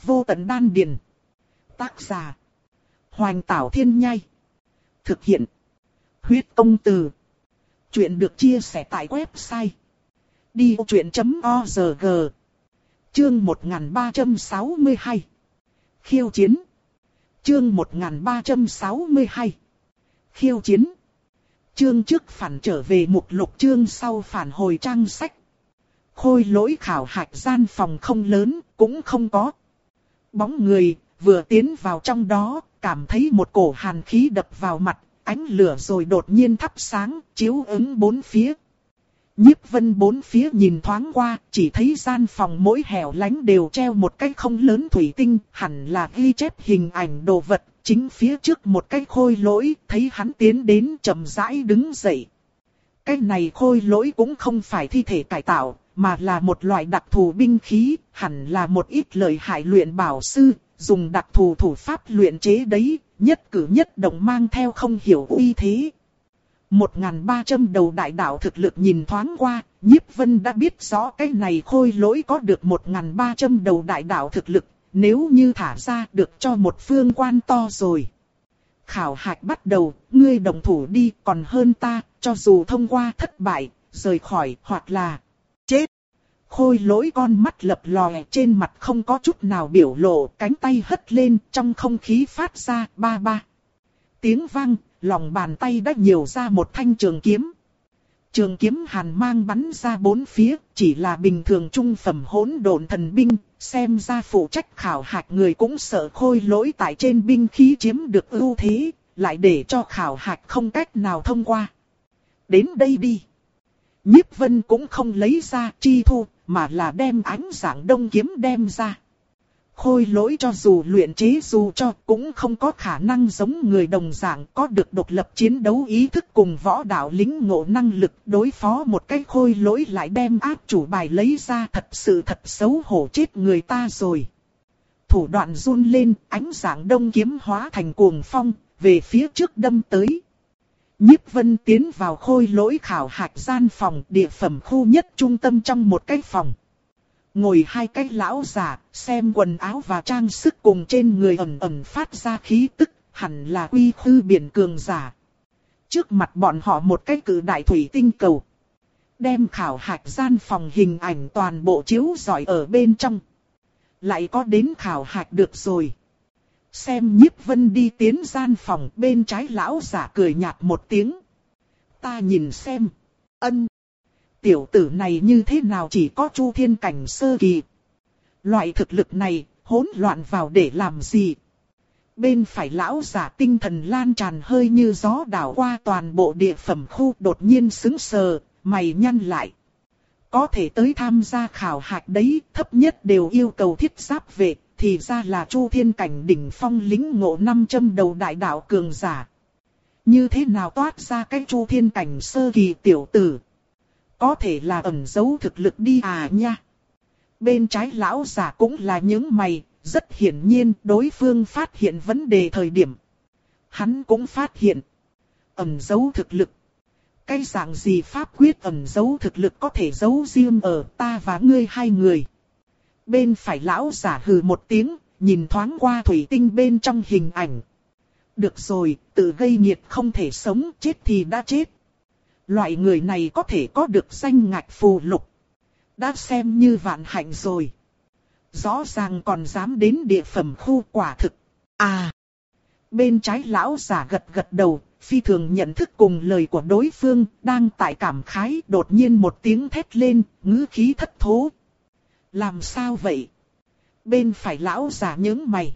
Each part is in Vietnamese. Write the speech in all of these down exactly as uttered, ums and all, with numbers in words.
Vô tận đan điền. Tác giả. Hoành Tảo Thiên Nhai. Thực hiện. Huyết Công Từ. Chuyện được chia sẻ tại website đi vô chuyện chấm org. Chương một nghìn ba trăm sáu mươi hai. Khiêu chiến. Chương một nghìn ba trăm sáu mươi hai. Khiêu chiến. Chương trước phản trở về mục lục, chương sau phản hồi trang sách. Khôi lỗi khảo hạch gian phòng không lớn, cũng không có bóng người, vừa tiến vào trong đó, cảm thấy một cổ hàn khí đập vào mặt, ánh lửa rồi đột nhiên thắp sáng, chiếu ứng bốn phía. Nhiếp Vân bốn phía nhìn thoáng qua, chỉ thấy gian phòng mỗi hẻo lánh đều treo một cái không lớn thủy tinh, hẳn là ghi chép hình ảnh đồ vật. Chính phía trước một cái khôi lỗi, thấy hắn tiến đến chậm rãi đứng dậy. Cái này khôi lỗi cũng không phải thi thể cải tạo, mà là một loại đặc thù binh khí, hẳn là một ít lợi hại luyện bảo sư, dùng đặc thù thủ pháp luyện chế đấy, nhất cử nhất động mang theo không hiểu uy thế. một nghìn ba trăm đầu đại đạo thực lực nhìn thoáng qua, Nhiếp Vân đã biết rõ cái này khôi lỗi có được một nghìn ba trăm đầu đại đạo thực lực, nếu như thả ra được cho một phương quan to rồi. Khảo hạch bắt đầu, ngươi đồng thủ đi, còn hơn ta, cho dù thông qua thất bại, rời khỏi hoặc là chết. Khôi lỗi con mắt lập lòe, trên mặt không có chút nào biểu lộ, cánh tay hất lên, trong không khí phát ra ba ba tiếng vang, lòng bàn tay đã nhiều ra một thanh trường kiếm. Trường kiếm hàn mang bắn ra bốn phía, chỉ là bình thường trung phẩm hỗn độn thần binh, xem ra phụ trách khảo hạch người cũng sợ khôi lỗi tại trên binh khí chiếm được ưu thế, lại để cho khảo hạch không cách nào thông qua. Đến đây đi. Nhiếp Vân cũng không lấy ra chi thu, mà là đem ánh dạng đông kiếm đem ra. Khôi lỗi cho dù luyện chế dù cho cũng không có khả năng giống người đồng dạng có được độc lập chiến đấu ý thức cùng võ đạo lĩnh ngộ năng lực đối phó một cái khôi lỗi lại đem áp chủ bài lấy ra, thật sự thật xấu hổ chết người ta rồi. Thủ đoạn run lên, ánh dạng đông kiếm hóa thành cuồng phong, về phía trước đâm tới. Nhiếp Vân tiến vào khôi lỗi khảo hạch gian phòng địa phẩm khu nhất trung tâm trong một cái phòng. Ngồi hai cái lão già, xem quần áo và trang sức cùng trên người ẩn ẩn phát ra khí tức, hẳn là uy khư biển cường giả. Trước mặt bọn họ một cái cự đại thủy tinh cầu. Đem khảo hạch gian phòng hình ảnh toàn bộ chiếu rọi ở bên trong. Lại có đến khảo hạch được rồi. Xem Nhiếp Vân đi tiến gian phòng, bên trái lão giả cười nhạt một tiếng. Ta nhìn xem. Ân. Tiểu tử này như thế nào chỉ có Chu Thiên cảnh sơ kỳ. Loại thực lực này, hỗn loạn vào để làm gì? Bên phải lão giả tinh thần lan tràn hơi như gió đảo qua toàn bộ địa phẩm khu, đột nhiên sững sờ, mày nhăn lại. Có thể tới tham gia khảo hạch đấy, thấp nhất đều yêu cầu thiết giáp vệ, thì ra là Chu Thiên cảnh đỉnh phong lĩnh ngộ năm trăm đầu đại đạo cường giả. Như thế nào toát ra cái Chu Thiên cảnh sơ kỳ tiểu tử? Có thể là ẩn giấu thực lực đi à nha. Bên trái lão giả cũng là những mày, rất hiển nhiên đối phương phát hiện vấn đề thời điểm. Hắn cũng phát hiện ẩn giấu thực lực. Cái dạng gì pháp quyết ẩn giấu thực lực có thể giấu riêng ở ta và ngươi hai người. Bên phải lão giả hừ một tiếng, nhìn thoáng qua thủy tinh bên trong hình ảnh. Được rồi, tự gây nghiệt không thể sống, chết thì đã chết. Loại người này có thể có được danh ngạch phù lục. Đã xem như vạn hạnh rồi. Rõ ràng còn dám đến địa phẩm khu, quả thực. À! Bên trái lão giả gật gật đầu, phi thường nhận thức cùng lời của đối phương, đang tại cảm khái, đột nhiên một tiếng thét lên, ngữ khí thất thố. Làm sao vậy? Bên phải lão giả nhướng mày.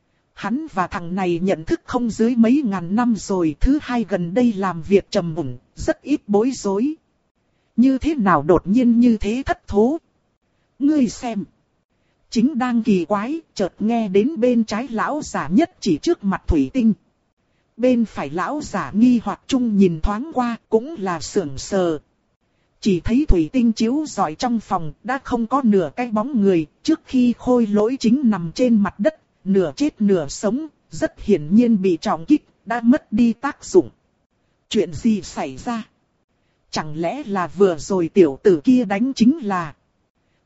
Hắn và thằng này nhận thức không dưới mấy ngàn năm rồi, thứ hai gần đây làm việc trầm ổn, rất ít bối rối. Như thế nào đột nhiên như thế thất thố? Ngươi xem. Chính đang kỳ quái, chợt nghe đến bên trái lão giả nhất chỉ trước mặt thủy tinh. Bên phải lão giả nghi hoặc chung nhìn thoáng qua, cũng là sưởng sờ. Chỉ thấy thủy tinh chiếu rọi trong phòng, đã không có nửa cái bóng người, trước khi khôi lỗi chính nằm trên mặt đất. Nửa chết nửa sống, rất hiển nhiên bị trọng kích, đã mất đi tác dụng. Chuyện gì xảy ra? Chẳng lẽ là vừa rồi tiểu tử kia đánh chính là...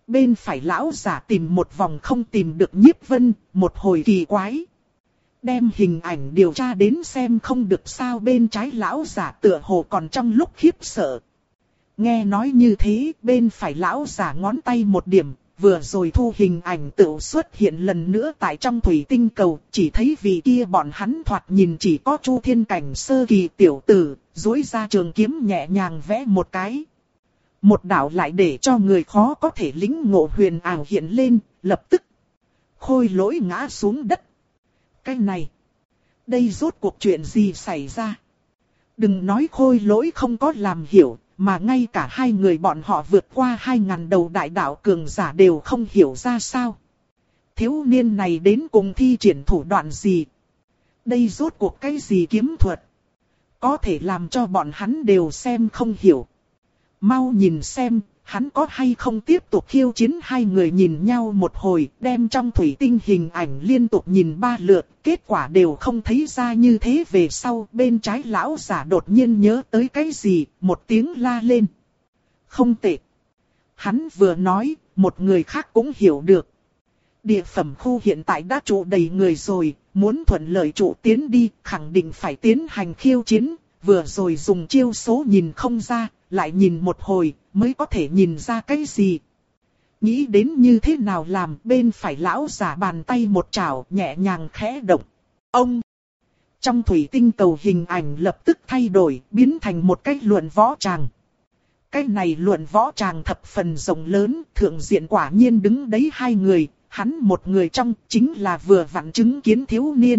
Bên phải lão giả tìm một vòng không tìm được Nhiếp Vân, một hồi kỳ quái. Đem hình ảnh điều tra đến xem không được sao, bên trái lão giả tựa hồ còn trong lúc khiếp sợ. Nghe nói như thế, bên phải lão giả ngón tay một điểm, vừa rồi thu hình ảnh tự xuất hiện lần nữa tại trong thủy tinh cầu, chỉ thấy vì kia bọn hắn thoạt nhìn chỉ có Chu Thiên cảnh sơ kỳ tiểu tử, duỗi ra trường kiếm nhẹ nhàng vẽ một cái. Một đạo lại để cho người khó có thể lĩnh ngộ huyền ảo hiện lên, lập tức Khôi Lỗi ngã xuống đất. Cái này, đây rốt cuộc chuyện gì xảy ra? Đừng nói Khôi Lỗi không có làm hiểu, mà ngay cả hai người bọn họ vượt qua hai ngàn đầu đại đạo cường giả đều không hiểu ra sao. Thiếu niên này đến cùng thi triển thủ đoạn gì? Đây rốt cuộc cái gì kiếm thuật? Có thể làm cho bọn hắn đều xem không hiểu. Mau nhìn xem, hắn có hay không tiếp tục khiêu chiến. Hai người nhìn nhau một hồi, đem trong thủy tinh hình ảnh liên tục nhìn ba lượt, kết quả đều không thấy ra. Như thế về sau, bên trái lão giả đột nhiên nhớ tới cái gì, một tiếng la lên. Không tệ. Hắn vừa nói, một người khác cũng hiểu được. Địa phẩm khu hiện tại đã trụ đầy người rồi, muốn thuận lợi trụ tiến đi, khẳng định phải tiến hành khiêu chiến. Vừa rồi dùng chiêu số nhìn không ra, lại nhìn một hồi, mới có thể nhìn ra cái gì. Nghĩ đến như thế nào làm, bên phải lão giả bàn tay một chảo nhẹ nhàng khẽ động. Ông! Trong thủy tinh cầu hình ảnh lập tức thay đổi, biến thành một cái luận võ tràng. Cái này luận võ tràng thập phần rộng lớn, thượng diện quả nhiên đứng đấy hai người, hắn một người trong chính là vừa vặn chứng kiến thiếu niên.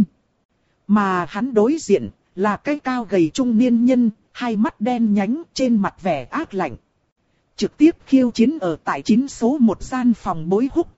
Mà hắn đối diện là cái cao gầy trung niên nhân, hai mắt đen nhánh, trên mặt vẻ ác lạnh. Trực tiếp khiêu chiến ở tại chín số một gian phòng Bối Húc.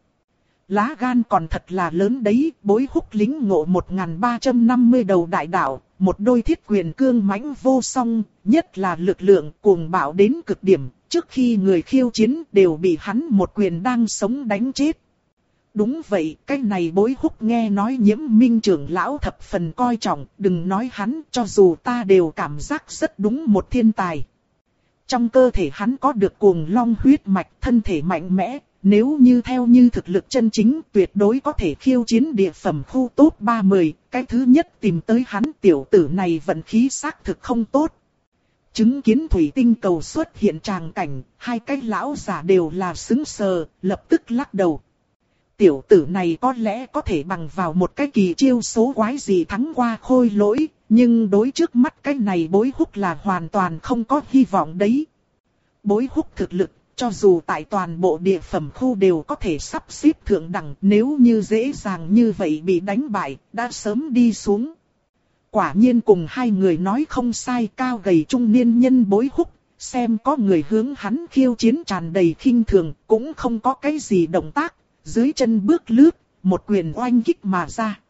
Lá gan còn thật là lớn đấy, Bối Húc lính ngộ một nghìn ba trăm năm mươi đầu đại đạo, một đôi thiết quyền cương mãnh vô song, nhất là lực lượng cuồng bạo đến cực điểm, trước khi người khiêu chiến đều bị hắn một quyền đang sống đánh chết. Đúng vậy, cái này Bối Húc nghe nói Nhiễm Minh trưởng lão thập phần coi trọng, đừng nói hắn, cho dù ta đều cảm giác rất đúng một thiên tài. Trong cơ thể hắn có được cuồng long huyết mạch, thân thể mạnh mẽ, nếu như theo như thực lực chân chính tuyệt đối có thể khiêu chiến địa phẩm khu top ba mươi, cái thứ nhất tìm tới hắn. Tiểu tử này vận khí xác thực không tốt. Chứng kiến thủy tinh cầu xuất hiện tràng cảnh, hai cái lão già đều là sững sờ, lập tức lắc đầu. Tiểu tử này có lẽ có thể bằng vào một cái kỳ chiêu số quái gì thắng qua Khôi Lỗi, nhưng đối trước mắt cái này Bối Húc là hoàn toàn không có hy vọng đấy. Bối Húc thực lực, cho dù tại toàn bộ địa phẩm khu đều có thể sắp xếp thượng đẳng, nếu như dễ dàng như vậy bị đánh bại, đã sớm đi xuống. Quả nhiên cùng hai người nói không sai, cao gầy trung niên nhân Bối Húc, xem có người hướng hắn khiêu chiến tràn đầy khinh thường, cũng không có cái gì động tác. Dưới chân bước lướt, một quyền oanh kích mà ra.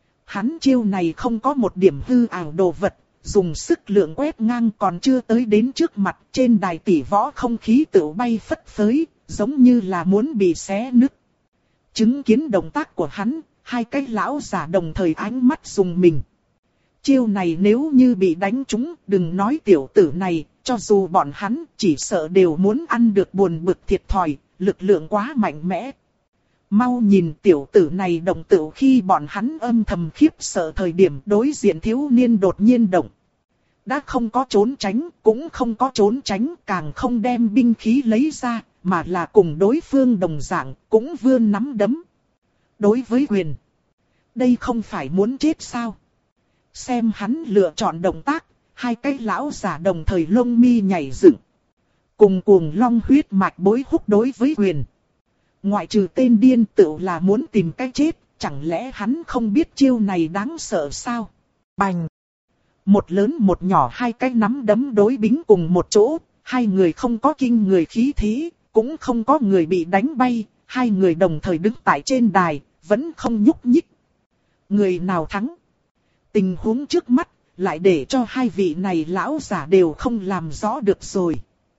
Hắn chiêu này không có một điểm hư ảo đồ vật, dùng sức lượng quét ngang còn chưa tới đến trước mặt, trên đài tỷ võ không khí tự bay phất phới, giống như là muốn bị xé nứt. Chứng kiến động tác của hắn, hai cái lão giả đồng thời ánh mắt rùng mình. Chiêu này nếu như bị đánh trúng, đừng nói tiểu tử này, cho dù bọn hắn chỉ sợ đều muốn ăn được buồn bực thiệt thòi, lực lượng quá mạnh mẽ. Mau nhìn tiểu tử này động tựu, khi bọn hắn âm thầm khiếp sợ thời điểm đối diện thiếu niên đột nhiên động. Đã không có trốn tránh, cũng không có trốn tránh, càng không đem binh khí lấy ra, mà là cùng đối phương đồng dạng, cũng vươn nắm đấm. Đối với quyền, đây không phải muốn chết sao? Xem hắn lựa chọn động tác, hai cái lão giả đồng thời lông mi nhảy dựng. Cùng cuồng long huyết mạch Bối Húc đối với quyền. Ngoại trừ tên điên tựu là muốn tìm cái chết, chẳng lẽ hắn không biết chiêu này đáng sợ sao? Bành! Một lớn một nhỏ hai cái nắm đấm đối bính cùng một chỗ, hai người không có kinh người khí thế, cũng không có người bị đánh bay, hai người đồng thời đứng tại trên đài, vẫn không nhúc nhích. Người nào thắng? Tình huống trước mắt, lại để cho hai vị này lão giả đều không làm rõ được rồi.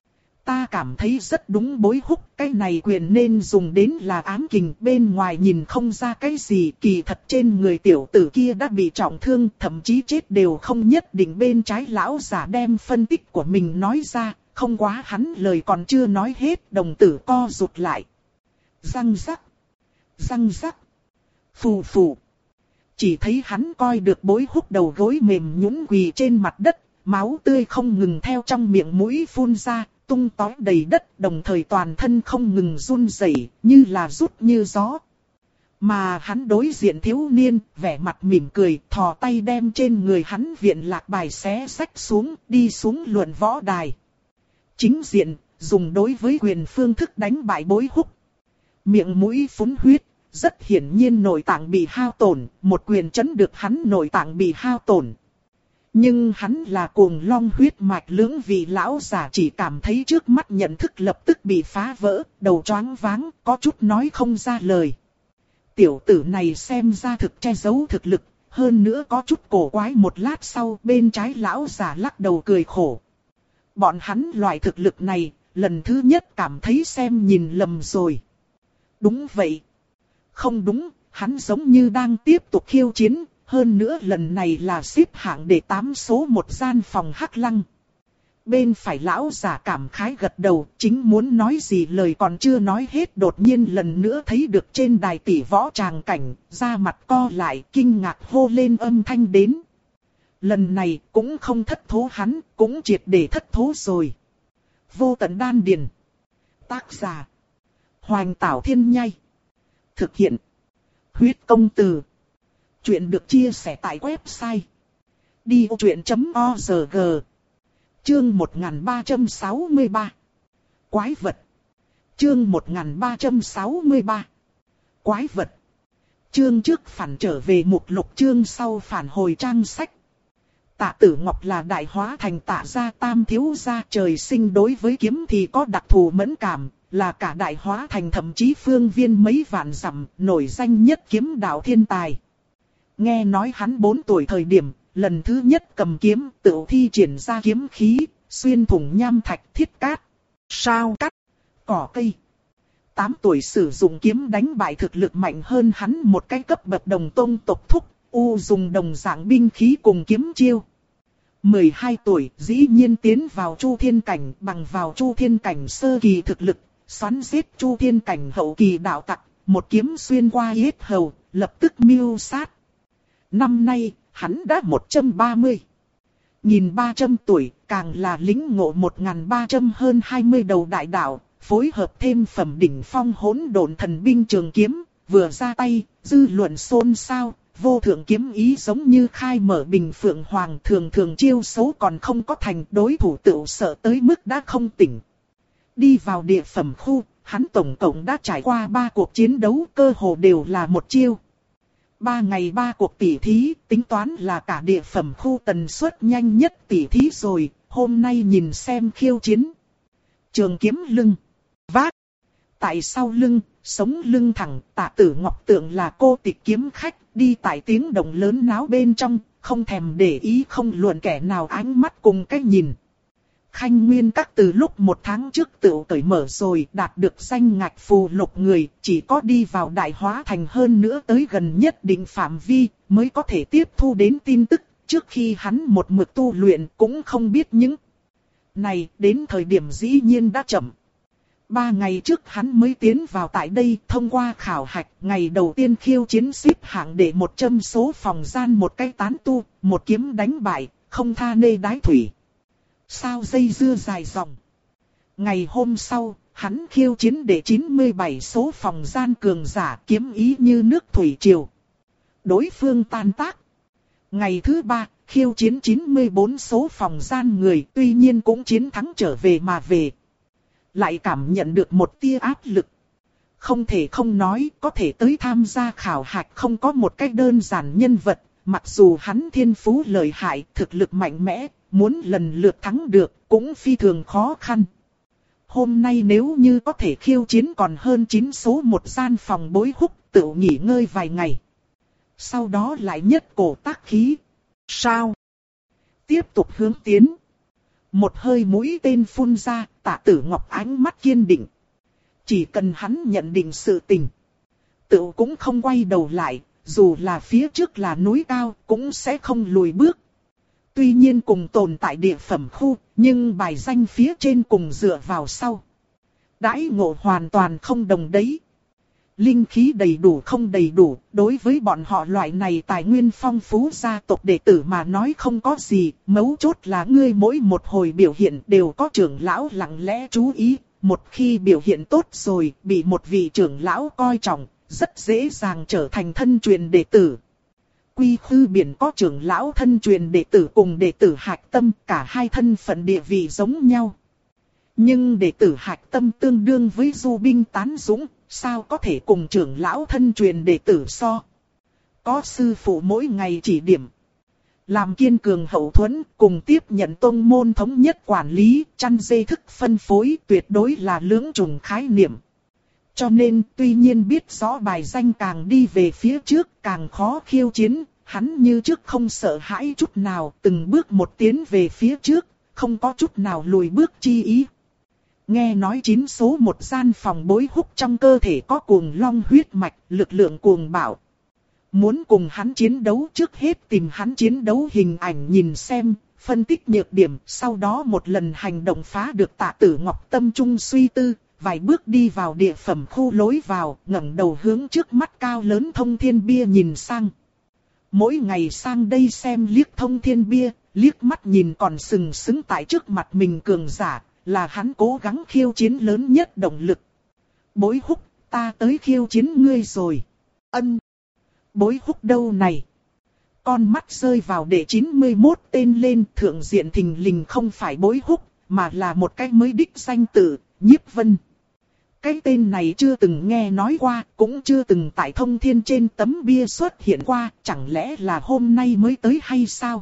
Ta cảm thấy rất đúng Bối Húc, cái này quyền nên dùng đến là ám kình, bên ngoài nhìn không ra cái gì, kỳ thật trên người tiểu tử kia đã bị trọng thương, thậm chí chết đều không nhất định. Bên trái lão giả đem phân tích của mình nói ra, không quá hắn lời còn chưa nói hết, đồng tử co rụt lại. Răng rắc, răng rắc, phù phù. Chỉ thấy hắn coi được Bối Húc đầu gối mềm nhũn quỳ trên mặt đất, máu tươi không ngừng theo trong miệng mũi phun ra, tung tóe đầy đất, đồng thời toàn thân không ngừng run rẩy, như là rút như gió. Mà hắn đối diện thiếu niên, vẻ mặt mỉm cười, thò tay đem trên người hắn viện lạc bài xé xách xuống, đi xuống luận võ đài. Chính diện, dùng đối với quyền phương thức đánh bại Bối Húc. Miệng mũi phun huyết, rất hiển nhiên nội tạng bị hao tổn, một quyền chấn được hắn nội tạng bị hao tổn. Nhưng hắn là cuồng long huyết mạch lưỡng vị lão giả chỉ cảm thấy trước mắt nhận thức lập tức bị phá vỡ, đầu choáng váng, có chút nói không ra lời. Tiểu tử này xem ra thực che giấu thực lực, hơn nữa có chút cổ quái. Một lát sau bên trái lão giả lắc đầu cười khổ. Bọn hắn loại thực lực này, lần thứ nhất cảm thấy xem nhìn lầm rồi. Đúng vậy. Không đúng, hắn giống như đang tiếp tục khiêu chiến, hơn nữa lần này là xếp hạng đệ tám số một gian phòng hắc lăng. Bên phải lão giả cảm khái gật đầu, chính muốn nói gì lời còn chưa nói hết, đột nhiên lần nữa thấy được trên đài tỷ võ tràng cảnh, da mặt co lại, kinh ngạc hô lên âm thanh đến. Lần này cũng không thất thố hắn, cũng triệt để thất thố rồi. Vô tận đan điền. Tác giả: Hoành Tảo Thiên Nhai. Thực hiện: Huyết Công Từ. Chuyện được chia sẻ tại website đi ô chuyện chấm org. Chương một nghìn ba trăm sáu mươi ba. Quái vật. Chương một nghìn ba trăm sáu mươi ba. Quái vật. Chương trước phản trở về mục lục, chương sau phản hồi trang sách. Tạ Tử Ngọc là Đại Hóa Thành Tạ gia tam thiếu gia, trời sinh đối với kiếm thì có đặc thù mẫn cảm, là cả Đại Hóa Thành thậm chí phương viên mấy vạn dặm nổi danh nhất kiếm đạo thiên tài. Nghe nói hắn bốn tuổi thời điểm, lần thứ nhất cầm kiếm, tự thi triển ra kiếm khí, xuyên thủng nham thạch, thiết cát, sao cắt, cỏ cây. tám tuổi sử dụng kiếm đánh bại thực lực mạnh hơn hắn một cái cấp bậc đồng tông tộc thúc, u dùng đồng dạng binh khí cùng kiếm chiêu. mười hai tuổi dĩ nhiên tiến vào Chu Thiên Cảnh, bằng vào Chu Thiên Cảnh sơ kỳ thực lực, xoắn giết Chu Thiên Cảnh hậu kỳ đạo tặc, một kiếm xuyên qua yết hầu, lập tức mưu sát. Năm nay, hắn đã một trăm ba mươi. Nhìn ba trăm tuổi, càng là lĩnh ngộ một nghìn ba trăm hơn hai mươi đầu đại đạo, phối hợp thêm phẩm đỉnh phong hỗn độn thần binh trường kiếm, vừa ra tay, dư luận xôn xao, vô thượng kiếm ý giống như khai mở bình phượng hoàng, thường thường chiêu xấu còn không có thành, đối thủ tự sợ tới mức đã không tỉnh. Đi vào địa phẩm khu, hắn tổng cộng đã trải qua ba cuộc chiến đấu, cơ hồ đều là một chiêu. Ba ngày ba cuộc tỉ thí, tính toán là cả địa phẩm khu tần suất nhanh nhất tỉ thí rồi, hôm nay nhìn xem khiêu chiến. Trường kiếm lưng, vác, tại sau lưng, sống lưng thẳng, Tạ Tử Ngọc tượng là cô tịch kiếm khách, đi tại tiếng động lớn náo bên trong, không thèm để ý không luận kẻ nào ánh mắt cùng cách nhìn. Khanh Nguyên Các từ lúc một tháng trước tự cởi mở rồi, đạt được danh ngạch phù lục người, chỉ có đi vào Đại Hóa Thành hơn nữa tới gần nhất định phạm vi, mới có thể tiếp thu đến tin tức, trước khi hắn một mực tu luyện cũng không biết những này, đến thời điểm dĩ nhiên đã chậm. Ba ngày trước hắn mới tiến vào tại đây, thông qua khảo hạch, ngày đầu tiên khiêu chiến xếp hạng để một trăm số phòng gian một cái tán tu, một kiếm đánh bại, không tha nê đái thủy. Sao dây dưa dài dòng. Ngày hôm sau, hắn khiêu chiến để chín mươi bảy số phòng gian cường giả, kiếm ý như nước thủy triều. Đối phương tan tác. Ngày thứ ba, khiêu chiến chín mươi bốn số phòng gian người, tuy nhiên cũng chiến thắng trở về mà về. Lại cảm nhận được một tia áp lực. Không thể không nói, có thể tới tham gia khảo hạch không có một cách đơn giản nhân vật, mặc dù hắn thiên phú lợi hại, thực lực mạnh mẽ, muốn lần lượt thắng được, cũng phi thường khó khăn. Hôm nay nếu như có thể khiêu chiến còn hơn chín số một gian phòng Bối Húc, tự nghỉ ngơi vài ngày. Sau đó lại nhất cổ tác khí. Sao? Tiếp tục hướng tiến. Một hơi mũi tên phun ra, Tạ Tử Ngọc ánh mắt kiên định. Chỉ cần hắn nhận định sự tình, tự cũng không quay đầu lại, dù là phía trước là núi cao, cũng sẽ không lùi bước. Tuy nhiên cùng tồn tại địa phẩm khu, nhưng bài danh phía trên cùng dựa vào sau. Đãi ngộ hoàn toàn không đồng đấy. Linh khí đầy đủ không đầy đủ, đối với bọn họ loại này tài nguyên phong phú gia tộc đệ tử mà nói không có gì, mấu chốt là ngươi mỗi một hồi biểu hiện đều có trưởng lão lặng lẽ chú ý, một khi biểu hiện tốt rồi, bị một vị trưởng lão coi trọng, rất dễ dàng trở thành thân truyền đệ tử. Quy Khư Biển có trưởng lão thân truyền đệ tử cùng đệ tử Hạch Tâm, cả hai thân phận địa vị giống nhau. Nhưng đệ tử Hạch Tâm tương đương với du binh tán dũng, sao có thể cùng trưởng lão thân truyền đệ tử so. Có sư phụ mỗi ngày chỉ điểm, làm kiên cường hậu thuẫn, cùng tiếp nhận tông môn thống nhất quản lý, chăn dê thức phân phối tuyệt đối là lưỡng trùng khái niệm. Cho nên tuy nhiên biết rõ bài danh càng đi về phía trước càng khó khiêu chiến, hắn như trước không sợ hãi chút nào, từng bước một tiến về phía trước, không có chút nào lùi bước chi ý. Nghe nói chín số một gian phòng Bối Húc trong cơ thể có cuồng long huyết mạch, lực lượng cuồng bạo. Muốn cùng hắn chiến đấu trước hết tìm hắn chiến đấu hình ảnh nhìn xem, phân tích nhược điểm, sau đó một lần hành động phá được Tạ Tử Ngọc tâm trung suy tư, vài bước đi vào địa phẩm khu lối vào, ngẩng đầu hướng trước mắt cao lớn Thông Thiên Bia nhìn sang. Mỗi ngày sang đây xem liếc Thông Thiên Bia, liếc mắt nhìn còn sừng sững tại trước mặt mình cường giả, là hắn cố gắng khiêu chiến lớn nhất động lực. Bối Húc, ta tới khiêu chiến ngươi rồi. Ân. Bối Húc đâu này? Con mắt rơi vào đệ chín mươi mốt tên lên, thượng diện thình lình không phải Bối Húc, mà là một cái mới đích danh tự, Nhiếp Vân. Cái tên này chưa từng nghe nói qua, cũng chưa từng tại Thông Thiên trên tấm bia xuất hiện qua, chẳng lẽ là hôm nay mới tới hay sao?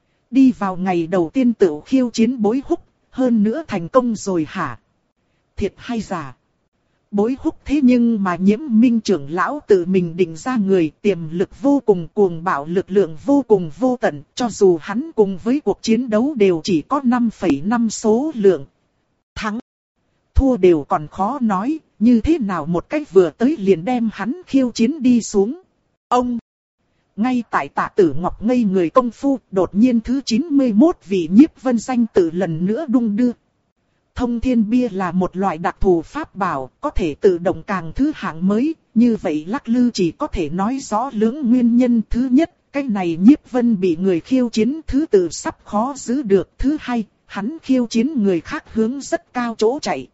Đi vào ngày đầu tiên tự khiêu chiến Bối Húc, hơn nữa thành công rồi hả? Thiệt hay giả? Bối Húc thế nhưng mà Nhiễm Minh trưởng lão tự mình định ra người, tiềm lực vô cùng cuồng bạo, lực lượng vô cùng vô tận, cho dù hắn cùng với cuộc chiến đấu đều chỉ có năm phẩy năm số lượng. Thắng, thua đều còn khó nói, như thế nào một cách vừa tới liền đem hắn khiêu chiến đi xuống. Ông! Ngay tại Tạ Tử Ngọc ngây người công phu, đột nhiên thứ chín mươi mốt vị Nhiếp Vân danh tự lần nữa đung đưa. Thông Thiên Bia là một loại đặc thù pháp bảo, có thể tự động càng thứ hạng mới, như vậy lắc lư chỉ có thể nói rõ lưỡng nguyên nhân. Thứ nhất, cái này Nhiếp Vân bị người khiêu chiến, thứ tự sắp khó giữ được. Thứ hai, hắn khiêu chiến người khác hướng rất cao chỗ chạy.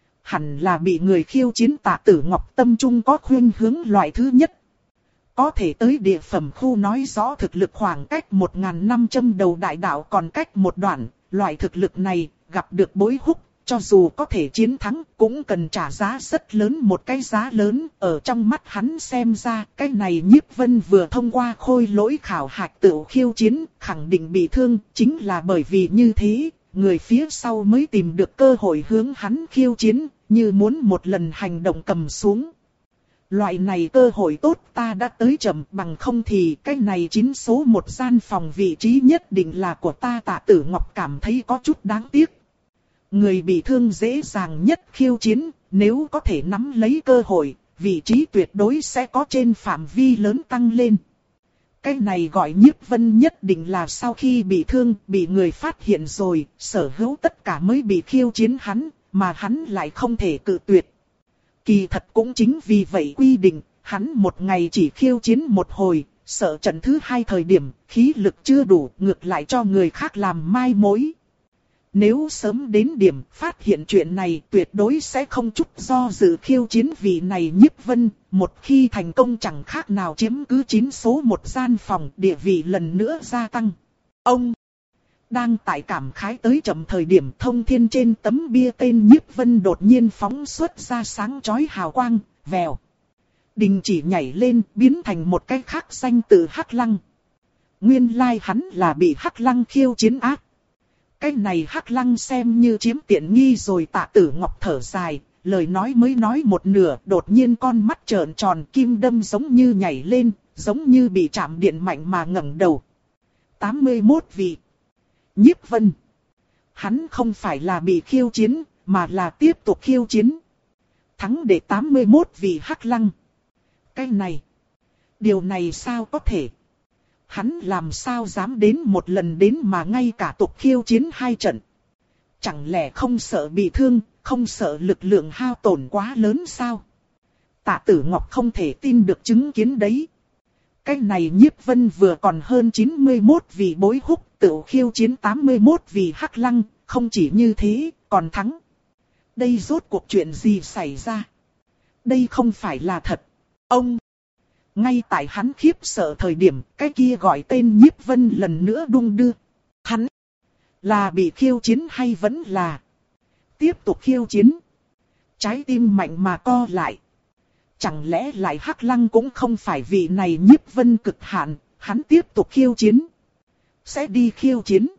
Hẳn là bị người khiêu chiến Tạ Tử Ngọc tâm trung có khuynh hướng loại thứ nhất. Có thể tới địa phẩm khu nói rõ thực lực khoảng cách một nghìn năm trăm đầu đại đạo còn cách một đoạn, loại thực lực này, gặp được Bối Húc, cho dù có thể chiến thắng, cũng cần trả giá rất lớn, một cái giá lớn. Ở trong mắt hắn xem ra, cái này Nhiếp Vân vừa thông qua khôi lỗi khảo hạch tự khiêu chiến, khẳng định bị thương, chính là bởi vì như thế, người phía sau mới tìm được cơ hội hướng hắn khiêu chiến, như muốn một lần hành động cầm xuống. Loại này cơ hội tốt ta đã tới chậm, bằng không thì cái này chín số một gian phòng vị trí nhất định là của ta. Tạ Tử Ngọc cảm thấy có chút đáng tiếc. Người bị thương dễ dàng nhất khiêu chiến, nếu có thể nắm lấy cơ hội, vị trí tuyệt đối sẽ có trên phạm vi lớn tăng lên. Cái này gọi Nhiếp Vân nhất định là sau khi bị thương, bị người phát hiện rồi, sở hữu tất cả mới bị khiêu chiến hắn, mà hắn lại không thể cự tuyệt. Kỳ thật cũng chính vì vậy quy định, hắn một ngày chỉ khiêu chiến một hồi, sợ trận thứ hai thời điểm, khí lực chưa đủ, ngược lại cho người khác làm mai mối. Nếu sớm đến điểm phát hiện chuyện này, tuyệt đối sẽ không chút do dự khiêu chiến vị này Nhiếp Vân, một khi thành công chẳng khác nào chiếm cứ chín số một gian phòng, địa vị lần nữa gia tăng. Ông đang tại cảm khái tới chậm thời điểm, Thông Thiên trên tấm bia tên Nhiếp Vân đột nhiên phóng xuất ra sáng chói hào quang, vèo. Đình chỉ nhảy lên, biến thành một cái khác danh tự Hắc Lăng. Nguyên lai hắn là bị Hắc Lăng khiêu chiến ác. Cái này Hắc Lăng xem như chiếm tiện nghi rồi. Tạ Tử Ngọc thở dài, lời nói mới nói một nửa, đột nhiên con mắt trợn tròn, kim đâm giống như nhảy lên, giống như bị chạm điện mạnh mà ngẩng đầu. tám mươi mốt vị. Nhiếp Vân. Hắn không phải là bị khiêu chiến, mà là tiếp tục khiêu chiến. Thắng để tám mươi mốt vị Hắc Lăng. Cái này. Điều này sao có thể? Hắn làm sao dám đến một lần đến mà ngay cả tục khiêu chiến hai trận. Chẳng lẽ không sợ bị thương, không sợ lực lượng hao tổn quá lớn sao? Tạ Tử Ngọc không thể tin được chứng kiến đấy. Cái này Nhiếp Vân vừa còn hơn chín mươi mốt vì bối húc, tự khiêu chiến tám mươi mốt vì Hắc Lăng, không chỉ như thế, còn thắng. Đây rốt cuộc chuyện gì xảy ra? Đây không phải là thật. Ông! Ngay tại hắn khiếp sợ thời điểm, cái kia gọi tên Nhiếp Vân lần nữa đung đưa. Hắn! Là bị khiêu chiến hay vẫn là tiếp tục khiêu chiến? Trái tim mạnh mà co lại. Chẳng lẽ lại Hắc Lăng cũng không phải vị này Nhiếp Vân cực hạn, hắn tiếp tục khiêu chiến. Sẽ đi khiêu chiến.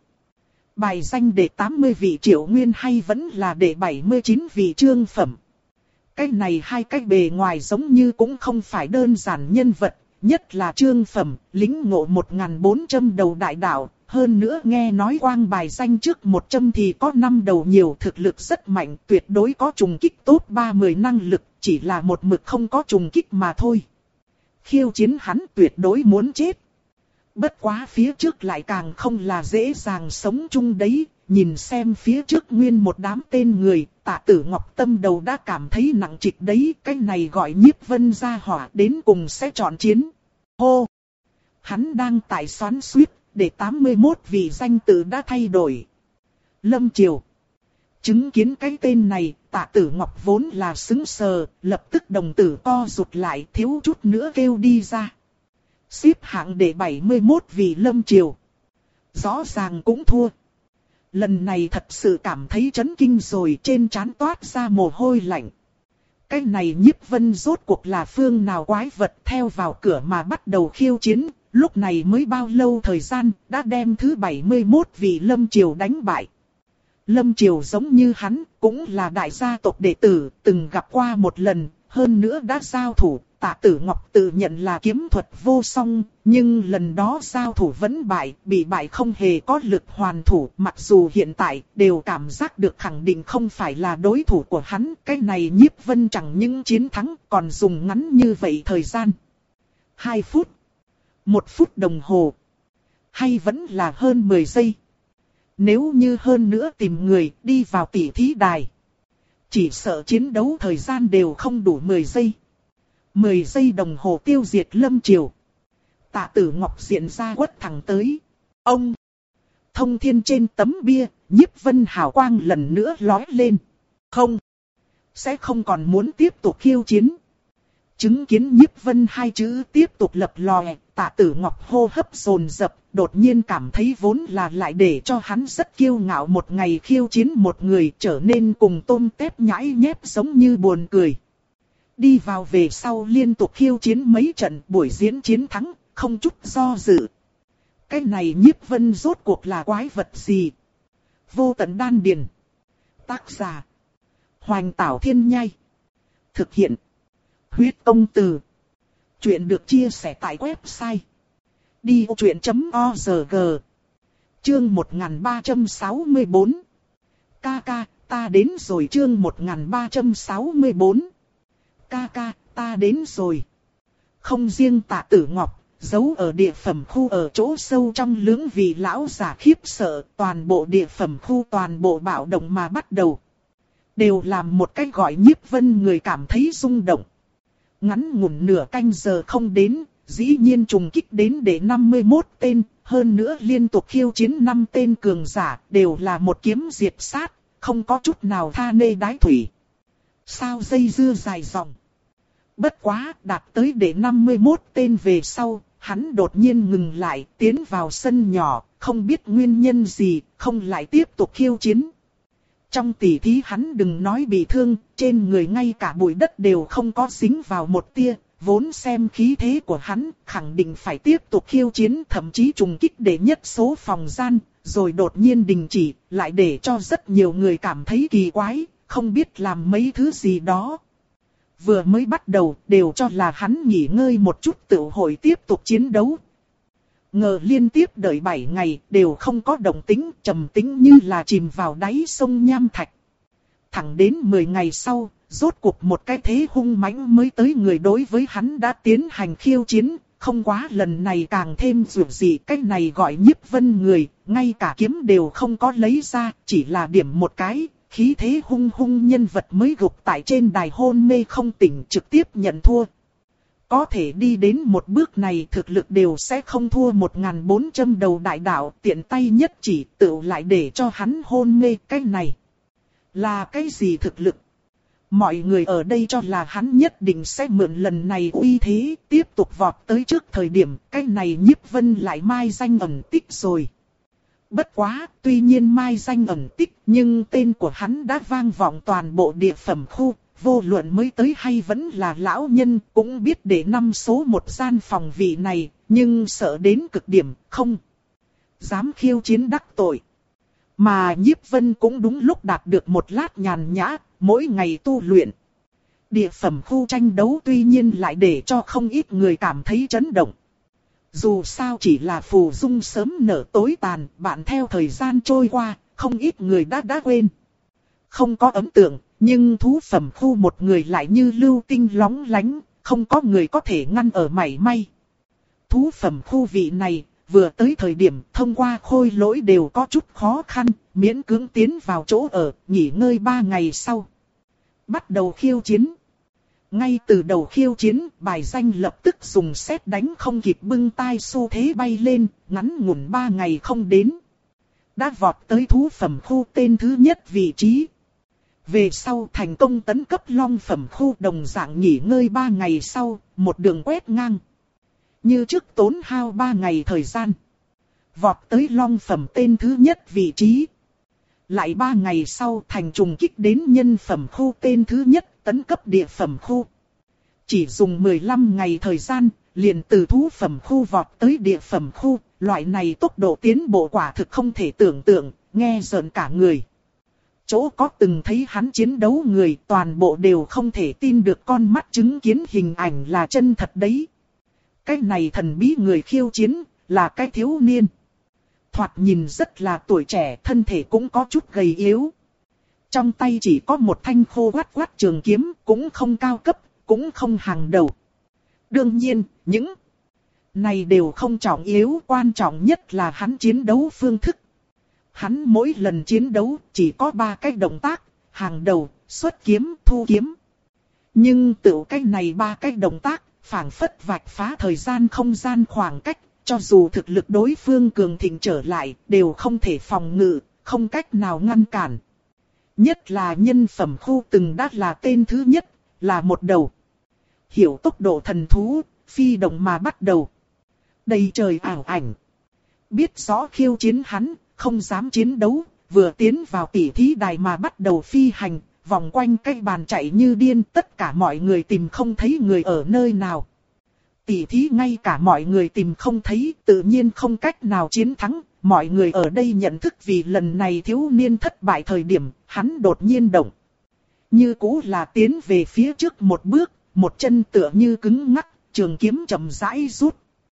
Bài danh để tám mươi vị Triệu Nguyên hay vẫn là để bảy mươi chín vị Trương Phẩm. Cái này hai cái bề ngoài giống như cũng không phải đơn giản nhân vật, nhất là Trương Phẩm, lính ngộ một nghìn bốn trăm đầu đại đạo. Hơn nữa nghe nói quang bài danh trước một trăm thì có năm đầu nhiều, thực lực rất mạnh, tuyệt đối có trùng kích top ba mươi năng lực, chỉ là một mực không có trùng kích mà thôi. Khiêu chiến hắn tuyệt đối muốn chết. Bất quá phía trước lại càng không là dễ dàng sống chung đấy, nhìn xem phía trước nguyên một đám tên người, Tạ Tử Ngọc tâm đầu đã cảm thấy nặng trịch đấy, cái này gọi Nhiếp Vân gia hỏa đến cùng sẽ chọn chiến. Hô! Hắn đang tại xoắn xuýt. Để tám mươi mốt vị danh tự đã thay đổi. Lâm Triều. Chứng kiến cái tên này, Tạ Tử Ngọc vốn là sững sờ, lập tức đồng tử co rụt lại, thiếu chút nữa kêu đi ra. Xếp hạng để bảy mươi mốt vị Lâm Triều. Rõ ràng cũng thua. Lần này thật sự cảm thấy chấn kinh rồi, trên trán toát ra mồ hôi lạnh. Cái này Nhiếp Vân rốt cuộc là phương nào quái vật, theo vào cửa mà bắt đầu khiêu chiến. Lúc này mới bao lâu thời gian, đã đem thứ bảy mươi mốt vị Lâm Triều đánh bại. Lâm Triều giống như hắn, cũng là đại gia tộc đệ tử, từng gặp qua một lần, hơn nữa đã giao thủ. Tạ Tử Ngọc tự nhận là kiếm thuật vô song, nhưng lần đó giao thủ vẫn bại, bị bại không hề có lực hoàn thủ. Mặc dù hiện tại đều cảm giác được khẳng định không phải là đối thủ của hắn, cái này Nhiếp Vân chẳng những chiến thắng, còn dùng ngắn như vậy thời gian. Hai phút. Một phút đồng hồ. Hay vẫn là hơn mười giây. Nếu như hơn nữa tìm người đi vào tỷ thí đài. Chỉ sợ chiến đấu thời gian đều không đủ mười giây. mười giây đồng hồ tiêu diệt Lâm Triều. Tạ Tử Ngọc diện ra quất thẳng tới. Ông! Thông thiên trên tấm bia, Nhiếp Vân hào quang lần nữa lói lên. Không! Sẽ không còn muốn tiếp tục khiêu chiến. Chứng kiến Nhiếp Vân hai chữ tiếp tục lập lòe, Tạ Tử Ngọc hô hấp dồn dập, đột nhiên cảm thấy vốn là lại để cho hắn rất kiêu ngạo một ngày khiêu chiến một người trở nên cùng tôm tép nhãi nhép giống như buồn cười. Đi vào về sau liên tục khiêu chiến mấy trận, buổi diễn chiến thắng, không chút do dự. Cái này Nhiếp Vân rốt cuộc là quái vật gì? Vô Tận Đan Điền. Tác giả: Hoành Tảo Thiên Nhai. Thực hiện: Huyết Công Từ. Chuyện được chia sẻ tại website đi vô chuyện chấm org. Chương một nghìn ba trăm sáu mươi tư. Ca ca, ta đến rồi. Chương một nghìn ba trăm sáu mươi tư. Ca ca, ta đến rồi. Không riêng Tạ Tử Ngọc, giấu ở địa phẩm khu ở chỗ sâu trong lưỡng vị lão giả khiếp sợ, toàn bộ địa phẩm khu toàn bộ bạo động mà bắt đầu. Đều làm một cách gọi Nhiếp Vân người cảm thấy rung động. Ngắn ngủn nửa canh giờ không đến, dĩ nhiên trùng kích đến để năm mươi mốt tên, hơn nữa liên tục khiêu chiến năm tên cường giả, đều là một kiếm diệt sát, không có chút nào tha nê đái thủy. Sao dây dưa dài dòng. Bất quá, đạt tới để năm mươi mốt tên về sau, hắn đột nhiên ngừng lại, tiến vào sân nhỏ, không biết nguyên nhân gì, không lại tiếp tục khiêu chiến. Trong tỉ thí hắn đừng nói bị thương, trên người ngay cả bụi đất đều không có dính vào một tia, vốn xem khí thế của hắn, khẳng định phải tiếp tục khiêu chiến, thậm chí trùng kích để nhất số phòng gian, rồi đột nhiên đình chỉ, lại để cho rất nhiều người cảm thấy kỳ quái, không biết làm mấy thứ gì đó. Vừa mới bắt đầu, đều cho là hắn nghỉ ngơi một chút tự hội tiếp tục chiến đấu. Ngờ liên tiếp đợi bảy ngày, đều không có động tĩnh, trầm tĩnh như là chìm vào đáy sông nham thạch. Thẳng đến mười ngày sau, rốt cuộc một cái thế hung mãnh mới tới người đối với hắn đã tiến hành khiêu chiến, không quá lần này càng thêm dù gì, cái này gọi Nhiếp Vân người, ngay cả kiếm đều không có lấy ra, chỉ là điểm một cái, khí thế hung hung nhân vật mới gục tại trên đài hôn mê không tỉnh trực tiếp nhận thua. Có thể đi đến một bước này thực lực đều sẽ không thua một nghìn bốn trăm đầu đại đạo, tiện tay nhất chỉ tự lại để cho hắn hôn mê. Cái này là cái gì thực lực? Mọi người ở đây cho là hắn nhất định sẽ mượn lần này uy thế tiếp tục vọt tới trước thời điểm cái này Nhiếp Vân lại mai danh ẩn tích rồi. Bất quá, tuy nhiên mai danh ẩn tích nhưng tên của hắn đã vang vọng toàn bộ địa phẩm khu. Vô luận mới tới hay vẫn là lão nhân cũng biết để năm số một gian phòng vị này, nhưng sợ đến cực điểm, không dám khiêu chiến đắc tội. Mà Nhiếp Vân cũng đúng lúc đạt được một lát nhàn nhã, mỗi ngày tu luyện. Địa phẩm khu tranh đấu tuy nhiên lại để cho không ít người cảm thấy chấn động. Dù sao chỉ là phù dung sớm nở tối tàn, bạn theo thời gian trôi qua, không ít người đã đã quên. Không có ấn tượng. Nhưng thú phẩm khu một người lại như lưu tinh lóng lánh, không có người có thể ngăn ở mảy may. Thú phẩm khu vị này, vừa tới thời điểm thông qua khôi lỗi đều có chút khó khăn, miễn cưỡng tiến vào chỗ ở, nghỉ ngơi ba ngày sau. Bắt đầu khiêu chiến. Ngay từ đầu khiêu chiến, bài danh lập tức dùng sét đánh không kịp bưng tai xu thế bay lên, ngắn ngủn ba ngày không đến. Đã vọt tới thú phẩm khu tên thứ nhất vị trí. Về sau thành công tấn cấp long phẩm khu đồng dạng nghỉ ngơi ba ngày sau, một đường quét ngang. Như trước tốn hao ba ngày thời gian. Vọt tới long phẩm tên thứ nhất vị trí. Lại ba ngày sau thành trùng kích đến nhân phẩm khu tên thứ nhất tấn cấp địa phẩm khu. Chỉ dùng mười lăm ngày thời gian, liền từ thú phẩm khu vọt tới địa phẩm khu. Loại này tốc độ tiến bộ quả thực không thể tưởng tượng, nghe rợn cả người. Chỗ có từng thấy hắn chiến đấu người toàn bộ đều không thể tin được con mắt chứng kiến hình ảnh là chân thật đấy. Cái này thần bí người khiêu chiến là cái thiếu niên. Thoạt nhìn rất là tuổi trẻ, thân thể cũng có chút gầy yếu. Trong tay chỉ có một thanh khô quắt quắt trường kiếm, cũng không cao cấp, cũng không hàng đầu. Đương nhiên, những này đều không trọng yếu, quan trọng nhất là hắn chiến đấu phương thức. Hắn mỗi lần chiến đấu chỉ có ba cái động tác, hàng đầu, xuất kiếm, thu kiếm. Nhưng tự cái này ba cái động tác, phảng phất vạch phá thời gian không gian khoảng cách, cho dù thực lực đối phương cường thịnh trở lại, đều không thể phòng ngự, không cách nào ngăn cản. Nhất là nhân phẩm khu từng đã là tên thứ nhất, là một đầu. Hiểu tốc độ thần thú, phi động mà bắt đầu. Đầy trời ảo ảnh. Biết rõ khiêu chiến hắn, không dám chiến đấu, vừa tiến vào tỉ thí đài mà bắt đầu phi hành, vòng quanh cái bàn chạy như điên, tất cả mọi người tìm không thấy người ở nơi nào. Tỉ thí ngay cả mọi người tìm không thấy, tự nhiên không cách nào chiến thắng, mọi người ở đây nhận thức vì lần này thiếu niên thất bại thời điểm, hắn đột nhiên động. Như cũ là tiến về phía trước một bước, một chân tựa như cứng ngắc, trường kiếm chậm rãi rút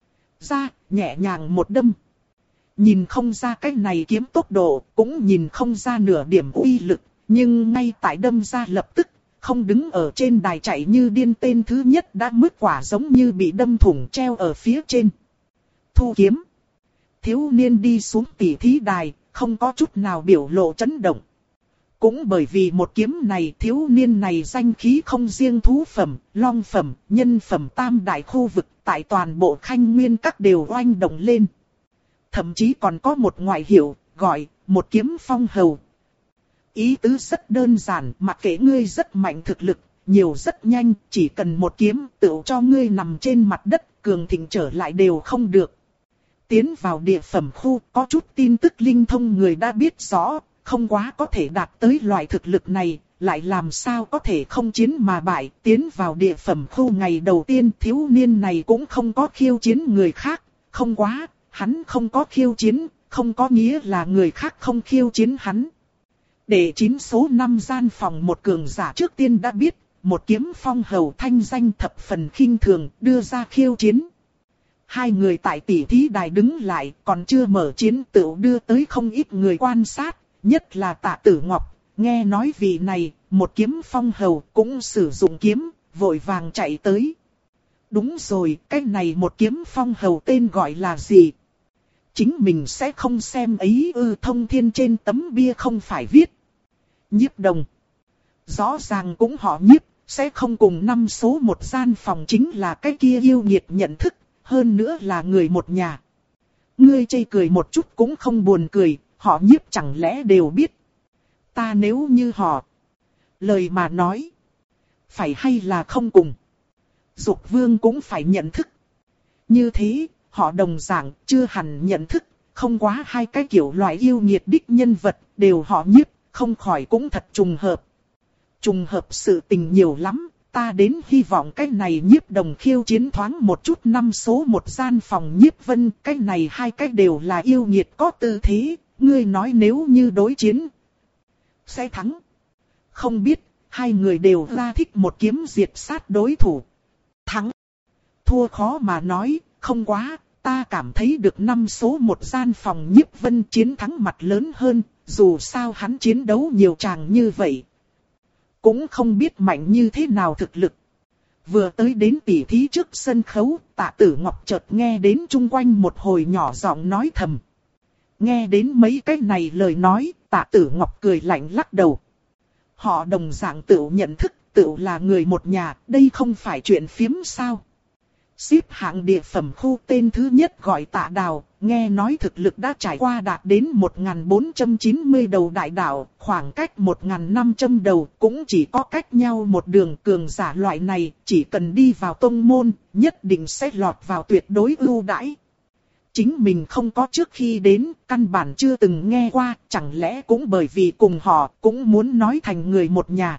ra, nhẹ nhàng một đâm. Nhìn không ra cái này kiếm tốc độ, cũng nhìn không ra nửa điểm uy lực, nhưng ngay tại đâm ra lập tức, không đứng ở trên đài chạy như điên tên thứ nhất đã mứt quả giống như bị đâm thủng treo ở phía trên. Thu kiếm. Thiếu niên đi xuống tỉ thí đài, không có chút nào biểu lộ chấn động. Cũng bởi vì một kiếm này thiếu niên này danh khí không riêng thú phẩm, long phẩm, nhân phẩm tam đại khu vực tại toàn bộ Khanh Nguyên các đều oanh động lên. Thậm chí còn có một ngoại hiệu, gọi, một kiếm phong hầu. Ý tứ rất đơn giản, mặc kệ ngươi rất mạnh thực lực, nhiều rất nhanh, chỉ cần một kiếm tựu cho ngươi nằm trên mặt đất, cường thịnh trở lại đều không được. Tiến vào địa phẩm khu, có chút tin tức linh thông người đã biết rõ, không quá có thể đạt tới loại thực lực này, lại làm sao có thể không chiến mà bại. Tiến vào địa phẩm khu ngày đầu tiên thiếu niên này cũng không có khiêu chiến người khác, không quá. Hắn không có khiêu chiến, không có nghĩa là người khác không khiêu chiến hắn. Để chín số năm gian phòng một cường giả trước tiên đã biết, một kiếm phong hầu thanh danh thập phần khinh thường, đưa ra khiêu chiến. Hai người tại tỉ thí đài đứng lại, còn chưa mở chiến tựu đưa tới không ít người quan sát, nhất là Tạ Tử Ngọc, nghe nói vị này, một kiếm phong hầu cũng sử dụng kiếm, vội vàng chạy tới. Đúng rồi, cái này một kiếm phong hầu tên gọi là gì? Chính mình sẽ không xem ấy ư? Thông thiên trên tấm bia không phải viết. Nhiếp Đồng. Rõ ràng cũng họ Nhiếp, sẽ không cùng năm số một gian phòng chính là cái kia yêu nghiệt nhận thức, hơn nữa là người một nhà. Ngươi chê cười một chút cũng không buồn cười, họ Nhiếp chẳng lẽ đều biết. Ta nếu như họ, lời mà nói, phải hay là không cùng. Dục Vương cũng phải nhận thức. Như thế, họ đồng dạng chưa hẳn nhận thức, không quá hai cái kiểu loại yêu nghiệt đích nhân vật, đều họ Nhiếp, không khỏi cũng thật trùng hợp. Trùng hợp sự tình nhiều lắm, ta đến hy vọng cái này Nhiếp Đồng khiêu chiến thoáng một chút năm số một gian phòng Nhiếp Vân, cái này hai cái đều là yêu nghiệt có tư thế, ngươi nói nếu như đối chiến, sẽ thắng. Không biết, hai người đều ra thích một kiếm diệt sát đối thủ. Thắng, thua khó mà nói, không quá, ta cảm thấy được năm số một gian phòng Nhiếp Vân chiến thắng mặt lớn hơn, dù sao hắn chiến đấu nhiều tràng như vậy. Cũng không biết mạnh như thế nào thực lực. Vừa tới đến tỉ thí trước sân khấu, Tạ Tử Ngọc chợt nghe đến chung quanh một hồi nhỏ giọng nói thầm. Nghe đến mấy cái này lời nói, Tạ Tử Ngọc cười lạnh lắc đầu. Họ đồng dạng tự nhận thức, tự là người một nhà, đây không phải chuyện phiếm sao. Xếp hạng địa phẩm khu tên thứ nhất gọi Tạ Đào, nghe nói thực lực đã trải qua đạt đến một nghìn bốn trăm chín mươi đầu đại đạo, khoảng cách một nghìn năm trăm đầu, cũng chỉ có cách nhau một đường. Cường giả loại này, chỉ cần đi vào tông môn, nhất định sẽ lọt vào tuyệt đối ưu đãi. Chính mình không có trước khi đến, căn bản chưa từng nghe qua, chẳng lẽ cũng bởi vì cùng họ cũng muốn nói thành người một nhà.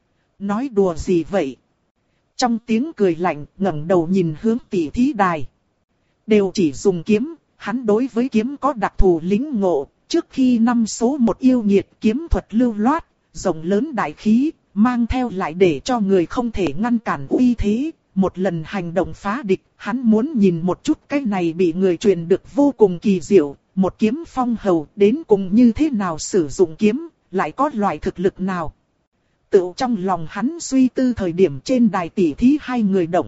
Nói đùa gì vậy? Trong tiếng cười lạnh, ngẩng đầu nhìn hướng tỷ thí đài. Đều chỉ dùng kiếm, hắn đối với kiếm có đặc thù lĩnh ngộ, trước khi năm số một yêu nghiệt kiếm thuật lưu loát, rộng lớn đại khí, mang theo lại để cho người không thể ngăn cản uy thế. Một lần hành động phá địch, hắn muốn nhìn một chút cái này bị người truyền được vô cùng kỳ diệu, một kiếm phong hầu đến cùng như thế nào sử dụng kiếm, lại có loại thực lực nào. Tự trong lòng hắn suy tư thời điểm trên đài tỷ thí hai người động.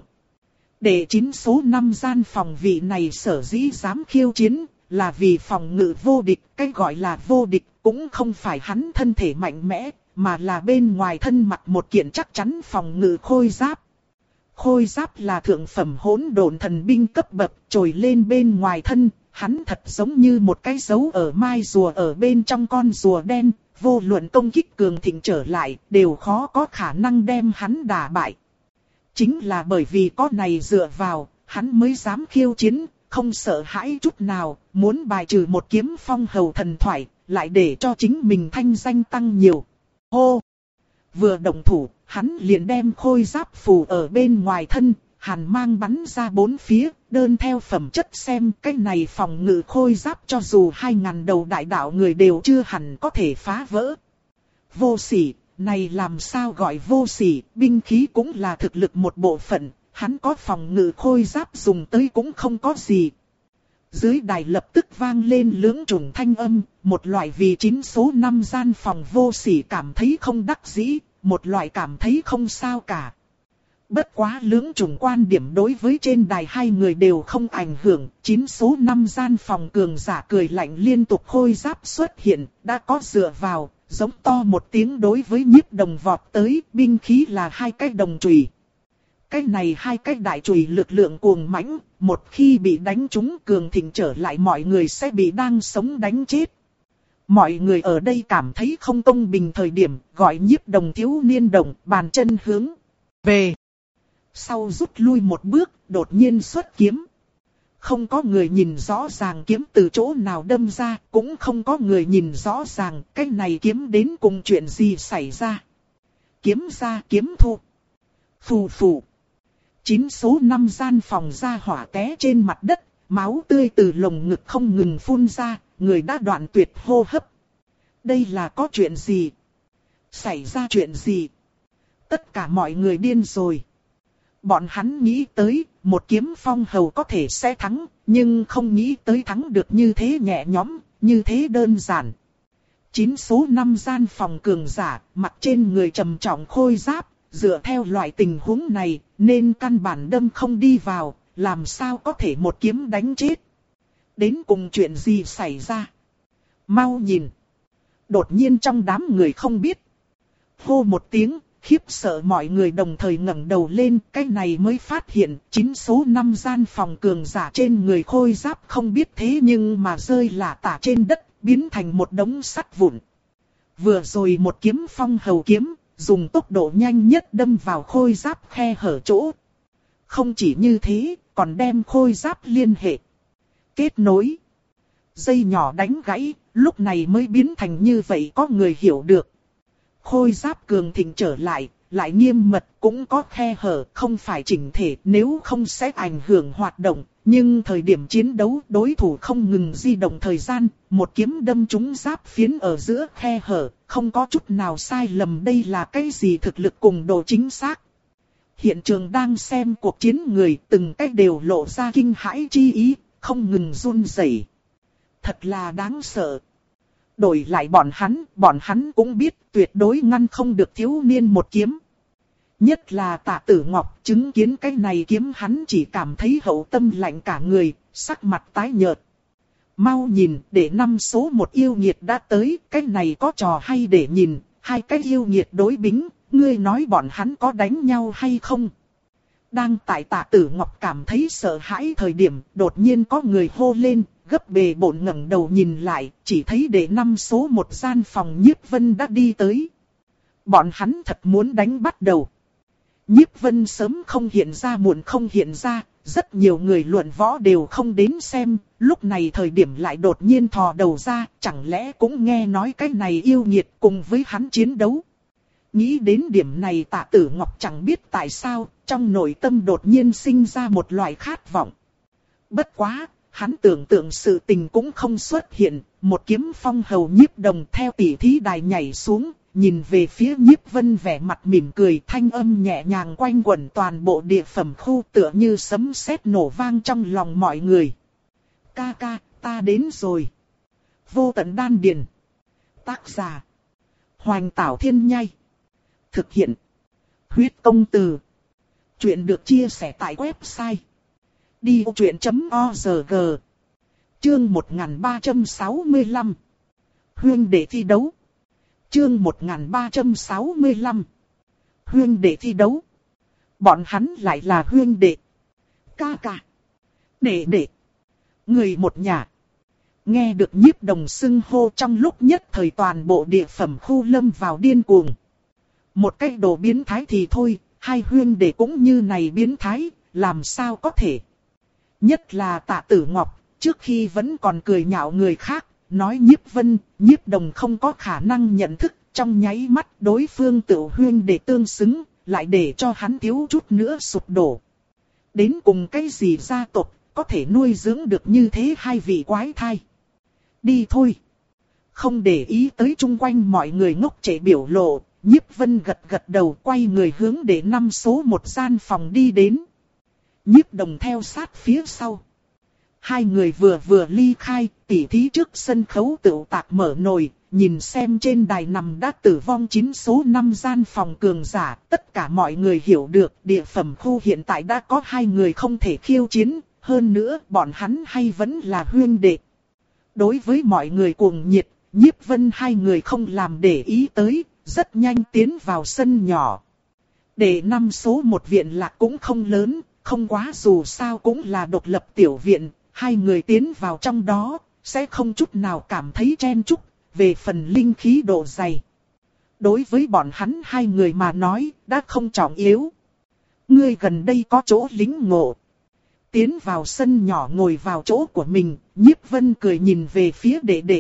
Để chín số năm gian phòng vị này sở dĩ dám khiêu chiến, là vì phòng ngự vô địch, cái gọi là vô địch cũng không phải hắn thân thể mạnh mẽ, mà là bên ngoài thân mặc một kiện chắc chắn phòng ngự khôi giáp. Khôi giáp là thượng phẩm hỗn độn thần binh cấp bậc, trồi lên bên ngoài thân, hắn thật giống như một cái dấu ở mai rùa ở bên trong con rùa đen, vô luận công kích cường thịnh trở lại, đều khó có khả năng đem hắn đả bại. Chính là bởi vì có này dựa vào, hắn mới dám khiêu chiến, không sợ hãi chút nào, muốn bài trừ một kiếm phong hầu thần thoại, lại để cho chính mình thanh danh tăng nhiều. Hô! Vừa động thủ, hắn liền đem khôi giáp phủ ở bên ngoài thân, hàn mang bắn ra bốn phía, đơn theo phẩm chất xem cái này phòng ngự khôi giáp cho dù hai ngàn đầu đại đạo người đều chưa hẳn có thể phá vỡ. Vô sỉ, này làm sao gọi vô sỉ, binh khí cũng là thực lực một bộ phận, hắn có phòng ngự khôi giáp dùng tới cũng không có gì. Dưới đài lập tức vang lên lưỡng trùng thanh âm, một loại vì chín số năm gian phòng vô sỉ cảm thấy không đắc dĩ, một loại cảm thấy không sao cả. Bất quá lưỡng trùng quan điểm đối với trên đài hai người đều không ảnh hưởng, chín số năm gian phòng cường giả cười lạnh liên tục khôi giáp xuất hiện, đã có dựa vào, giống to một tiếng đối với Nhiếp Đồng vọt tới, binh khí là hai cái đồng chùy. Cái này hai cái đại chùy lực lượng cuồng mãnh, một khi bị đánh trúng cường thịnh trở lại mọi người sẽ bị đang sống đánh chết. Mọi người ở đây cảm thấy không công bình thời điểm, gọi Nhiếp Đồng thiếu niên đồng, bàn chân hướng về. Sau rút lui một bước, đột nhiên xuất kiếm. Không có người nhìn rõ ràng kiếm từ chỗ nào đâm ra, cũng không có người nhìn rõ ràng cái này kiếm đến cùng chuyện gì xảy ra. Kiếm ra kiếm thu. Phù phù. Chín số năm gian phòng ra hỏa té trên mặt đất, máu tươi từ lồng ngực không ngừng phun ra, người đã đoạn tuyệt hô hấp. Đây là có chuyện gì? Xảy ra chuyện gì? Tất cả mọi người điên rồi. Bọn hắn nghĩ tới, một kiếm phong hầu có thể sẽ thắng, nhưng không nghĩ tới thắng được như thế nhẹ nhõm, như thế đơn giản. Chín số năm gian phòng cường giả, mặc trên người trầm trọng khôi giáp, dựa theo loại tình huống này, nên căn bản đâm không đi vào, làm sao có thể một kiếm đánh chết. Đến cùng chuyện gì xảy ra? Mau nhìn. Đột nhiên trong đám người không biết, hô một tiếng, khiếp sợ mọi người đồng thời ngẩng đầu lên, cái này mới phát hiện, chín số năm gian phòng cường giả trên người khôi giáp không biết thế nhưng mà rơi lả tả trên đất, biến thành một đống sắt vụn. Vừa rồi một kiếm phong hầu kiếm, dùng tốc độ nhanh nhất đâm vào khôi giáp khe hở chỗ. Không chỉ như thế, còn đem khôi giáp liên hệ, kết nối. Dây nhỏ đánh gãy, lúc này mới biến thành như vậy, có người hiểu được. Khôi giáp cường thịnh trở lại, lại nghiêm mật, cũng có khe hở, không phải chỉnh thể, nếu không sẽ ảnh hưởng hoạt động. Nhưng thời điểm chiến đấu, đối thủ không ngừng di động thời gian, một kiếm đâm trúng giáp phiến ở giữa khe hở, không có chút nào sai lầm. Đây là cái gì thực lực cùng độ chính xác? Hiện trường đang xem cuộc chiến người, từng cách đều lộ ra kinh hãi chi ý, không ngừng run rẩy. Thật là đáng sợ. Đổi lại bọn hắn, bọn hắn cũng biết tuyệt đối ngăn không được thiếu niên một kiếm. Nhất là Tạ Tử Ngọc, chứng kiến cái này kiếm hắn chỉ cảm thấy hậu tâm lạnh cả người, sắc mặt tái nhợt. Mau nhìn, để năm số một yêu nghiệt đã tới, cái này có trò hay để nhìn, hai cái yêu nghiệt đối bính, ngươi nói bọn hắn có đánh nhau hay không? Đang tại Tạ Tử Ngọc cảm thấy sợ hãi thời điểm, đột nhiên có người hô lên, gấp bề bộn ngẩng đầu nhìn lại, chỉ thấy để năm số một gian phòng Nhiếp Vân đã đi tới. Bọn hắn thật muốn đánh bắt đầu. Nhiếp Vân sớm không hiện ra muộn không hiện ra, rất nhiều người luận võ đều không đến xem, lúc này thời điểm lại đột nhiên thò đầu ra, chẳng lẽ cũng nghe nói cái này yêu nghiệt cùng với hắn chiến đấu. Nghĩ đến điểm này Tạ Tử Ngọc chẳng biết tại sao, trong nội tâm đột nhiên sinh ra một loại khát vọng. Bất quá, hắn tưởng tượng sự tình cũng không xuất hiện, một kiếm phong hầu Nhiếp Đồng theo tỷ thí đài nhảy xuống, nhìn về phía Nhiếp Vân vẻ mặt mỉm cười, thanh âm nhẹ nhàng quanh quẩn toàn bộ địa phẩm khu, tựa như sấm sét nổ vang trong lòng mọi người. Ca ca, ta đến rồi. Vô tận đan điền. Tác giả: Hoành Tảo Thiên Nhai. Thực hiện: Huyết Công Từ. Chuyện được chia sẻ tại website đi vô chuyện chấm org. Chương một nghìn ba trăm sáu mươi lăm. Huyên đệ thi đấu. Chương một nghìn ba trăm sáu mươi lăm. Huyên đệ thi đấu. Bọn hắn lại là huyên đệ. Ca ca. Đệ đệ. Người một nhà. Nghe được Nhiếp Đồng xưng hô, trong lúc nhất thời toàn bộ địa phẩm khu lâm vào điên cuồng. Một cái đồ biến thái thì thôi, hai huyên đệ cũng như này biến thái, làm sao có thể. Nhất là Tạ Tử Ngọc, trước khi vẫn còn cười nhạo người khác, nói Nhiếp Vân, Nhiếp Đồng không có khả năng nhận thức, trong nháy mắt đối phương tự huyên để tương xứng, lại để cho hắn thiếu chút nữa sụp đổ. Đến cùng cái gì gia tộc có thể nuôi dưỡng được như thế hai vị quái thai. Đi thôi. Không để ý tới chung quanh mọi người ngốc trệ biểu lộ, Nhiếp Vân gật gật đầu, quay người hướng để năm số một gian phòng đi đến. Nhiếp Đồng theo sát phía sau. Hai người vừa vừa ly khai, tỉ thí trước sân khấu tựu tạc mở nồi, nhìn xem trên đài nằm đã tử vong chín số năm gian phòng cường giả, tất cả mọi người hiểu được địa phẩm khu hiện tại đã có hai người không thể khiêu chiến, hơn nữa bọn hắn hay vẫn là huyên đệ. Đối với mọi người cuồng nhiệt, Nhiếp Vân hai người không làm để ý tới, rất nhanh tiến vào sân nhỏ. Để năm số một viện lạc cũng không lớn, không quá dù sao cũng là độc lập tiểu viện, hai người tiến vào trong đó, sẽ không chút nào cảm thấy chen chúc, về phần linh khí độ dày. Đối với bọn hắn hai người mà nói, đã không trọng yếu. Ngươi gần đây có chỗ lính ngộ. Tiến vào sân nhỏ ngồi vào chỗ của mình, Nhiếp Vân cười nhìn về phía đệ đệ.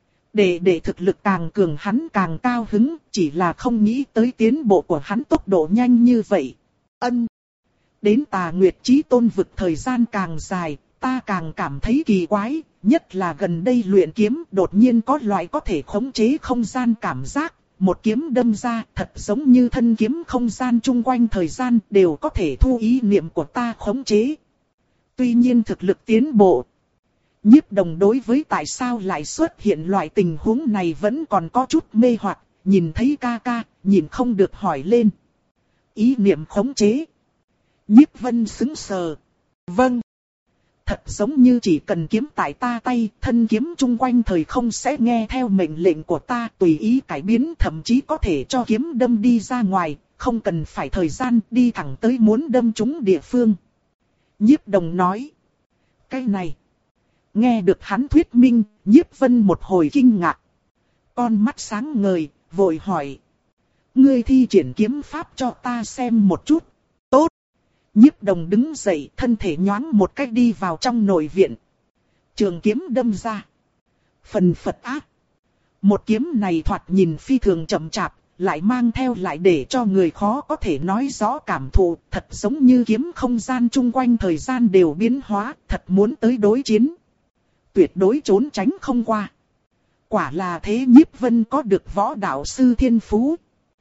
Đệ đệ thực lực càng cường hắn càng cao hứng, chỉ là không nghĩ tới tiến bộ của hắn tốc độ nhanh như vậy. Ân. Đến Tà Nguyệt Chí Tôn vực thời gian càng dài, ta càng cảm thấy kỳ quái, nhất là gần đây luyện kiếm đột nhiên có loại có thể khống chế không gian cảm giác, một kiếm đâm ra thật giống như thân kiếm không gian chung quanh thời gian đều có thể thu ý niệm của ta khống chế. Tuy nhiên thực lực tiến bộ. Nhiếp Đồng đối với tại sao lại xuất hiện loại tình huống này vẫn còn có chút mê hoặc, nhìn thấy ca ca, nhìn không được hỏi lên. Ý niệm khống chế. Nhiếp Vân sững sờ. Vâng. thật giống như chỉ cần kiếm tại ta tay, thân kiếm chung quanh thời không sẽ nghe theo mệnh lệnh của ta, tùy ý cải biến, thậm chí có thể cho kiếm đâm đi ra ngoài, không cần phải thời gian, đi thẳng tới muốn đâm trúng địa phương. Nhiếp Đồng nói. Cái này. Nghe được hắn thuyết minh, Nhiếp Vân một hồi kinh ngạc. Con mắt sáng ngời, vội hỏi. Ngươi thi triển kiếm pháp cho ta xem một chút. Tốt. Nhiếp Đồng đứng dậy, thân thể nhoáng một cách đi vào trong nội viện. Trường kiếm đâm ra. Phần phật ác. Một kiếm này thoạt nhìn phi thường chậm chạp, lại mang theo lại để cho người khó có thể nói rõ cảm thụ, thật giống như kiếm không gian chung quanh thời gian đều biến hóa, thật muốn tới đối chiến. Tuyệt đối trốn tránh không qua. Quả là thế, Nhiếp Vân có được võ đạo sư thiên phú.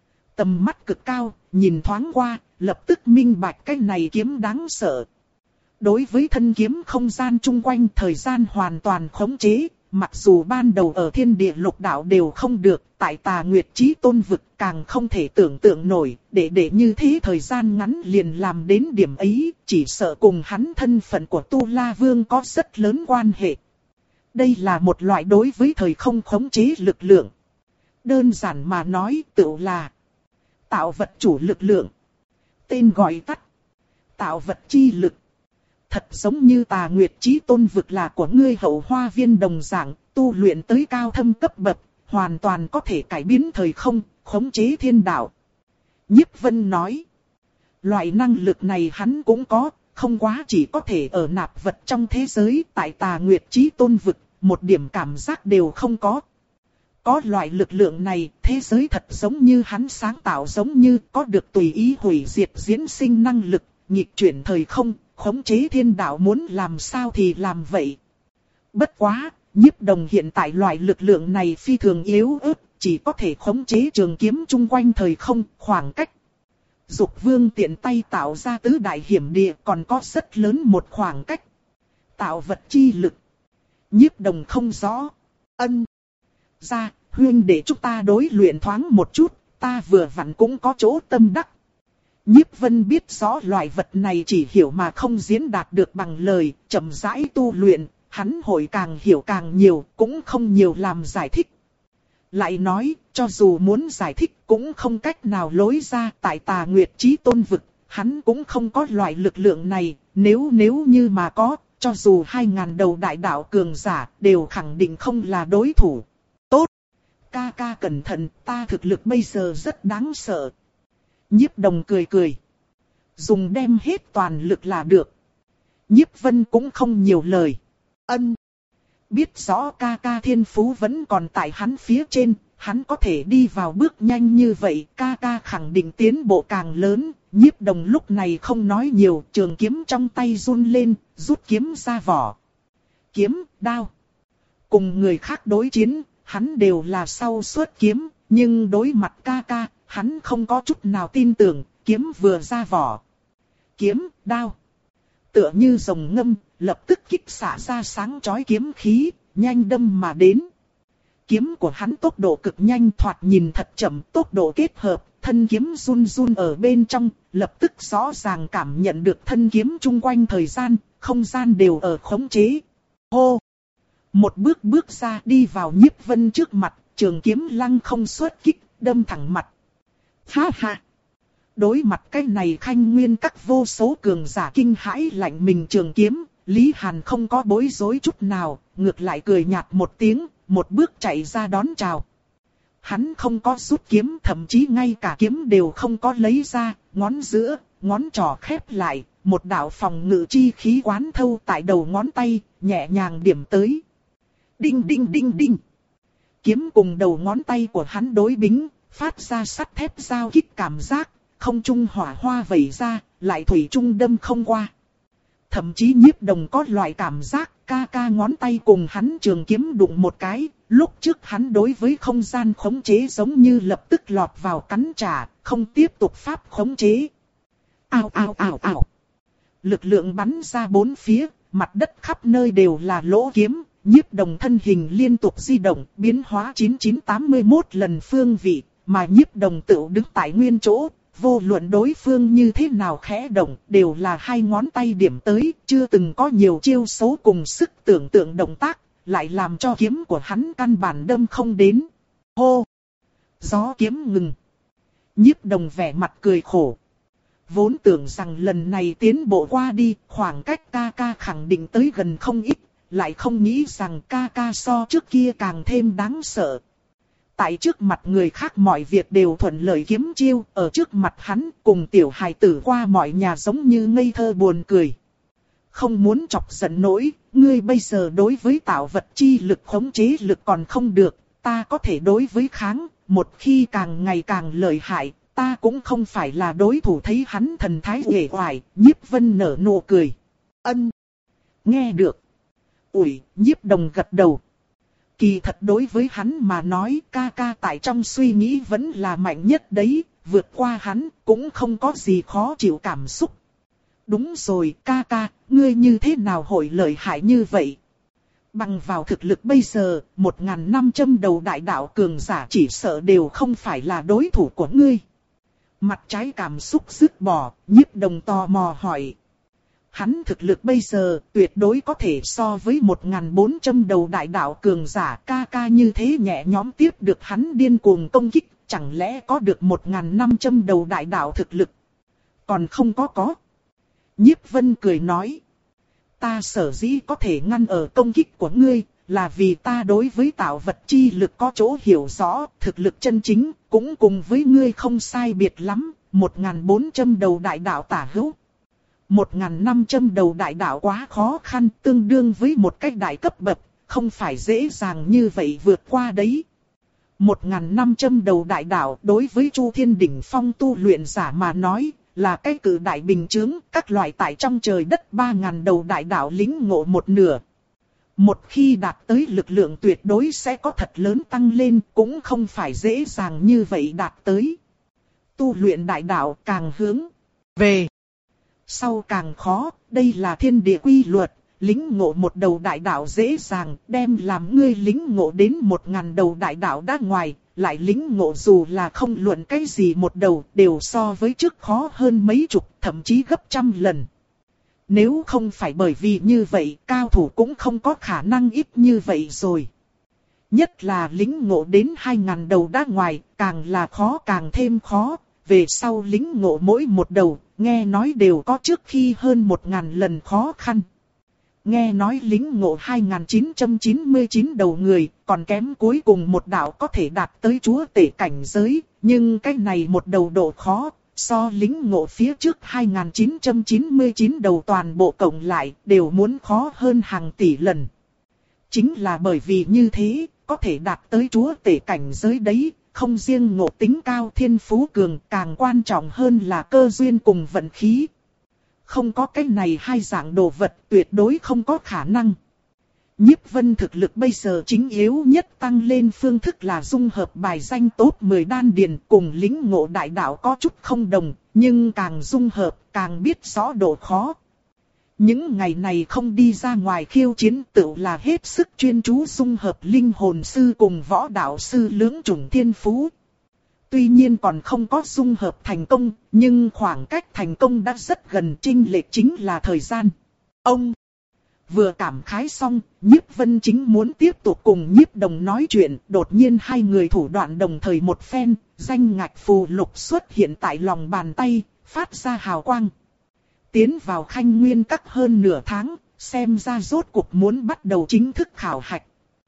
Tầm mắt cực cao, nhìn thoáng qua, lập tức minh bạch cái này kiếm đáng sợ. Đối với thân kiếm không gian chung quanh thời gian hoàn toàn khống chế, mặc dù ban đầu ở thiên địa lục đạo đều không được, tại Tà Nguyệt Chí Tôn vực càng không thể tưởng tượng nổi, để để như thế thời gian ngắn liền làm đến điểm ấy, chỉ sợ cùng hắn thân phận của Tu La Vương có rất lớn quan hệ. Đây là một loại đối với thời không khống chế lực lượng. Đơn giản mà nói tựu là tạo vật chủ lực lượng. Tên gọi tắt. Tạo vật chi lực. Thật giống như Tà Nguyệt Chí Tôn vực là của ngươi Hậu Hoa Viên đồng dạng, tu luyện tới cao thâm cấp bậc, hoàn toàn có thể cải biến thời không, khống chế thiên đạo. Nhiếp Vân nói. Loại năng lực này hắn cũng có, không quá chỉ có thể ở nạp vật trong thế giới, tại Tà Nguyệt Chí Tôn vực, một điểm cảm giác đều không có. Có loại lực lượng này, thế giới thật giống như hắn sáng tạo, giống như có được tùy ý hủy diệt diễn sinh năng lực, nghịch chuyển thời không, khống chế thiên đạo, muốn làm sao thì làm vậy. Bất quá, Nhiếp Đồng hiện tại loại lực lượng này phi thường yếu ớt, chỉ có thể khống chế trường kiếm chung quanh thời không, khoảng cách. Dục Vương tiện tay tạo ra tứ đại hiểm địa, còn có rất lớn một khoảng cách. Tạo vật chi lực. Nhiếp Đồng không rõ. Ân. Ra, huynh để chúng ta đối luyện thoáng một chút, ta vừa vặn cũng có chỗ tâm đắc. Nhiếp Vân biết rõ loại vật này chỉ hiểu mà không diễn đạt được bằng lời, chậm rãi tu luyện, hắn hội càng hiểu càng nhiều, cũng không nhiều làm giải thích. Lại nói, cho dù muốn giải thích cũng không cách nào lối ra, tại Tà Nguyệt Chí Tôn vực, hắn cũng không có loại lực lượng này, nếu nếu như mà có, cho dù hai ngàn đầu đại đạo cường giả, đều khẳng định không là đối thủ. Tốt! Ca ca cẩn thận, ta thực lực bây giờ rất đáng sợ. Nhiếp Đồng cười cười. Dùng đem hết toàn lực là được. Nhiếp Vân cũng không nhiều lời. Ân. Biết rõ ca ca thiên phú vẫn còn tại hắn phía trên, hắn có thể đi vào bước nhanh như vậy, ca ca khẳng định tiến bộ càng lớn. Nhiếp Đồng lúc này không nói nhiều, trường kiếm trong tay run lên, rút kiếm ra vỏ. Kiếm, đao. Cùng người khác đối chiến, hắn đều là sau xuất kiếm, nhưng đối mặt ca ca, hắn không có chút nào tin tưởng, kiếm vừa ra vỏ. Kiếm, đao. Tựa như rồng ngâm, lập tức kích xả ra sáng chói kiếm khí, nhanh đâm mà đến. Kiếm của hắn tốc độ cực nhanh, thoạt nhìn thật chậm, tốc độ kết hợp, thân kiếm run run ở bên trong, lập tức rõ ràng cảm nhận được thân kiếm chung quanh thời gian, không gian đều ở khống chế. Hô! Một bước bước ra đi vào Nhiếp Vân trước mặt, trường kiếm lăng không xuất kích, đâm thẳng mặt. Ha ha! Đối mặt cái này Khanh Nguyên các vô số cường giả kinh hãi lạnh mình trường kiếm, Lý Hàn không có bối rối chút nào, ngược lại cười nhạt một tiếng, một bước chạy ra đón chào. Hắn không có rút kiếm, thậm chí ngay cả kiếm đều không có lấy ra, ngón giữa, ngón trỏ khép lại, một đạo phòng ngự chi khí quán thâu tại đầu ngón tay, nhẹ nhàng điểm tới. Đinh đinh đinh đinh. Kiếm cùng đầu ngón tay của hắn đối bính, phát ra sắt thép giao kích cảm giác, không trung hỏa hoa vẩy ra, lại thủy trung đâm không qua. Thậm chí Nhiếp Đồng có loại cảm giác, ca ca ngón tay cùng hắn trường kiếm đụng một cái, lúc trước hắn đối với không gian khống chế giống như lập tức lọt vào cắn trả, không tiếp tục pháp khống chế. Ao ao ao ao. Lực lượng bắn ra bốn phía, mặt đất khắp nơi đều là lỗ kiếm, Nhiếp Đồng thân hình liên tục di động, biến hóa chín chín tám mươi mốt lần phương vị, mà Nhiếp Đồng tự đứng tại nguyên chỗ, Vô luận đối phương như thế nào khẽ động, đều là hai ngón tay điểm tới, chưa từng có nhiều chiêu số cùng sức tưởng tượng động tác, lại làm cho kiếm của hắn căn bản đâm không đến. Hô! Gió kiếm ngừng. Nhiếp Đồng vẻ mặt cười khổ. Vốn tưởng rằng lần này tiến bộ qua đi, khoảng cách ca ca khẳng định tới gần không ít, lại không nghĩ rằng ca ca so trước kia càng thêm đáng sợ. Tại trước mặt người khác mọi việc đều thuận lợi kiếm chiêu, ở trước mặt hắn cùng tiểu hài tử qua mọi nhà giống như ngây thơ buồn cười. Không muốn chọc giận nỗi, ngươi bây giờ đối với tạo vật chi lực khống chế lực còn không được, ta có thể đối với kháng, một khi càng ngày càng lợi hại, ta cũng không phải là đối thủ. Thấy hắn thần thái uể oải, Nhiếp Vân nở nụ cười. Ân. Nghe được. Ủi, Nhiếp Đồng gật đầu. Kỳ thật đối với hắn mà nói, ca ca tại trong suy nghĩ vẫn là mạnh nhất đấy, vượt qua hắn cũng không có gì khó chịu cảm xúc. Đúng rồi, ca ca, ngươi như thế nào hội lợi hại như vậy? Bằng vào thực lực bây giờ, một ngàn năm trăm đầu đại đạo cường giả chỉ sợ đều không phải là đối thủ của ngươi. Mặt trái cảm xúc dứt bỏ, Nhiếp Đồng tò mò hỏi. Hắn thực lực bây giờ tuyệt đối có thể so với một nghìn bốn trăm đầu đại đạo cường giả, ca ca như thế nhẹ nhõm tiếp được hắn điên cuồng công kích, chẳng lẽ có được một nghìn năm trăm đầu đại đạo thực lực? Còn không có có. Nhiếp Vân cười nói. Ta sở dĩ có thể ngăn ở công kích của ngươi, là vì ta đối với tạo vật chi lực có chỗ hiểu rõ, thực lực chân chính, cũng cùng với ngươi không sai biệt lắm, một nghìn bốn trăm đầu đại đạo tả hữu. một nghìn năm trăm đầu đại đạo quá khó khăn, tương đương với một cách đại cấp bậc, không phải dễ dàng như vậy vượt qua đấy. một nghìn năm trăm đầu đại đạo đối với Chu Thiên đỉnh phong tu luyện giả mà nói, là cái cự đại bình chướng, các loại tại trong trời đất ba nghìn đầu đại đạo lĩnh ngộ một nửa. Một khi đạt tới lực lượng tuyệt đối sẽ có thật lớn tăng lên, cũng không phải dễ dàng như vậy đạt tới. Tu luyện đại đạo càng hướng về sau càng khó, đây là thiên địa quy luật, lĩnh ngộ một đầu đại đạo dễ dàng, đem làm ngươi lĩnh ngộ đến một ngàn đầu đại đạo đã ngoài, lại lĩnh ngộ dù là không luận cái gì một đầu, đều so với trước khó hơn mấy chục, thậm chí gấp trăm lần. Nếu không phải bởi vì như vậy, cao thủ cũng không có khả năng ít như vậy rồi. Nhất là lĩnh ngộ đến hai ngàn đầu đã ngoài, càng là khó càng thêm khó, về sau lĩnh ngộ mỗi một đầu, nghe nói đều có trước khi hơn một ngàn lần khó khăn. Nghe nói lĩnh ngộ hai nghìn chín trăm chín mươi chín đầu người, còn kém cuối cùng một đạo có thể đạt tới chúa tể cảnh giới, nhưng cái này một đầu độ khó, so lĩnh ngộ phía trước hai nghìn chín trăm chín mươi chín đầu toàn bộ cộng lại, đều muốn khó hơn hàng tỷ lần. Chính là bởi vì như thế, có thể đạt tới chúa tể cảnh giới đấy, không riêng ngộ tính cao thiên phú cường, càng quan trọng hơn là cơ duyên cùng vận khí. Không có cái này hai dạng đồ vật tuyệt đối không có khả năng. Nhiếp Vân thực lực bây giờ chính yếu nhất tăng lên phương thức là dung hợp bài danh top mười đan điền cùng lĩnh ngộ đại đạo có chút không đồng, nhưng càng dung hợp càng biết rõ độ khó. Những ngày này không đi ra ngoài khiêu chiến tự là hết sức chuyên chú dung hợp linh hồn sư cùng võ đạo sư lưỡng chủng thiên phú. Tuy nhiên còn không có dung hợp thành công, nhưng khoảng cách thành công đã rất gần, chênh lệch chính là thời gian. Ông vừa cảm khái xong, Nhiếp Vân chính muốn tiếp tục cùng Nhiếp Đồng nói chuyện, đột nhiên hai người thủ đoạn đồng thời một phen, danh ngạch phù lục xuất hiện tại lòng bàn tay, phát ra hào quang. Tiến vào Khanh Nguyên Các hơn nửa tháng, xem ra rốt cuộc muốn bắt đầu chính thức khảo hạch.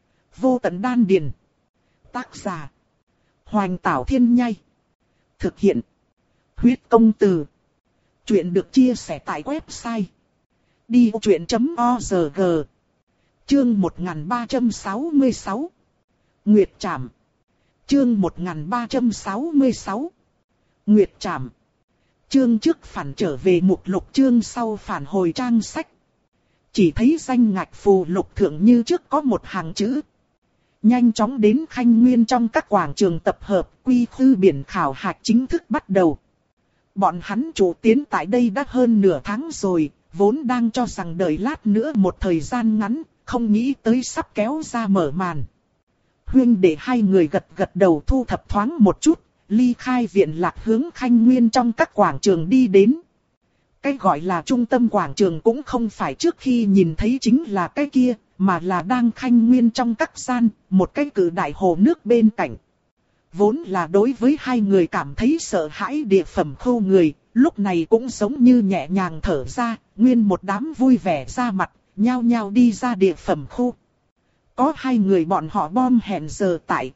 Vô tận đan điền. Tác giả Hoành Tảo Thiên Nhai. Thực hiện Huyết Công Từ. Chuyện được chia sẻ tại website đi vô chuyện chấm org. Chương một nghìn ba trăm sáu mươi sáu. Nguyệt Trảm. Chương một nghìn ba trăm sáu mươi sáu. Nguyệt Trảm. Chương trước phản trở về mục lục, chương sau phản hồi trang sách. Chỉ thấy danh ngạch phù lục thượng như trước có một hàng chữ. Nhanh chóng đến Khanh Nguyên trong các quảng trường tập hợp, quy khư biển khảo hạch chính thức bắt đầu. Bọn hắn chủ tiến tại đây đã hơn nửa tháng rồi, vốn đang cho rằng đợi lát nữa một thời gian ngắn, không nghĩ tới sắp kéo ra mở màn. Huynh đệ hai người gật gật đầu thu thập thoáng một chút, ly khai viện lạc hướng Khanh Nguyên trong các quảng trường đi đến. Cái gọi là trung tâm quảng trường cũng không phải trước khi nhìn thấy chính là cái kia, mà là đang Khanh Nguyên trong các gian, một cái cự đại hồ nước bên cạnh. Vốn là đối với hai người cảm thấy sợ hãi địa phẩm khu người, lúc này cũng giống như nhẹ nhàng thở ra, nguyên một đám vui vẻ ra mặt, nhao nhao đi ra địa phẩm khu. Có hai người bọn họ bom hẹn giờ tại.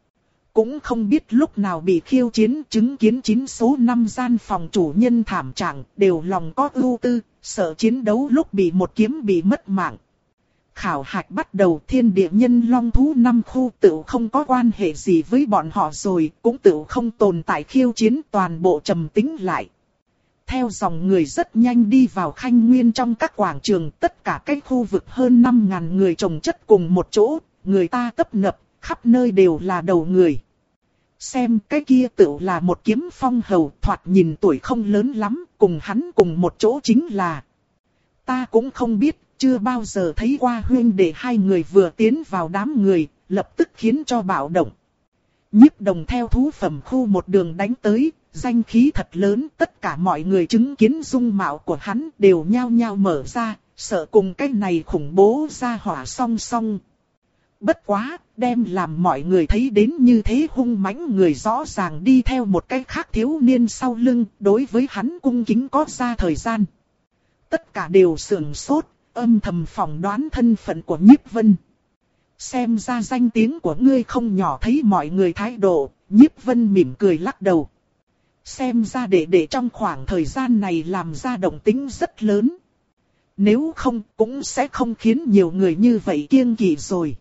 Cũng không biết lúc nào bị khiêu chiến, chứng kiến chín số năm gian phòng chủ nhân thảm trạng, đều lòng có ưu tư, sợ chiến đấu lúc bị một kiếm bị mất mạng. Khảo hạch bắt đầu, thiên địa nhân long thú năm khu tự không có quan hệ gì với bọn họ rồi, cũng tự không tồn tại khiêu chiến, toàn bộ trầm tĩnh lại. Theo dòng người rất nhanh đi vào Khanh Nguyên trong các quảng trường, tất cả các khu vực hơn năm nghìn người chồng chất cùng một chỗ, người ta tấp nập, khắp nơi đều là đầu người. Xem cái kia tự là một kiếm phong hầu, thoạt nhìn tuổi không lớn lắm, cùng hắn cùng một chỗ chính là. Ta cũng không biết, chưa bao giờ thấy qua huynh đệ hai người vừa tiến vào đám người, lập tức khiến cho bạo động. Nhiếp Đồng theo thú phẩm khu một đường đánh tới, danh khí thật lớn, tất cả mọi người chứng kiến dung mạo của hắn đều nhao nhao mở ra, sợ cùng cái này khủng bố ra hỏa song song. Bất quá, đem làm mọi người thấy đến như thế hung mãnh người rõ ràng đi theo một cái khác thiếu niên sau lưng, đối với hắn cung kính có ra thời gian. Tất cả đều sườn sốt, âm thầm phỏng đoán thân phận của Nhiếp Vân. Xem ra danh tiếng của ngươi không nhỏ, thấy mọi người thái độ, Nhiếp Vân mỉm cười lắc đầu. Xem ra đệ đệ trong khoảng thời gian này làm ra động tĩnh rất lớn. Nếu không cũng sẽ không khiến nhiều người như vậy kiêng kỵ rồi.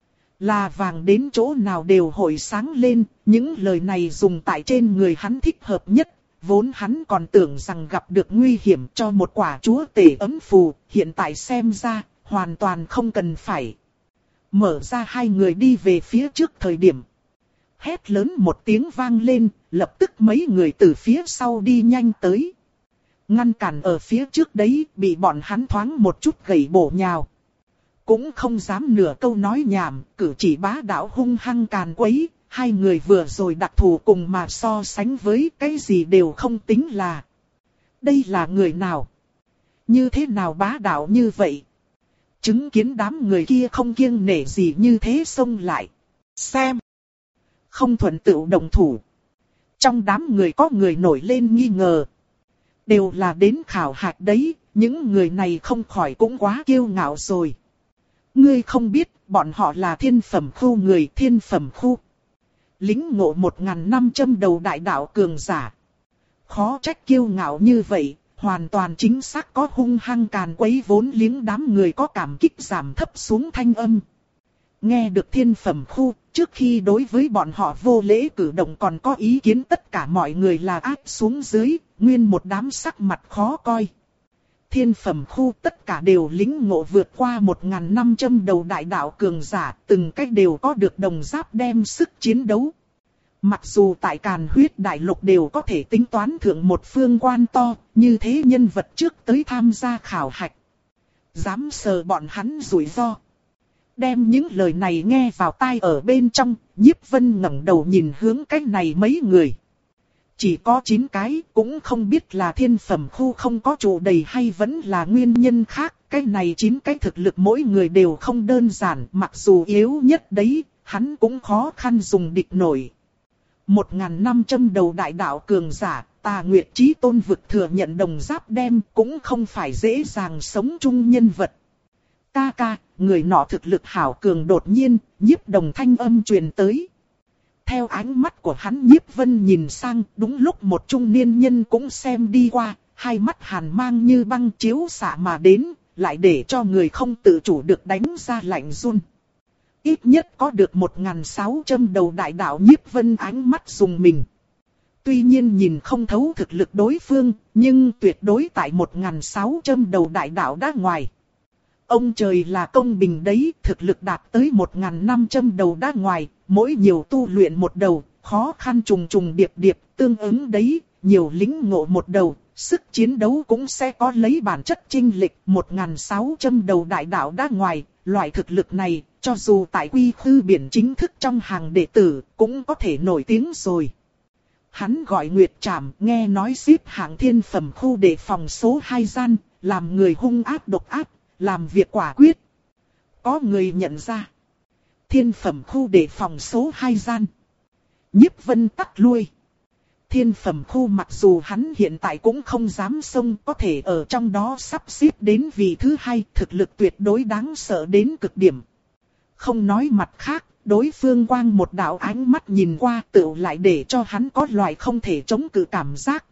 Là vàng đến chỗ nào đều hội sáng lên, những lời này dùng tại trên người hắn thích hợp nhất. Vốn hắn còn tưởng rằng gặp được nguy hiểm cho một quả chúa tể ấm phù, hiện tại xem ra, hoàn toàn không cần phải. Mở ra hai người đi về phía trước thời điểm. Hét lớn một tiếng vang lên, lập tức mấy người từ phía sau đi nhanh tới. Ngăn cản ở phía trước đấy, bị bọn hắn thoáng một chút gẩy bổ nhào. Cũng không dám nửa câu nói nhảm, cử chỉ bá đạo hung hăng càn quấy. Hai người vừa rồi đặc thù cùng mà so sánh với cái gì đều không tính là. Đây là người nào? Như thế nào bá đạo như vậy? Chứng kiến đám người kia không kiêng nể gì như thế xông lại. Xem! Không thuận tự động thủ. Trong đám người có người nổi lên nghi ngờ. Đều là đến khảo hạch đấy, những người này không khỏi cũng quá kiêu ngạo rồi. Ngươi không biết, bọn họ là thiên phẩm khu người, thiên phẩm khu. Lính ngộ một ngàn năm châm đầu đại đạo cường giả. Khó trách kiêu ngạo như vậy, hoàn toàn chính xác có hung hăng càn quấy vốn liếng đám người có cảm kích giảm thấp xuống thanh âm. Nghe được thiên phẩm khu, trước khi đối với bọn họ vô lễ cử động còn có ý kiến tất cả mọi người là áp xuống dưới, nguyên một đám sắc mặt khó coi. Thiên phẩm khu tất cả đều lính ngộ vượt qua một ngàn năm châm đầu đại đạo cường giả, từng cách đều có được đồng giáp đem sức chiến đấu. Mặc dù tại Càn Huyết Đại Lục đều có thể tính toán thượng một phương quan to, như thế nhân vật trước tới tham gia khảo hạch. Dám sờ bọn hắn rủi ro. Đem những lời này nghe vào tai ở bên trong, Nhiếp Vân ngẩng đầu nhìn hướng cái này mấy người. Chỉ có chín cái, cũng không biết là thiên phẩm khu không có trụ đầy hay vẫn là nguyên nhân khác. Cái này chín cái thực lực mỗi người đều không đơn giản, mặc dù yếu nhất đấy, hắn cũng khó khăn dùng địch nổi. Một ngàn năm châm đầu đại đạo cường giả, Tà Nguyệt Chí Tôn vực thừa nhận đồng giáp đem cũng không phải dễ dàng sống chung nhân vật. Ca ca, người nọ thực lực hảo cường đột nhiên, Nhiếp Đồng thanh âm truyền tới. Theo ánh mắt của hắn Nhiếp Vân nhìn sang, đúng lúc một trung niên nhân cũng xem đi qua, hai mắt hàn mang như băng chiếu xạ mà đến, lại để cho người không tự chủ được đánh ra lạnh run. Ít nhất có được một ngàn sáu châm đầu đại đạo Nhiếp Vân ánh mắt dùng mình. Tuy nhiên nhìn không thấu thực lực đối phương, nhưng tuyệt đối tại một ngàn sáu châm đầu đại đạo đã ngoài. Ông trời là công bình đấy, thực lực đạt tới một ngàn năm châm đầu đã ngoài, mỗi nhiều tu luyện một đầu, khó khăn trùng trùng điệp điệp, tương ứng đấy, nhiều lĩnh ngộ một đầu, sức chiến đấu cũng sẽ có lấy bản chất chênh lệch. Một ngàn sáu châm đầu đại đạo đã ngoài, loại thực lực này, cho dù tại quy khư biển chính thức trong hàng đệ tử, cũng có thể nổi tiếng rồi. Hắn gọi Nguyệt Trảm, nghe nói xếp hạng thiên phẩm khu để phòng số hai gian, làm người hung ác độc ác, làm việc quả quyết. Có người nhận ra. Thiên phẩm khu để phòng số hai gian. Nhiếp Vân tắc lui. Thiên phẩm khu mặc dù hắn hiện tại cũng không dám xông, có thể ở trong đó sắp xếp đến vị thứ hai, thực lực tuyệt đối đáng sợ đến cực điểm. Không nói mặt khác, đối phương quang một đạo ánh mắt nhìn qua tựu lại để cho hắn có loại không thể chống cự cảm giác.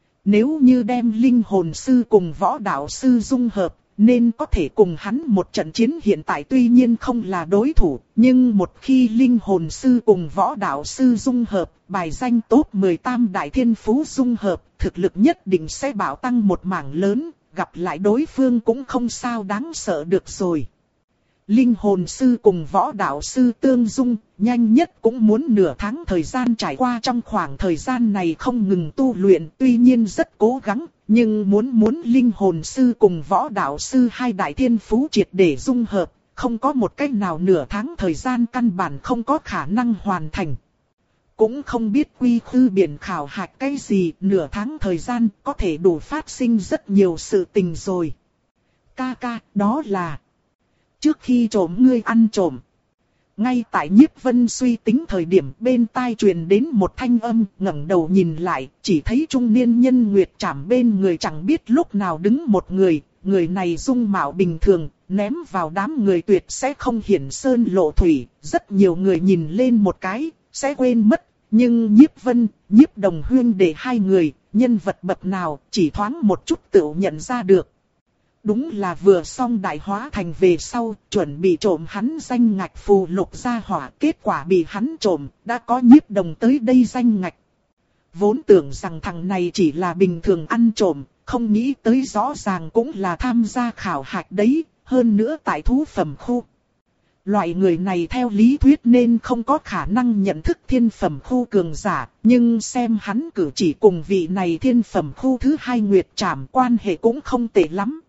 Nếu như đem linh hồn sư cùng võ đạo sư dung hợp, nên có thể cùng hắn một trận chiến. Hiện tại tuy nhiên không là đối thủ, nhưng một khi linh hồn sư cùng võ đạo sư dung hợp, bài danh top mười tam đại thiên phú dung hợp, thực lực nhất định sẽ bạo tăng một mảng lớn, gặp lại đối phương cũng không sao đáng sợ được rồi. Linh hồn sư cùng võ đạo sư tương dung, nhanh nhất cũng muốn nửa tháng thời gian. Trải qua trong khoảng thời gian này không ngừng tu luyện, tuy nhiên rất cố gắng, nhưng muốn muốn linh hồn sư cùng võ đạo sư hai đại thiên phú triệt để dung hợp, không có một cách nào nửa tháng thời gian căn bản không có khả năng hoàn thành. Cũng không biết quy khư biển khảo hạch cái gì, nửa tháng thời gian có thể đủ phát sinh rất nhiều sự tình rồi. Ca ca, đó là... Trước khi trộm ngươi ăn trộm. Ngay tại Nhiếp Vân suy tính thời điểm, bên tai truyền đến một thanh âm, ngẩng đầu nhìn lại, chỉ thấy trung niên nhân Nguyệt Trảm bên người chẳng biết lúc nào đứng một người, người này dung mạo bình thường, ném vào đám người tuyệt sẽ không hiển sơn lộ thủy, rất nhiều người nhìn lên một cái, sẽ quên mất, nhưng Nhiếp Vân, Nhiếp Đồng Huyên để hai người, nhân vật bậc nào, chỉ thoáng một chút tự nhận ra được. Đúng là vừa xong đại hóa thành về sau, chuẩn bị trộm hắn danh ngạch phù lục gia hỏa, kết quả bị hắn trộm, đã có Nhiếp Đồng tới đây danh ngạch. Vốn tưởng rằng thằng này chỉ là bình thường ăn trộm, không nghĩ tới rõ ràng cũng là tham gia khảo hạch đấy, hơn nữa tại thú phẩm khu. Loại người này theo lý thuyết nên không có khả năng nhận thức thiên phẩm khu cường giả, nhưng xem hắn cử chỉ cùng vị này thiên phẩm khu thứ hai Nguyệt Trảm quan hệ cũng không tệ lắm.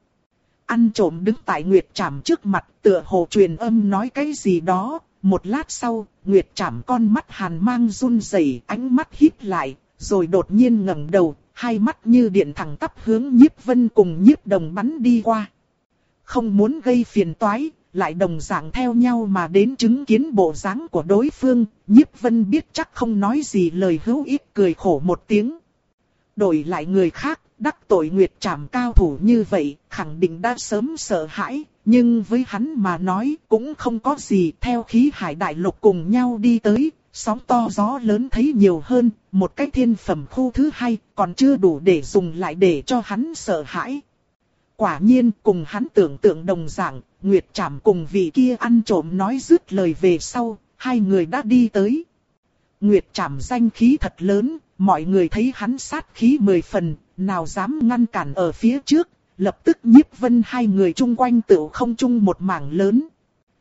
Ăn trộm đứng tại Nguyệt Trảm trước mặt, tựa hồ truyền âm nói cái gì đó, một lát sau, Nguyệt Trảm con mắt hàn mang run rẩy, ánh mắt híp lại, rồi đột nhiên ngẩng đầu, hai mắt như điện thẳng tắp hướng Nhiếp Vân cùng Nhiếp Đồng bắn đi qua. Không muốn gây phiền toái, lại đồng dạng theo nhau mà đến chứng kiến bộ dáng của đối phương, Nhiếp Vân biết chắc không nói gì lời hữu ích, cười khổ một tiếng. Đổi lại người khác, đắc tội Nguyệt Trảm cao thủ như vậy, khẳng định đã sớm sợ hãi, nhưng với hắn mà nói cũng không có gì. Theo khí hải đại lục cùng nhau đi tới, sóng to gió lớn thấy nhiều hơn, một cái thiên phẩm khu thứ hai còn chưa đủ để dùng lại để cho hắn sợ hãi. Quả nhiên cùng hắn tưởng tượng đồng dạng, Nguyệt Trảm cùng vị kia ăn trộm nói dứt lời về sau, hai người đã đi tới. Nguyệt Trảm danh khí thật lớn, mọi người thấy hắn sát khí mười phần, nào dám ngăn cản ở phía trước, lập tức Nhiếp Vân hai người chung quanh tựu không chung một mảng lớn.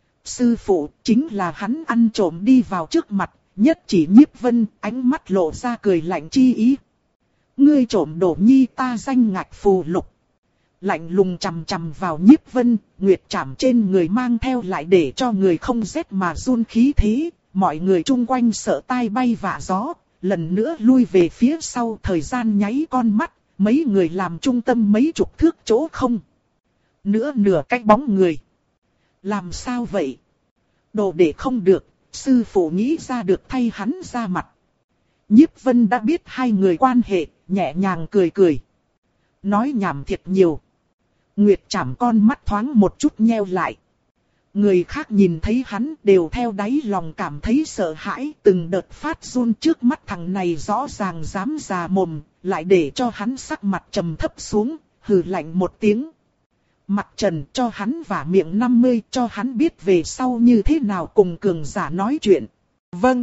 Sư phụ chính là hắn ăn trộm đi vào trước mặt, nhất chỉ Nhiếp Vân, ánh mắt lộ ra cười lạnh chi ý. Ngươi trộm đồ nhi ta danh ngạch phù lục. Lạnh lùng chằm chằm vào Nhiếp Vân, Nguyệt Trảm trên người mang theo lại để cho người không rét mà run khí thế, mọi người chung quanh sợ tai bay vạ gió, lần nữa lui về phía sau. Thời gian nháy con mắt, mấy người làm trung tâm mấy chục thước chỗ không. Nữa nửa cách bóng người. Làm sao vậy? Đồ để không được, sư phụ nghĩ ra được thay hắn ra mặt. Nhiếp Vân đã biết hai người quan hệ, nhẹ nhàng cười cười. Nói nhảm thiệt nhiều. Nguyệt Trảm con mắt thoáng một chút nheo lại. Người khác nhìn thấy hắn đều theo đáy lòng cảm thấy sợ hãi, từng đợt phát run. Trước mắt thằng này rõ ràng dám già mồm, lại để cho hắn sắc mặt trầm thấp xuống, hừ lạnh một tiếng. Mặc Trần cho hắn vả miệng năm mươi, cho hắn biết về sau như thế nào cùng cường giả nói chuyện. Vâng.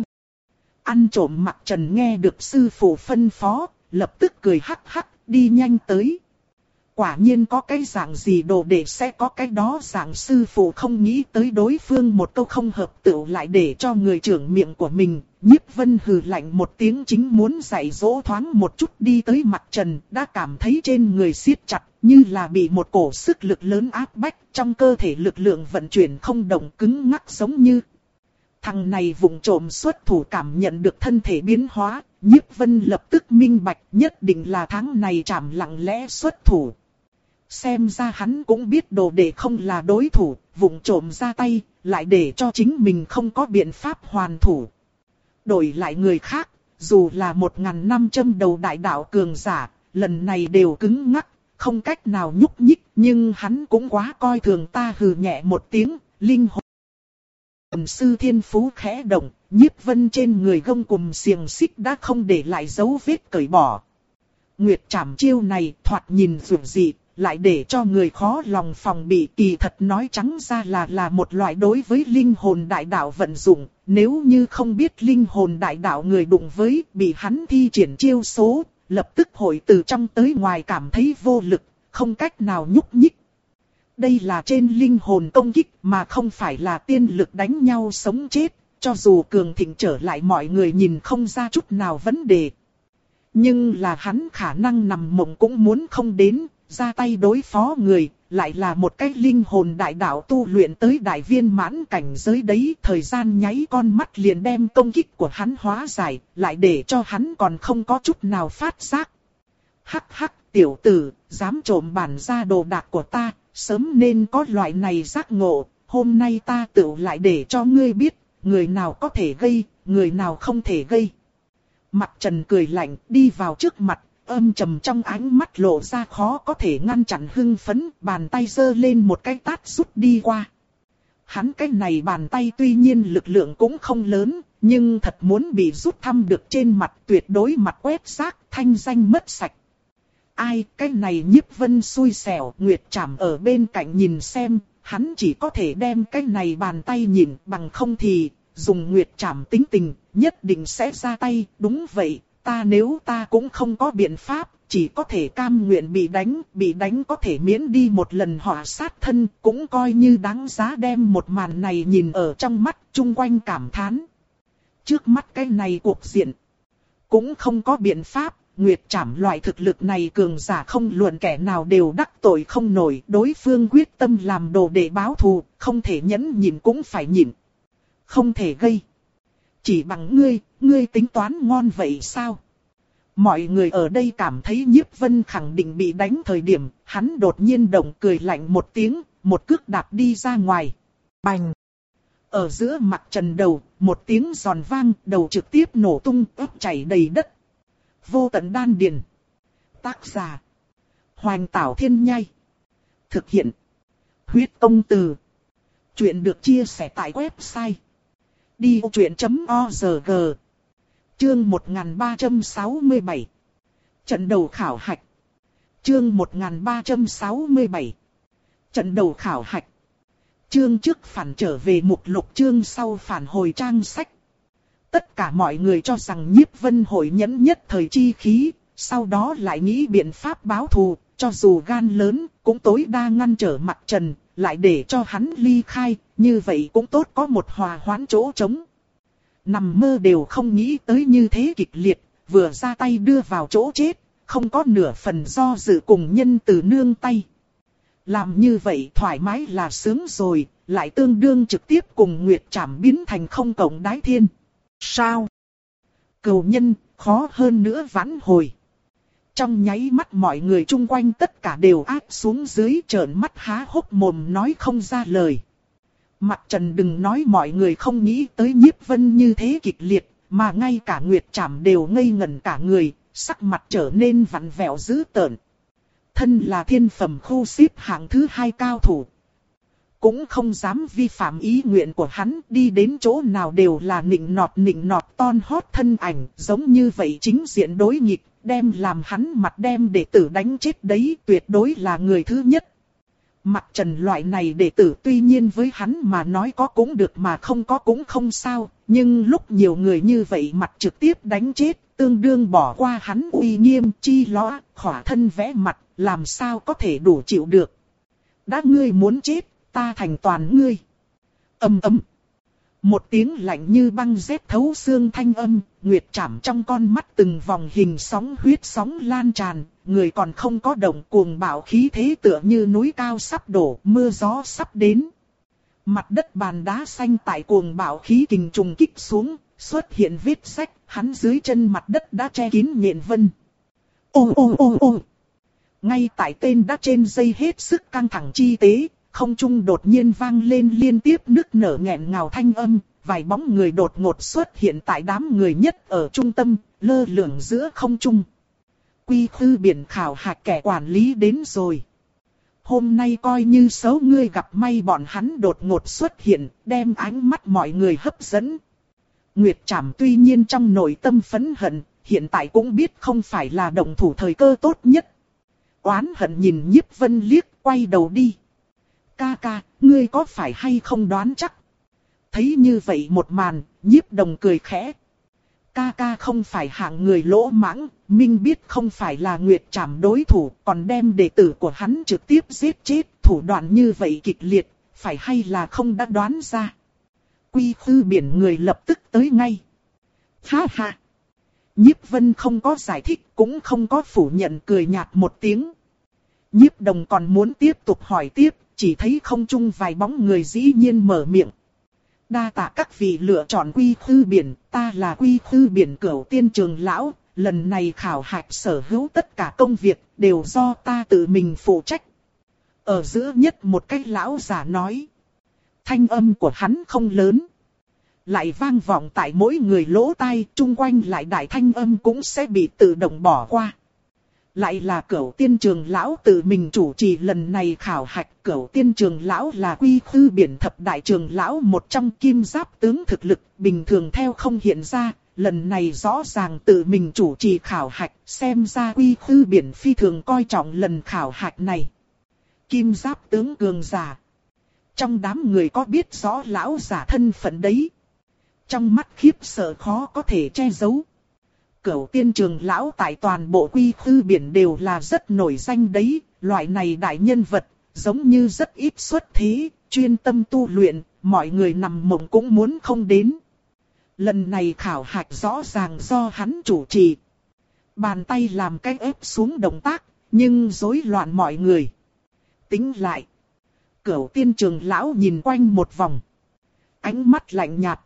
Ăn trộm Mặc Trần nghe được sư phụ phân phó, lập tức cười hắc hắc, đi nhanh tới. Quả nhiên có cái dạng gì đồ để sẽ có cái đó dạng. Sư phụ không nghĩ tới đối phương một câu không hợp tựu lại để cho người trưởng miệng của mình. Nhiếp Vân hừ lạnh một tiếng, chính muốn dạy dỗ thoáng một chút đi tới Mặc Trần, đã cảm thấy trên người siết chặt, như là bị một cổ sức lực lớn áp bách, trong cơ thể lực lượng vận chuyển không động, cứng ngắc giống như. Thằng này vụng trộm xuất thủ cảm nhận được thân thể biến hóa, Nhiếp Vân lập tức minh bạch, nhất định là tháng này Trảm lặng lẽ xuất thủ. Xem ra hắn cũng biết đồ đệ không là đối thủ, vụng trộm ra tay, lại để cho chính mình không có biện pháp hoàn thủ. Đổi lại người khác, dù là một ngàn năm châm đầu đại đạo cường giả, lần này đều cứng ngắc, không cách nào nhúc nhích, nhưng hắn cũng quá coi thường ta, hừ nhẹ một tiếng, linh hồn. Ẩm sư thiên phú khẽ động, Nhiếp Vân trên người gông cùm xiềng xích đã không để lại dấu vết cởi bỏ. Nguyệt trảm chiêu này thoạt nhìn dữ dị, lại để cho người khó lòng phòng bị, kỳ thật nói trắng ra là là một loại đối với linh hồn đại đạo vận dụng. Nếu như không biết linh hồn đại đạo người đụng với, bị hắn thi triển chiêu số, lập tức hội từ trong tới ngoài cảm thấy vô lực, không cách nào nhúc nhích. Đây là trên linh hồn công kích mà không phải là tiên lực đánh nhau sống chết, cho dù cường thịnh trở lại mọi người nhìn không ra chút nào vấn đề. Nhưng là hắn khả năng nằm mộng cũng muốn không đến, ra tay đối phó người, lại là một cái linh hồn đại đạo tu luyện tới đại viên mãn cảnh giới đấy. Thời gian nháy con mắt liền đem công kích của hắn hóa giải, lại để cho hắn còn không có chút nào phát giác. Hắc hắc, tiểu tử, dám trộm bản gia đồ đạc của ta, sớm nên có loại này giác ngộ, hôm nay ta tự lại để cho ngươi biết, người nào có thể gây, người nào không thể gây. Mặt Trần cười lạnh, đi vào trước mặt, âm trầm trong ánh mắt lộ ra khó có thể ngăn chặn hưng phấn, bàn tay giơ lên một cái tát rút đi qua. Hắn cái này bàn tay tuy nhiên lực lượng cũng không lớn, nhưng thật muốn bị rút thăm được trên mặt, tuyệt đối mặt quét rác, thanh danh mất sạch. Ai, cái này Nhiếp Vân xui xẻo, Nguyệt Trảm ở bên cạnh nhìn xem, hắn chỉ có thể đem cái này bàn tay nhìn, bằng không thì, dùng Nguyệt Trảm tính tình, nhất định sẽ ra tay. Đúng vậy, ta nếu ta cũng không có biện pháp, chỉ có thể cam nguyện bị đánh, bị đánh có thể miễn đi một lần họa sát thân, cũng coi như đáng giá. Đem một màn này nhìn ở trong mắt, chung quanh cảm thán. Trước mắt cái này cuộc diện, cũng không có biện pháp. Nguyệt Trảm loại thực lực này cường giả không luận kẻ nào đều đắc tội không nổi, đối phương quyết tâm làm đồ để báo thù, không thể nhẫn nhịn cũng phải nhịn. Không thể gây. Chỉ bằng ngươi, ngươi tính toán ngon vậy sao? Mọi người ở đây cảm thấy Nhiếp Vân khẳng định bị đánh thời điểm, hắn đột nhiên động cười lạnh một tiếng, một cước đạp đi ra ngoài. Bành! Ở giữa mặt Trần đầu, một tiếng giòn vang, đầu trực tiếp nổ tung, ướp chảy đầy đất. Vô tận đan điền. Tác giả: Hoành Tảo Thiên Nhai. Thực hiện: Huyết Tông Từ. Chuyện được chia sẻ tại website đi vô chuyện chấm org. Chương một nghìn ba trăm sáu mươi bảy. Trận đầu khảo hạch. Chương một nghìn ba trăm sáu mươi bảy. Trận đầu khảo hạch. Chương trước phản trở về mục lục, chương sau phản hồi trang sách. Tất cả mọi người cho rằng Nhiếp Vân hội nhẫn nhất thời chi khí, sau đó lại nghĩ biện pháp báo thù, cho dù gan lớn, cũng tối đa ngăn trở Mặt Trần, lại để cho hắn ly khai, như vậy cũng tốt có một hòa hoãn chỗ trống. Nằm mơ đều không nghĩ tới như thế kịch liệt, vừa ra tay đưa vào chỗ chết, không có nửa phần do dự cùng nhân từ nương tay. Làm như vậy thoải mái là sướng rồi, lại tương đương trực tiếp cùng Nguyệt Trảm biến thành không cộng đái thiên. Sao? Cầu nhân, khó hơn nữa vãn hồi. Trong nháy mắt mọi người chung quanh tất cả đều áp xuống dưới, trợn mắt há hốc mồm nói không ra lời. Mặt Trần đừng nói mọi người không nghĩ tới Nhiếp Vân như thế kịch liệt, mà ngay cả Nguyệt Trảm đều ngây ngẩn cả người, sắc mặt trở nên vặn vẹo dữ tợn. Thân là thiên phẩm khu xếp hạng thứ hai cao thủ, cũng không dám vi phạm ý nguyện của hắn, đi đến chỗ nào đều là nịnh nọt nịnh nọt ton hót thân ảnh, giống như vậy chính diện đối nghịch, đem làm hắn mặt đem đệ tử đánh chết đấy, tuyệt đối là người thứ nhất. Mặt Trần loại này đệ tử tuy nhiên với hắn mà nói có cũng được mà không có cũng không sao, nhưng lúc nhiều người như vậy mặt trực tiếp đánh chết, tương đương bỏ qua hắn uy nghiêm chi lõa, khỏa thân vẽ mặt, làm sao có thể đủ chịu được. Đã ngươi muốn chết, ta thành toàn ngươi. Ầm ầm. Một tiếng lạnh như băng rét thấu xương thanh âm, Nguyệt Trảm trong con mắt từng vòng hình sóng huyết sóng lan tràn, người còn không có động, cuồng bạo khí thế tựa như núi cao sắp đổ, mưa gió sắp đến. Mặt đất bàn đá xanh tại cuồng bạo khí kình trùng kích xuống, xuất hiện vết rách, hắn dưới chân mặt đất đã che kín nhện vân. Ô ô ô ô. Ngay tại tên đã trên dây hết sức căng thẳng chi tế, không trung đột nhiên vang lên liên tiếp nức nở nghẹn ngào thanh âm, vài bóng người đột ngột xuất hiện tại đám người nhất ở trung tâm, lơ lửng giữa không trung. Quy khư biển khảo hạch kẻ quản lý đến rồi. Hôm nay coi như xấu ngươi gặp may bọn hắn đột ngột xuất hiện, đem ánh mắt mọi người hấp dẫn. Nguyệt Trảm tuy nhiên trong nội tâm phẫn hận, hiện tại cũng biết không phải là động thủ thời cơ tốt nhất. Oán hận nhìn Nhiếp Vân liếc, quay đầu đi. Ca ca, ngươi có phải hay không đoán chắc? Thấy như vậy một màn, Nhiếp Đồng cười khẽ. Ca ca không phải hạng người lỗ mãng, minh biết không phải là Nguyệt Trảm đối thủ, còn đem đệ tử của hắn trực tiếp giết chết, thủ đoạn như vậy kịch liệt, phải hay là không đã đoán ra. Quy khư biển người lập tức tới ngay. Ha ha! Nhiếp Vân không có giải thích, cũng không có phủ nhận, cười nhạt một tiếng. Nhiếp Đồng còn muốn tiếp tục hỏi tiếp, chỉ thấy không trung vài bóng người dĩ nhiên mở miệng. Đa tạ các vị lựa chọn quy khư biển, ta là quy khư biển Cửu Tiên Trường Lão, lần này khảo hạch sở hữu tất cả công việc đều do ta tự mình phụ trách. Ở giữa nhất một cái lão giả nói. Thanh âm của hắn không lớn, lại vang vọng tại mỗi người lỗ tai, chung quanh lại đại thanh âm cũng sẽ bị tự động bỏ qua. Lại là Cửu Tiên Trường Lão tự mình chủ trì lần này khảo hạch. Cửu Tiên Trường Lão là quy khư biển thập đại trường lão một trong, kim giáp tướng thực lực bình thường theo không hiện ra. Lần này rõ ràng tự mình chủ trì khảo hạch, xem ra quy khư biển phi thường coi trọng lần khảo hạch này. Kim giáp tướng cường giả. Trong đám người có biết rõ lão giả thân phận đấy. Trong mắt khiếp sợ khó có thể che giấu. Cửu Tiên Trường Lão tại toàn bộ quy khư biển đều là rất nổi danh đấy. Loại này đại nhân vật, giống như rất ít xuất thế, chuyên tâm tu luyện, mọi người nằm mộng cũng muốn không đến. Lần này khảo hạch rõ ràng do hắn chủ trì. Bàn tay làm cái ép xuống động tác, nhưng rối loạn mọi người. Tính lại. Cửu Tiên Trường Lão nhìn quanh một vòng. Ánh mắt lạnh nhạt.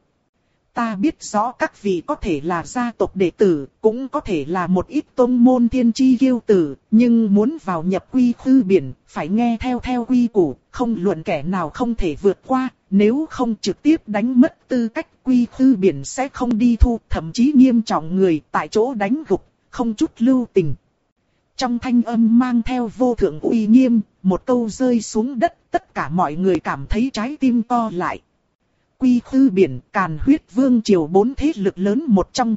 Ta biết rõ các vị có thể là gia tộc đệ tử, cũng có thể là một ít tôn môn thiên chi kiêu tử, nhưng muốn vào nhập quy khư biển, phải nghe theo theo quy củ, không luận kẻ nào không thể vượt qua, nếu không trực tiếp đánh mất tư cách, quy khư biển sẽ không đi thu, thậm chí nghiêm trọng người tại chỗ đánh gục, không chút lưu tình. Trong thanh âm mang theo vô thượng uy nghiêm, một câu rơi xuống đất, tất cả mọi người cảm thấy trái tim co lại. Quy khư biển, Càn Huyết Vương triều bốn thế lực lớn một trong.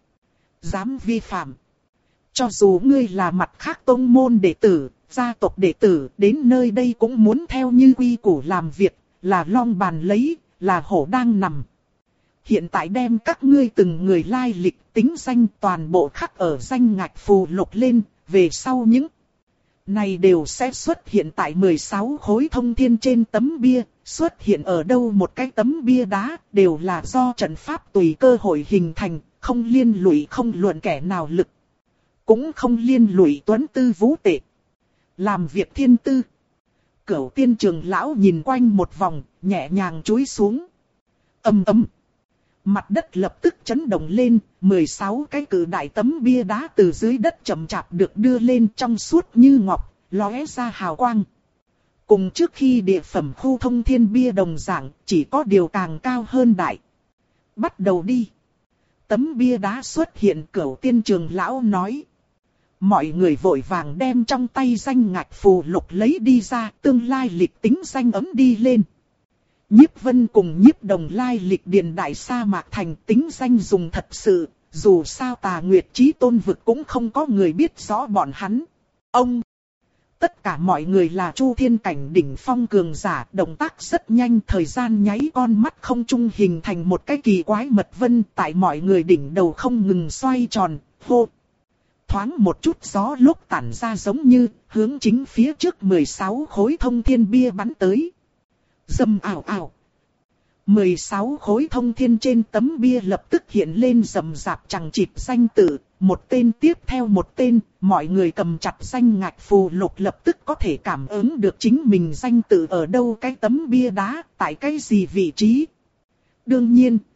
Dám vi phạm. Cho dù ngươi là mặt khác tông môn đệ tử, gia tộc đệ tử, đến nơi đây cũng muốn theo như quy củ làm việc, là long bàn lấy, là hổ đang nằm. Hiện tại đem các ngươi từng người lai lịch tính danh toàn bộ khắc ở danh ngạch phù lục lên, về sau những này đều sẽ xuất hiện tại mười sáu khối thông thiên trên tấm bia. Xuất hiện ở đâu một cái tấm bia đá đều là do trận pháp tùy cơ hội hình thành, không liên lụy không luận kẻ nào lực. Cũng không liên lụy tuấn tư vũ tệ. Làm việc thiên tư. Cửu Tiên Trường Lão nhìn quanh một vòng, nhẹ nhàng chúi xuống. Ầm ầm. Mặt đất lập tức chấn động lên, mười sáu cái cự đại tấm bia đá từ dưới đất chậm chạp được đưa lên trong suốt như ngọc, lóe ra hào quang. Cùng trước khi địa phẩm khu thông thiên bia đồng dạng, chỉ có điều càng cao hơn đại. Bắt đầu đi. Tấm bia đá xuất hiện, Cửu Tiên Trường Lão nói. Mọi người vội vàng đem trong tay danh ngạch phù lục lấy đi ra, tương lai lịch tính danh ấm đi lên. Nhiếp Vân cùng Nhiếp Đồng lai lịch Điền Đại Sa Mạc Thành tính danh dùng thật sự, dù sao Tà Nguyệt Chí Tôn vực cũng không có người biết rõ bọn hắn. Ông! Tất cả mọi người là Chu Thiên cảnh đỉnh phong cường giả, động tác rất nhanh, thời gian nháy con mắt không trung hình thành một cái kỳ quái mật vân tại mọi người đỉnh đầu không ngừng xoay tròn, hô. Thoáng một chút gió lúc tản ra giống như hướng chính phía trước mười sáu khối thông thiên bia bắn tới. Rầm ảo ảo. mười sáu khối thông thiên trên tấm bia lập tức hiện lên rầm rạp chằng chịt danh tự, một tên tiếp theo một tên, mọi người cầm chặt danh ngạch phù lục lập tức có thể cảm ứng được chính mình danh tự ở đâu cái tấm bia đá, tại cái gì vị trí. Đương nhiên,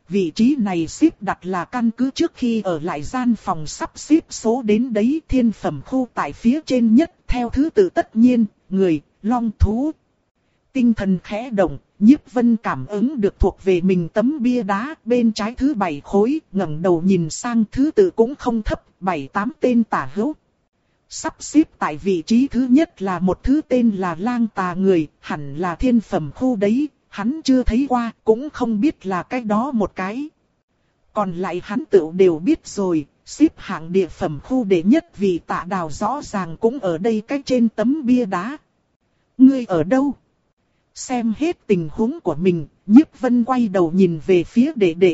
vị trí này xếp đặt là căn cứ trước khi ở lại gian phòng sắp xếp số đến đấy, thiên phẩm khu tại phía trên nhất, theo thứ tự tất nhiên, người, long thú. Tinh thần khẽ động, Nhiếp Vân cảm ứng được thuộc về mình tấm bia đá bên trái thứ bảy khối, ngẩng đầu nhìn sang thứ tự cũng không thấp, bảy tám tên tả hữu. Sắp xếp tại vị trí thứ nhất là một thứ tên là lang tà người, hẳn là thiên phẩm khu đấy, hắn chưa thấy qua, cũng không biết là cái đó một cái. Còn lại hắn tự đều biết rồi, xếp hạng địa phẩm khu đệ nhất vì Tạ Đào rõ ràng cũng ở đây cái trên tấm bia đá. Ngươi ở đâu? Xem hết tình huống của mình, Nhiếp Vân quay đầu nhìn về phía đệ đệ.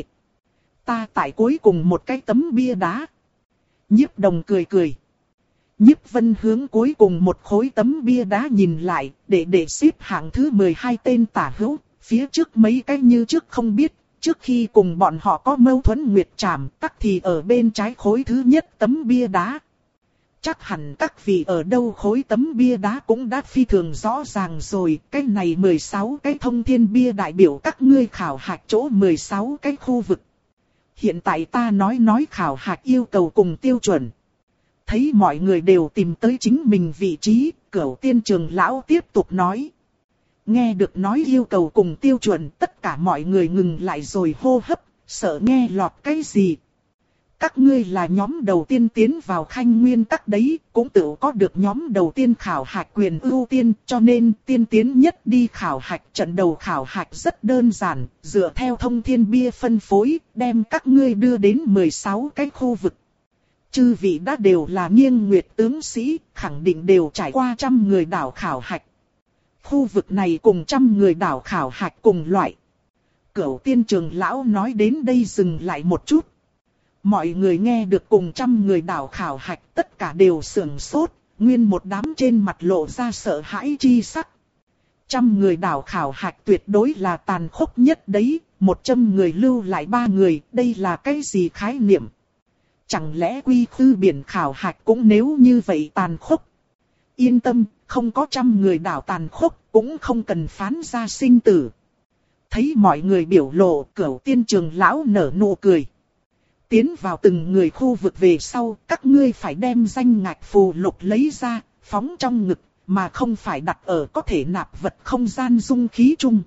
Ta tại cuối cùng một cái tấm bia đá. Nhiếp Đồng cười cười. Nhiếp Vân hướng cuối cùng một khối tấm bia đá nhìn lại, đệ đệ xếp hạng thứ mười hai tên tả hữu, phía trước mấy cái như trước không biết, trước khi cùng bọn họ có mâu thuẫn nguyệt trảm, tắc thì ở bên trái khối thứ nhất tấm bia đá. Chắc hẳn các vị ở đâu khối tấm bia đá cũng đã phi thường rõ ràng rồi, cái này mười sáu cái thông thiên bia đại biểu các ngươi khảo hạch chỗ mười sáu cái khu vực. Hiện tại ta nói nói khảo hạch yêu cầu cùng tiêu chuẩn. Thấy mọi người đều tìm tới chính mình vị trí, Cửu Tiên Trường Lão tiếp tục nói. Nghe được nói yêu cầu cùng tiêu chuẩn, tất cả mọi người ngừng lại rồi hô hấp, sợ nghe lọt cái gì. Các ngươi là nhóm đầu tiên tiến vào Khanh Nguyên Các đấy, cũng tự có được nhóm đầu tiên khảo hạch quyền ưu tiên, cho nên tiên tiến nhất đi khảo hạch. Trận đầu khảo hạch rất đơn giản, dựa theo thông thiên bia phân phối, đem các ngươi đưa đến mười sáu cái khu vực. Chư vị đã đều là nghiêng nguyệt tướng sĩ, khẳng định đều trải qua trăm người đảo khảo hạch. Khu vực này cùng trăm người đảo khảo hạch cùng loại. Cửu Tiên Trường Lão nói đến đây dừng lại một chút. Mọi người nghe được cùng trăm người đảo khảo hạch, tất cả đều sửng sốt, nguyên một đám trên mặt lộ ra sợ hãi chi sắc. Trăm người đảo khảo hạch tuyệt đối là tàn khốc nhất đấy, một trăm người lưu lại ba người, đây là cái gì khái niệm? Chẳng lẽ quy khư biển khảo hạch cũng nếu như vậy tàn khốc? Yên tâm, không có trăm người đảo tàn khốc, cũng không cần phán ra sinh tử. Thấy mọi người biểu lộ, Cửu Tiên Trường Lão nở nụ cười. Tiến vào từng người khu vực về sau, các ngươi phải đem danh ngạch phù lục lấy ra, phóng trong ngực, mà không phải đặt ở có thể nạp vật không gian dung khí chung.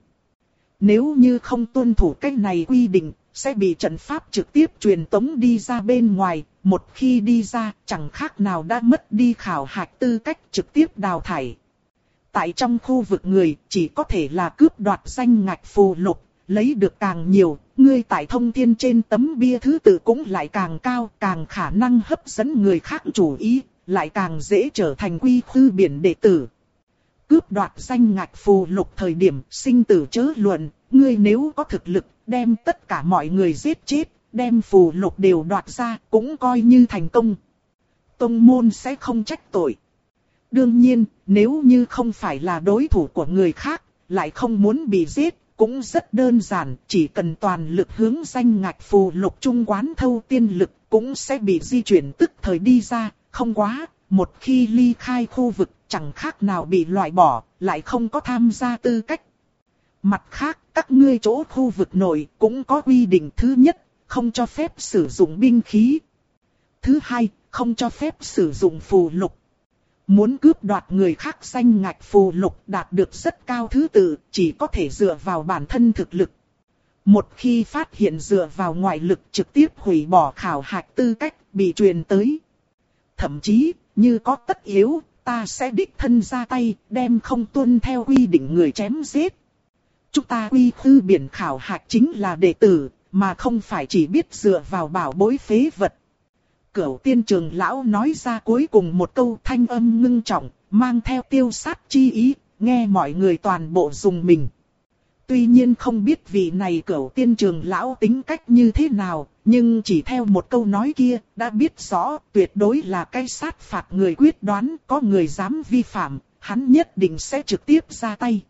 Nếu như không tuân thủ cách này quy định, sẽ bị trận pháp trực tiếp truyền tống đi ra bên ngoài, một khi đi ra, chẳng khác nào đã mất đi khảo hạch tư cách trực tiếp đào thải. Tại trong khu vực người, chỉ có thể là cướp đoạt danh ngạch phù lục, lấy được càng nhiều, ngươi tại thông thiên trên tấm bia thứ tự cũng lại càng cao, càng khả năng hấp dẫn người khác chú ý, lại càng dễ trở thành quy khư biển đệ tử. Cướp đoạt danh ngạch phù lục thời điểm sinh tử chớ luận, ngươi nếu có thực lực, đem tất cả mọi người giết chết, đem phù lục đều đoạt ra, cũng coi như thành công. Tông môn sẽ không trách tội. Đương nhiên, nếu như không phải là đối thủ của người khác, lại không muốn bị giết, cũng rất đơn giản, chỉ cần toàn lực hướng danh ngạch phù lục trung quán thâu tiên lực, cũng sẽ bị di chuyển tức thời đi ra, không quá, một khi ly khai khu vực, chẳng khác nào bị loại bỏ, lại không có tham gia tư cách. Mặt khác, các ngươi chỗ khu vực nội cũng có quy định: thứ nhất, không cho phép sử dụng binh khí. Thứ hai, không cho phép sử dụng phù lục. Muốn cướp đoạt người khác danh ngạch phù lục đạt được rất cao thứ tự, chỉ có thể dựa vào bản thân thực lực. Một khi phát hiện dựa vào ngoại lực trực tiếp hủy bỏ khảo hạch tư cách, bị truyền tới. Thậm chí, như có tất yếu, ta sẽ đích thân ra tay, đem không tuân theo quy định người chém giết. Chúng ta quy khư biển khảo hạch chính là đệ tử, mà không phải chỉ biết dựa vào bảo bối phế vật. Cửu Tiên Trường Lão nói ra cuối cùng một câu, thanh âm ngưng trọng, mang theo tiêu sát chi ý, nghe mọi người toàn bộ dùng mình. Tuy nhiên không biết vị này Cửu Tiên Trường Lão tính cách như thế nào, nhưng chỉ theo một câu nói kia, đã biết rõ tuyệt đối là cái sát phạt người quyết đoán, có người dám vi phạm, hắn nhất định sẽ trực tiếp ra tay.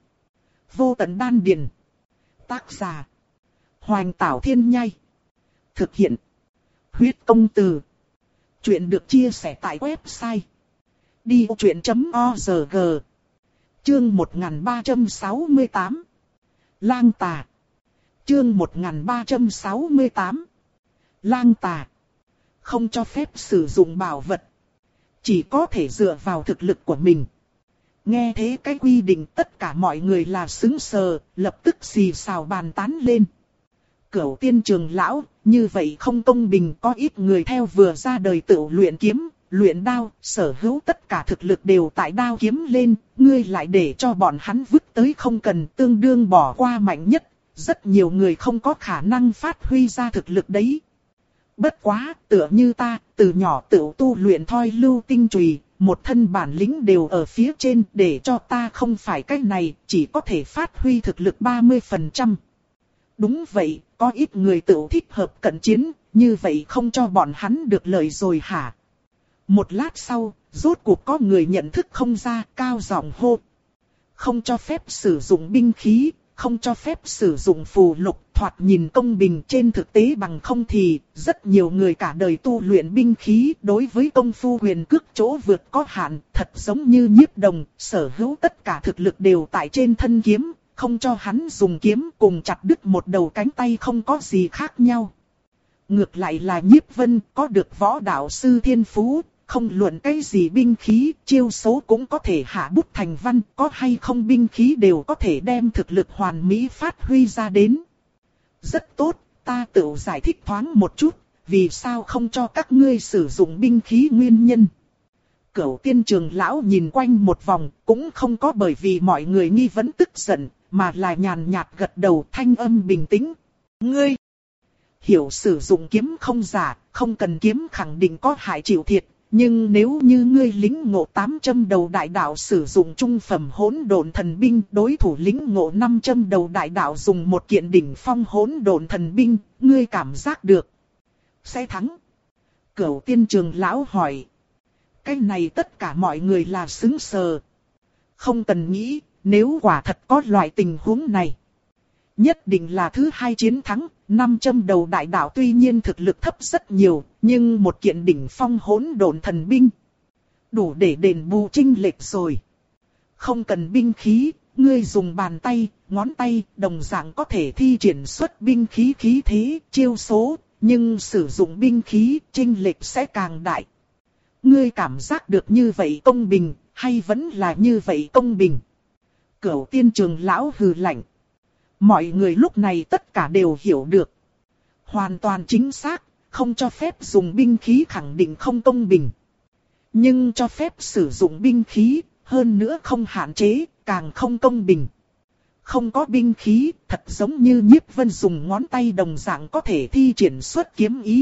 Vô Tận Đan Điền. Tác giả: Hoành Tảo Thiên Nhai. Thực hiện: Huyết Công Từ. Chuyện được chia sẻ tại website đi vô chuyện chấm org. Chương một nghìn ba trăm sáu mươi tám. Lang tà. Chương một nghìn ba trăm sáu mươi tám. Lang tà. Không cho phép sử dụng bảo vật. Chỉ có thể dựa vào thực lực của mình. Nghe thế cái quy định tất cả mọi người là sững sờ, lập tức xì xào bàn tán lên. Cửu Tiên Trường lão, như vậy không công bình, có ít người theo vừa ra đời tự luyện kiếm, luyện đao, sở hữu tất cả thực lực đều tại đao kiếm lên, ngươi lại để cho bọn hắn vứt tới không cần, tương đương bỏ qua mạnh nhất, rất nhiều người không có khả năng phát huy ra thực lực đấy. Bất quá, tựa như ta, từ nhỏ tự tu luyện thoi lưu tinh chùy, một thân bản lĩnh đều ở phía trên, để cho ta không phải cái này, chỉ có thể phát huy thực lực ba mươi phần trăm. Đúng vậy, có ít người tự thích hợp cận chiến, như vậy không cho bọn hắn được lợi rồi hả? Một lát sau, rốt cuộc có người nhận thức không ra, cao giọng hô. Không cho phép sử dụng binh khí, không cho phép sử dụng phù lục, thoạt nhìn công bình, trên thực tế bằng không thì, rất nhiều người cả đời tu luyện binh khí, đối với công phu huyền cước chỗ vượt có hạn, thật giống như Nhiếp Đồng, sở hữu tất cả thực lực đều tại trên thân kiếm, không cho hắn dùng kiếm, cùng chặt đứt một đầu cánh tay không có gì khác nhau. Ngược lại là Nhiếp Vân, có được võ đạo sư thiên phú, không luận cái gì binh khí, chiêu số cũng có thể hạ bút thành văn, có hay không binh khí đều có thể đem thực lực hoàn mỹ phát huy ra đến. Rất tốt, ta tự giải thích thoáng một chút, vì sao không cho các ngươi sử dụng binh khí nguyên nhân. Cửu Tiên Trường lão nhìn quanh một vòng, cũng không có bởi vì mọi người nghi vấn tức giận, mà là nhàn nhạt gật đầu, thanh âm bình tĩnh. Ngươi hiểu sử dụng kiếm không giả, không cần kiếm khẳng định có hại chịu thiệt. Nhưng nếu như ngươi lĩnh ngộ tám trăm đầu đại đạo sử dụng trung phẩm hỗn độn thần binh, đối thủ lĩnh ngộ năm trăm đầu đại đạo dùng một kiện đỉnh phong hỗn độn thần binh, ngươi cảm giác được sẽ thắng. Cửu Tiên Trường lão hỏi. Cái này tất cả mọi người là sững sờ. Không cần nghĩ, nếu quả thật có loại tình huống này, nhất định là thứ hai chiến thắng. năm trăm đầu đại đạo tuy nhiên thực lực thấp rất nhiều, nhưng một kiện đỉnh phong hỗn độn thần binh đủ để đền bù chênh lệch rồi. Không cần binh khí, ngươi dùng bàn tay, ngón tay, đồng dạng có thể thi triển xuất binh khí khí thế, chiêu số, nhưng sử dụng binh khí, chênh lệch sẽ càng đại. Ngươi cảm giác được như vậy công bình, hay vẫn là như vậy công bình? Cửu Tiên Trường lão hừ lạnh. Mọi người lúc này tất cả đều hiểu được. Hoàn toàn chính xác, không cho phép dùng binh khí khẳng định không công bình. Nhưng cho phép sử dụng binh khí, hơn nữa không hạn chế, càng không công bình. Không có binh khí, thật giống như Nhiếp Vân dùng ngón tay đồng dạng có thể thi triển xuất kiếm ý.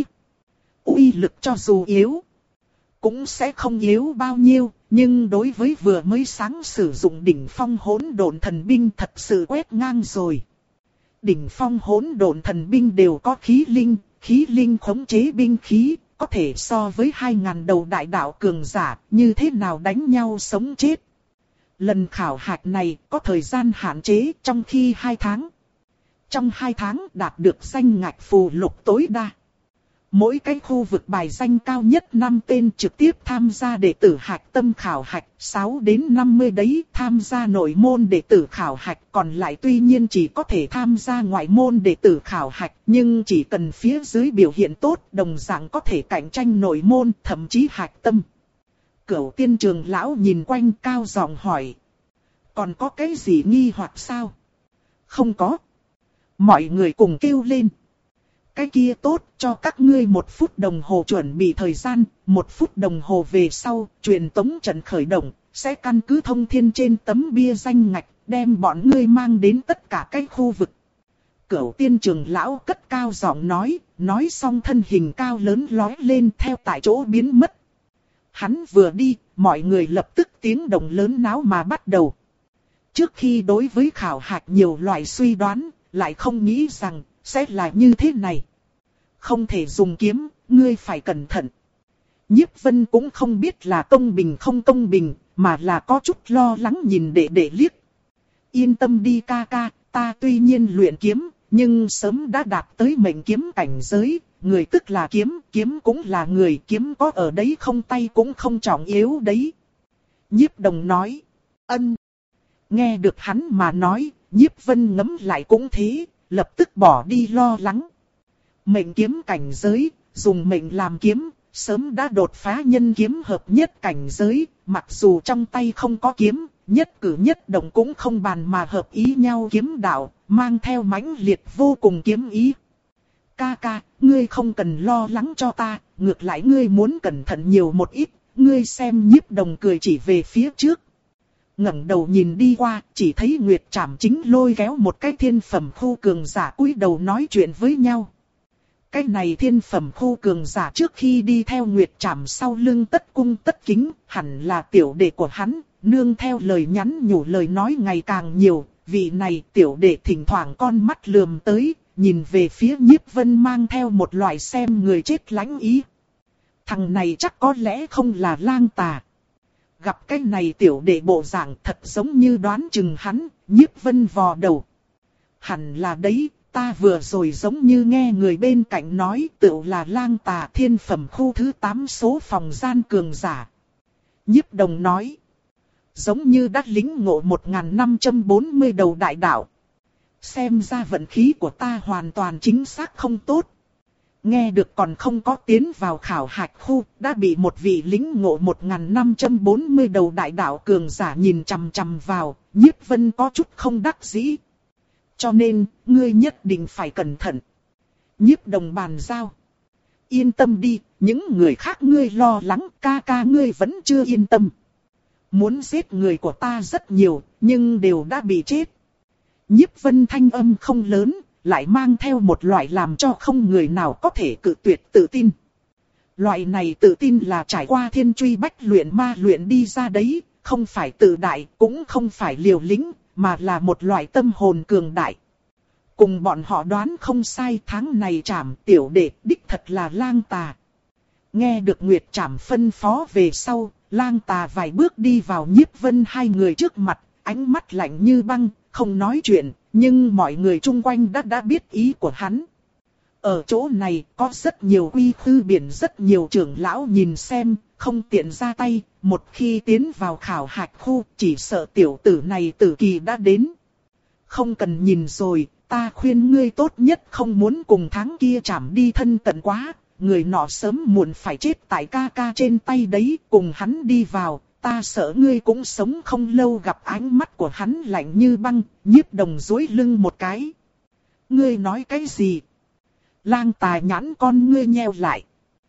Uy lực cho dù yếu, cũng sẽ không yếu bao nhiêu, nhưng đối với vừa mới sáng sử dụng đỉnh phong hỗn độn thần binh thật sự quét ngang rồi. Đỉnh phong hỗn độn thần binh đều có khí linh, khí linh khống chế binh khí, có thể so với hai ngàn đầu đại đạo cường giả, như thế nào đánh nhau sống chết. Lần khảo hạch này có thời gian hạn chế trong khi hai tháng. Trong hai tháng đạt được danh ngạch phù lục tối đa. Mỗi cái khu vực bài danh cao nhất năm tên trực tiếp tham gia đệ tử hạch tâm khảo hạch, sáu đến năm mươi đấy tham gia nội môn đệ tử khảo hạch, còn lại tuy nhiên chỉ có thể tham gia ngoại môn đệ tử khảo hạch, nhưng chỉ cần phía dưới biểu hiện tốt, đồng dạng có thể cạnh tranh nội môn, thậm chí hạch tâm. Cửu Tiên Trường lão nhìn quanh cao giọng hỏi. Còn có cái gì nghi hoặc sao? Không có. Mọi người cùng kêu lên. Cái kia tốt, cho các ngươi một phút đồng hồ chuẩn bị thời gian, một phút đồng hồ về sau, truyền tống trận khởi động, sẽ căn cứ thông thiên trên tấm bia danh ngạch, đem bọn ngươi mang đến tất cả các khu vực. Cửu Tiên Trường lão cất cao giọng nói, nói xong thân hình cao lớn lói lên theo tại chỗ biến mất. Hắn vừa đi, mọi người lập tức tiếng động lớn náo mà bắt đầu. Trước khi đối với khảo hạch nhiều loại suy đoán, lại không nghĩ rằng sẽ là như thế này. Không thể dùng kiếm, ngươi phải cẩn thận. Nhiếp Vân cũng không biết là công bình không công bình, mà là có chút lo lắng nhìn đệ đệ liếc. Yên tâm đi ca ca, ta tuy nhiên luyện kiếm, nhưng sớm đã đạt tới mệnh kiếm cảnh giới. Người tức là kiếm, kiếm cũng là người, kiếm có ở đấy không tay cũng không trọng yếu đấy. Nhiếp Đồng nói, ân. Nghe được hắn mà nói, Nhiếp Vân ngẫm lại cũng thế. lập tức bỏ đi lo lắng. Mệnh kiếm cảnh giới, dùng mệnh làm kiếm, sớm đã đột phá nhân kiếm hợp nhất cảnh giới, mặc dù trong tay không có kiếm, nhất cử nhất động cũng không bàn mà hợp ý nhau kiếm đạo, mang theo mãnh liệt vô cùng kiếm ý. Ca ca, ngươi không cần lo lắng cho ta, ngược lại ngươi muốn cẩn thận nhiều một ít, ngươi xem. Nhiếp Đồng cười chỉ về phía trước. Ngẩng đầu nhìn đi qua, chỉ thấy Nguyệt Trảm chính lôi kéo một cái thiên phẩm khu cường giả cúi đầu nói chuyện với nhau. Cái này thiên phẩm khu cường giả trước khi đi theo Nguyệt Trảm sau lưng tất cung tất kính, hẳn là tiểu đệ của hắn, nương theo lời nhắn nhủ lời nói ngày càng nhiều, vị này tiểu đệ thỉnh thoảng con mắt lườm tới, nhìn về phía Nhiếp Vân mang theo một loại xem người chết lãnh ý. Thằng này chắc có lẽ không là lang tà. Gặp cái này tiểu đệ bộ dạng thật giống như đoán chừng hắn, Nhiếp Vân vò đầu. Hẳn là đấy, ta vừa rồi giống như nghe người bên cạnh nói tựu là lang tà thiên phẩm khu thứ tám số phòng gian cường giả. Nhiếp Đồng nói. Giống như đã lính ngộ một nghìn năm trăm bốn mươi đầu đại đạo. Xem ra vận khí của ta hoàn toàn chính xác không tốt. Nghe được còn không có tiến vào khảo hạch khu, đã bị một vị lính ngộ một nghìn năm trăm bốn mươi đầu đại đạo cường giả nhìn chằm chằm vào, Nhiếp Vân có chút không đắc dĩ. Cho nên, ngươi nhất định phải cẩn thận. Nhiếp Đồng bàn giao. Yên tâm đi, những người khác ngươi lo lắng, ca ca ngươi vẫn chưa yên tâm. Muốn giết người của ta rất nhiều, nhưng đều đã bị chết. Nhiếp Vân thanh âm không lớn, lại mang theo một loại làm cho không người nào có thể cự tuyệt tự tin. Loại này tự tin là trải qua thiên truy bách luyện ma luyện đi ra đấy, không phải tự đại, cũng không phải liều lĩnh, mà là một loại tâm hồn cường đại. Cùng bọn họ đoán không sai, tháng này Trảm tiểu đệ đích thật là lang tà. Nghe được Nguyệt Trảm phân phó về sau, lang tà vài bước đi vào Nhiếp Vân hai người trước mặt, ánh mắt lạnh như băng, không nói chuyện, nhưng mọi người chung quanh đã đã biết ý của hắn. Ở chỗ này có rất nhiều uy khư biển, rất nhiều trưởng lão nhìn xem, không tiện ra tay, một khi tiến vào khảo hạch khu chỉ sợ tiểu tử này tử kỳ đã đến. Không cần nhìn rồi, ta khuyên ngươi tốt nhất không muốn cùng tháng kia Trảm đi thân cận quá, người nọ sớm muộn phải chết tại ca ca trên tay đấy, cùng hắn đi vào. Ta sợ ngươi cũng sống không lâu. Gặp ánh mắt của hắn lạnh như băng, Nhiếp Đồng duỗi lưng một cái. Ngươi nói cái gì? Lang tà nhãn con ngươi nheo lại.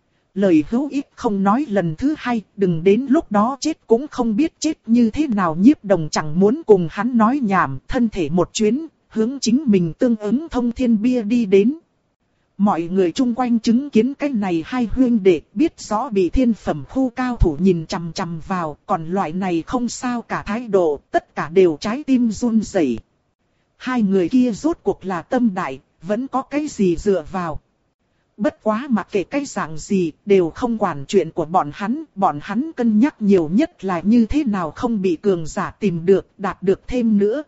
Lời hữu ích không nói lần thứ hai, đừng đến lúc đó chết cũng không biết chết như thế nào. Nhiếp Đồng chẳng muốn cùng hắn nói nhảm, thân thể một chuyến, hướng chính mình tương ứng thông thiên bia đi đến. Mọi người chung quanh chứng kiến cái này hai huynh đệ biết rõ bị thiên phẩm khu cao thủ nhìn chằm chằm vào, còn loại này không sao cả thái độ, tất cả đều trái tim run rẩy. Hai người kia rốt cuộc là tâm đại, vẫn có cái gì dựa vào. Bất quá mặc kệ cái dạng gì, đều không quản chuyện của bọn hắn, bọn hắn cân nhắc nhiều nhất là như thế nào không bị cường giả tìm được, đạt được thêm nữa.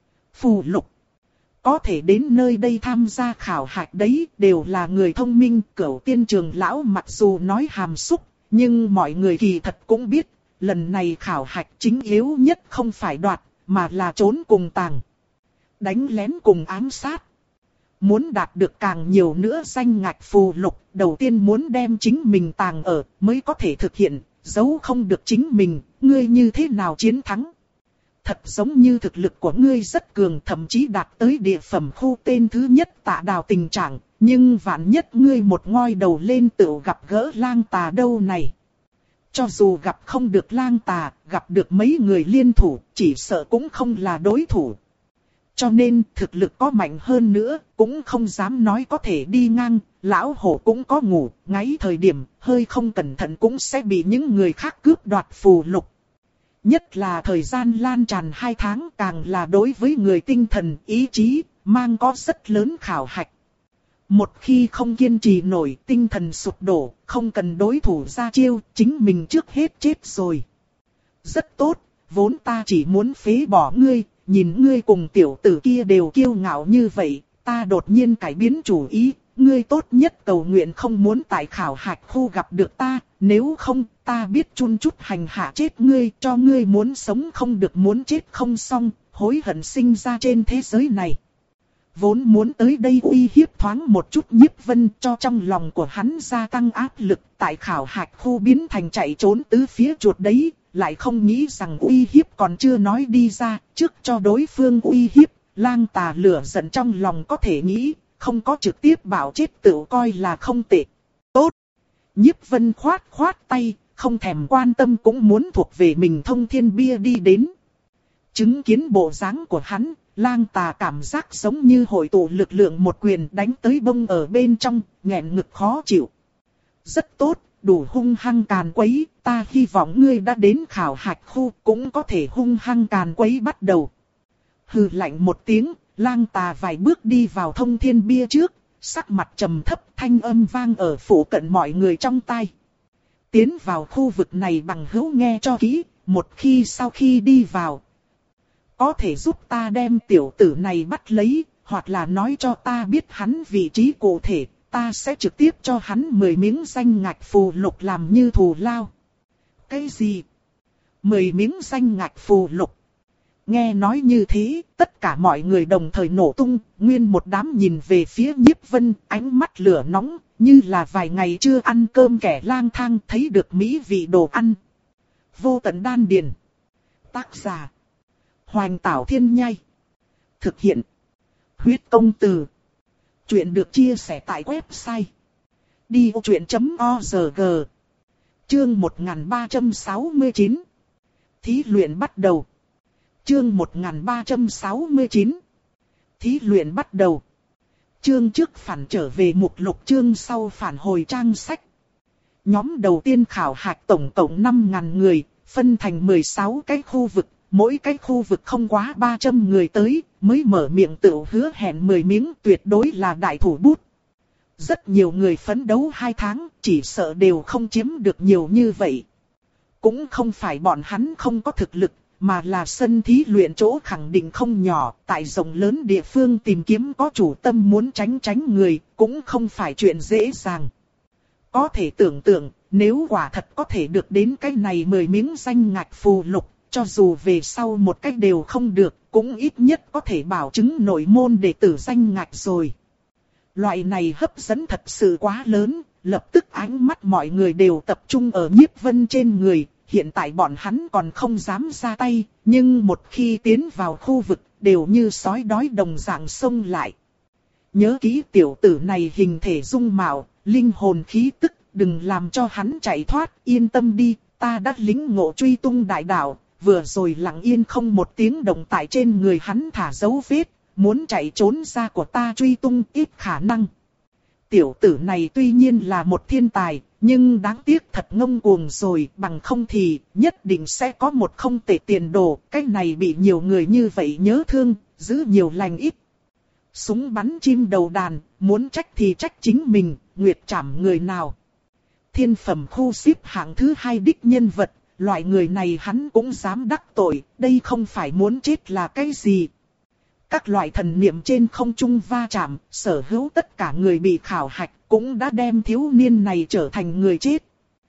Phù lục. Có thể đến nơi đây tham gia khảo hạch đấy, đều là người thông minh. Cửu Tiên Trường lão mặc dù nói hàm xúc, nhưng mọi người kỳ thật cũng biết, lần này khảo hạch chính yếu nhất không phải đoạt, mà là trốn cùng tàng. Đánh lén cùng ám sát. Muốn đạt được càng nhiều nữa danh ngạch phù lục, đầu tiên muốn đem chính mình tàng ở, mới có thể thực hiện, giấu không được chính mình, ngươi như thế nào chiến thắng. Thật giống như thực lực của ngươi rất cường, thậm chí đạt tới địa phẩm khu tên thứ nhất Tạ Đào tình trạng, nhưng vạn nhất ngươi một ngoi đầu lên tự gặp gỡ lang tà đâu này. Cho dù gặp không được lang tà, gặp được mấy người liên thủ, chỉ sợ cũng không là đối thủ. Cho nên thực lực có mạnh hơn nữa, cũng không dám nói có thể đi ngang, lão hổ cũng có ngủ, ngáy thời điểm, hơi không cẩn thận cũng sẽ bị những người khác cướp đoạt phù lục. Nhất là thời gian lan tràn hai tháng càng là đối với người tinh thần, ý chí, mang có rất lớn khảo hạch. Một khi không kiên trì nổi, tinh thần sụp đổ, không cần đối thủ ra chiêu, chính mình trước hết chết rồi. Rất tốt, vốn ta chỉ muốn phế bỏ ngươi, nhìn ngươi cùng tiểu tử kia đều kiêu ngạo như vậy, ta đột nhiên cải biến chủ ý, ngươi tốt nhất cầu nguyện không muốn tại khảo hạch khu gặp được ta, nếu không ta biết chun chút hành hạ chết ngươi, cho ngươi muốn sống không được muốn chết không xong, hối hận sinh ra trên thế giới này. vốn muốn tới đây uy hiếp thoáng một chút Nhiếp Vân, cho trong lòng của hắn gia tăng áp lực, tại khảo hạch khu biến thành chạy trốn tứ phía chuột đấy, lại không nghĩ rằng uy hiếp còn chưa nói đi ra, trước cho đối phương uy hiếp, Lang Tà lửa giận trong lòng có thể nghĩ, không có trực tiếp bảo chết tự coi là không tệ. Tốt! Nhiếp Vân khoát khoát tay, không thèm quan tâm cũng muốn thuộc về mình Thông Thiên Bia đi đến. Chứng kiến bộ dáng của hắn, Lang Tà cảm giác giống như hội tụ lực lượng một quyền đánh tới bông ở bên trong, nghẹn ngực khó chịu. Rất tốt, đủ hung hăng càn quấy, ta hy vọng ngươi đã đến khảo hạch khu cũng có thể hung hăng càn quấy bắt đầu. Hừ lạnh một tiếng, Lang Tà vài bước đi vào Thông Thiên Bia trước, sắc mặt trầm thấp, thanh âm vang ở phủ cận mọi người trong tai. Tiến vào khu vực này bằng hữu nghe cho kỹ, một khi sau khi đi vào, có thể giúp ta đem tiểu tử này bắt lấy, hoặc là nói cho ta biết hắn vị trí cụ thể, ta sẽ trực tiếp cho hắn mười miếng danh ngạch phù lục làm như thù lao. Cái gì? mười miếng danh ngạch phù lục? Nghe nói như thế, tất cả mọi người đồng thời nổ tung, nguyên một đám nhìn về phía Nhiếp Vân, ánh mắt lửa nóng, như là vài ngày chưa ăn cơm kẻ lang thang thấy được mỹ vị đồ ăn. Vô tận đan điền. Tác giả: Hoành Tảo Thiên Nhai. Thực hiện: Huyết Công Từ. Chuyện được chia sẻ tại website đi ô chuyện chấm org. Chương một nghìn ba trăm sáu mươi chín. Thí luyện bắt đầu. Chương một nghìn ba trăm sáu mươi chín. Thí luyện bắt đầu. Chương trước phản trở về mục lục, chương sau phản hồi trang sách. Nhóm đầu tiên khảo hạch tổng cộng năm nghìn người, phân thành mười sáu cái khu vực, mỗi cái khu vực không quá ba trăm người tới, mới mở miệng tự hứa hẹn mười miếng, tuyệt đối là đại thủ bút. Rất nhiều người phấn đấu hai tháng, chỉ sợ đều không chiếm được nhiều như vậy. Cũng không phải bọn hắn không có thực lực, mà là sân thí luyện chỗ khẳng định không nhỏ, tại rộng lớn địa phương tìm kiếm có chủ tâm muốn tránh tránh người, cũng không phải chuyện dễ dàng. Có thể tưởng tượng, nếu quả thật có thể được đến cái này mười miếng danh ngạch phù lục, cho dù về sau một cách đều không được, cũng ít nhất có thể bảo chứng nội môn đệ tử danh ngạch rồi. Loại này hấp dẫn thật sự quá lớn, lập tức ánh mắt mọi người đều tập trung ở Nhiếp Vân trên người. Hiện tại bọn hắn còn không dám ra tay, nhưng một khi tiến vào khu vực, đều như sói đói đồng dạng xông lại. Nhớ kỹ tiểu tử này hình thể dung mạo, linh hồn khí tức, đừng làm cho hắn chạy thoát, yên tâm đi, ta đã lĩnh ngộ truy tung đại đạo, vừa rồi lặng yên không một tiếng động tại trên người hắn thả dấu vết, muốn chạy trốn ra của ta truy tung ít khả năng. Tiểu tử này tuy nhiên là một thiên tài, nhưng đáng tiếc thật ngông cuồng rồi, bằng không thì nhất định sẽ có một không tệ tiền đồ, cái này bị nhiều người như vậy nhớ thương, giữ nhiều lành ít. Súng bắn chim đầu đàn, muốn trách thì trách chính mình, nguyệt trảm người nào. Thiên phẩm khu xếp hạng thứ hai đích nhân vật, loại người này hắn cũng dám đắc tội, đây không phải muốn chết là cái gì. Các loại thần niệm trên không trung va chạm, sở hữu tất cả người bị khảo hạch, cũng đã đem thiếu niên này trở thành người chết.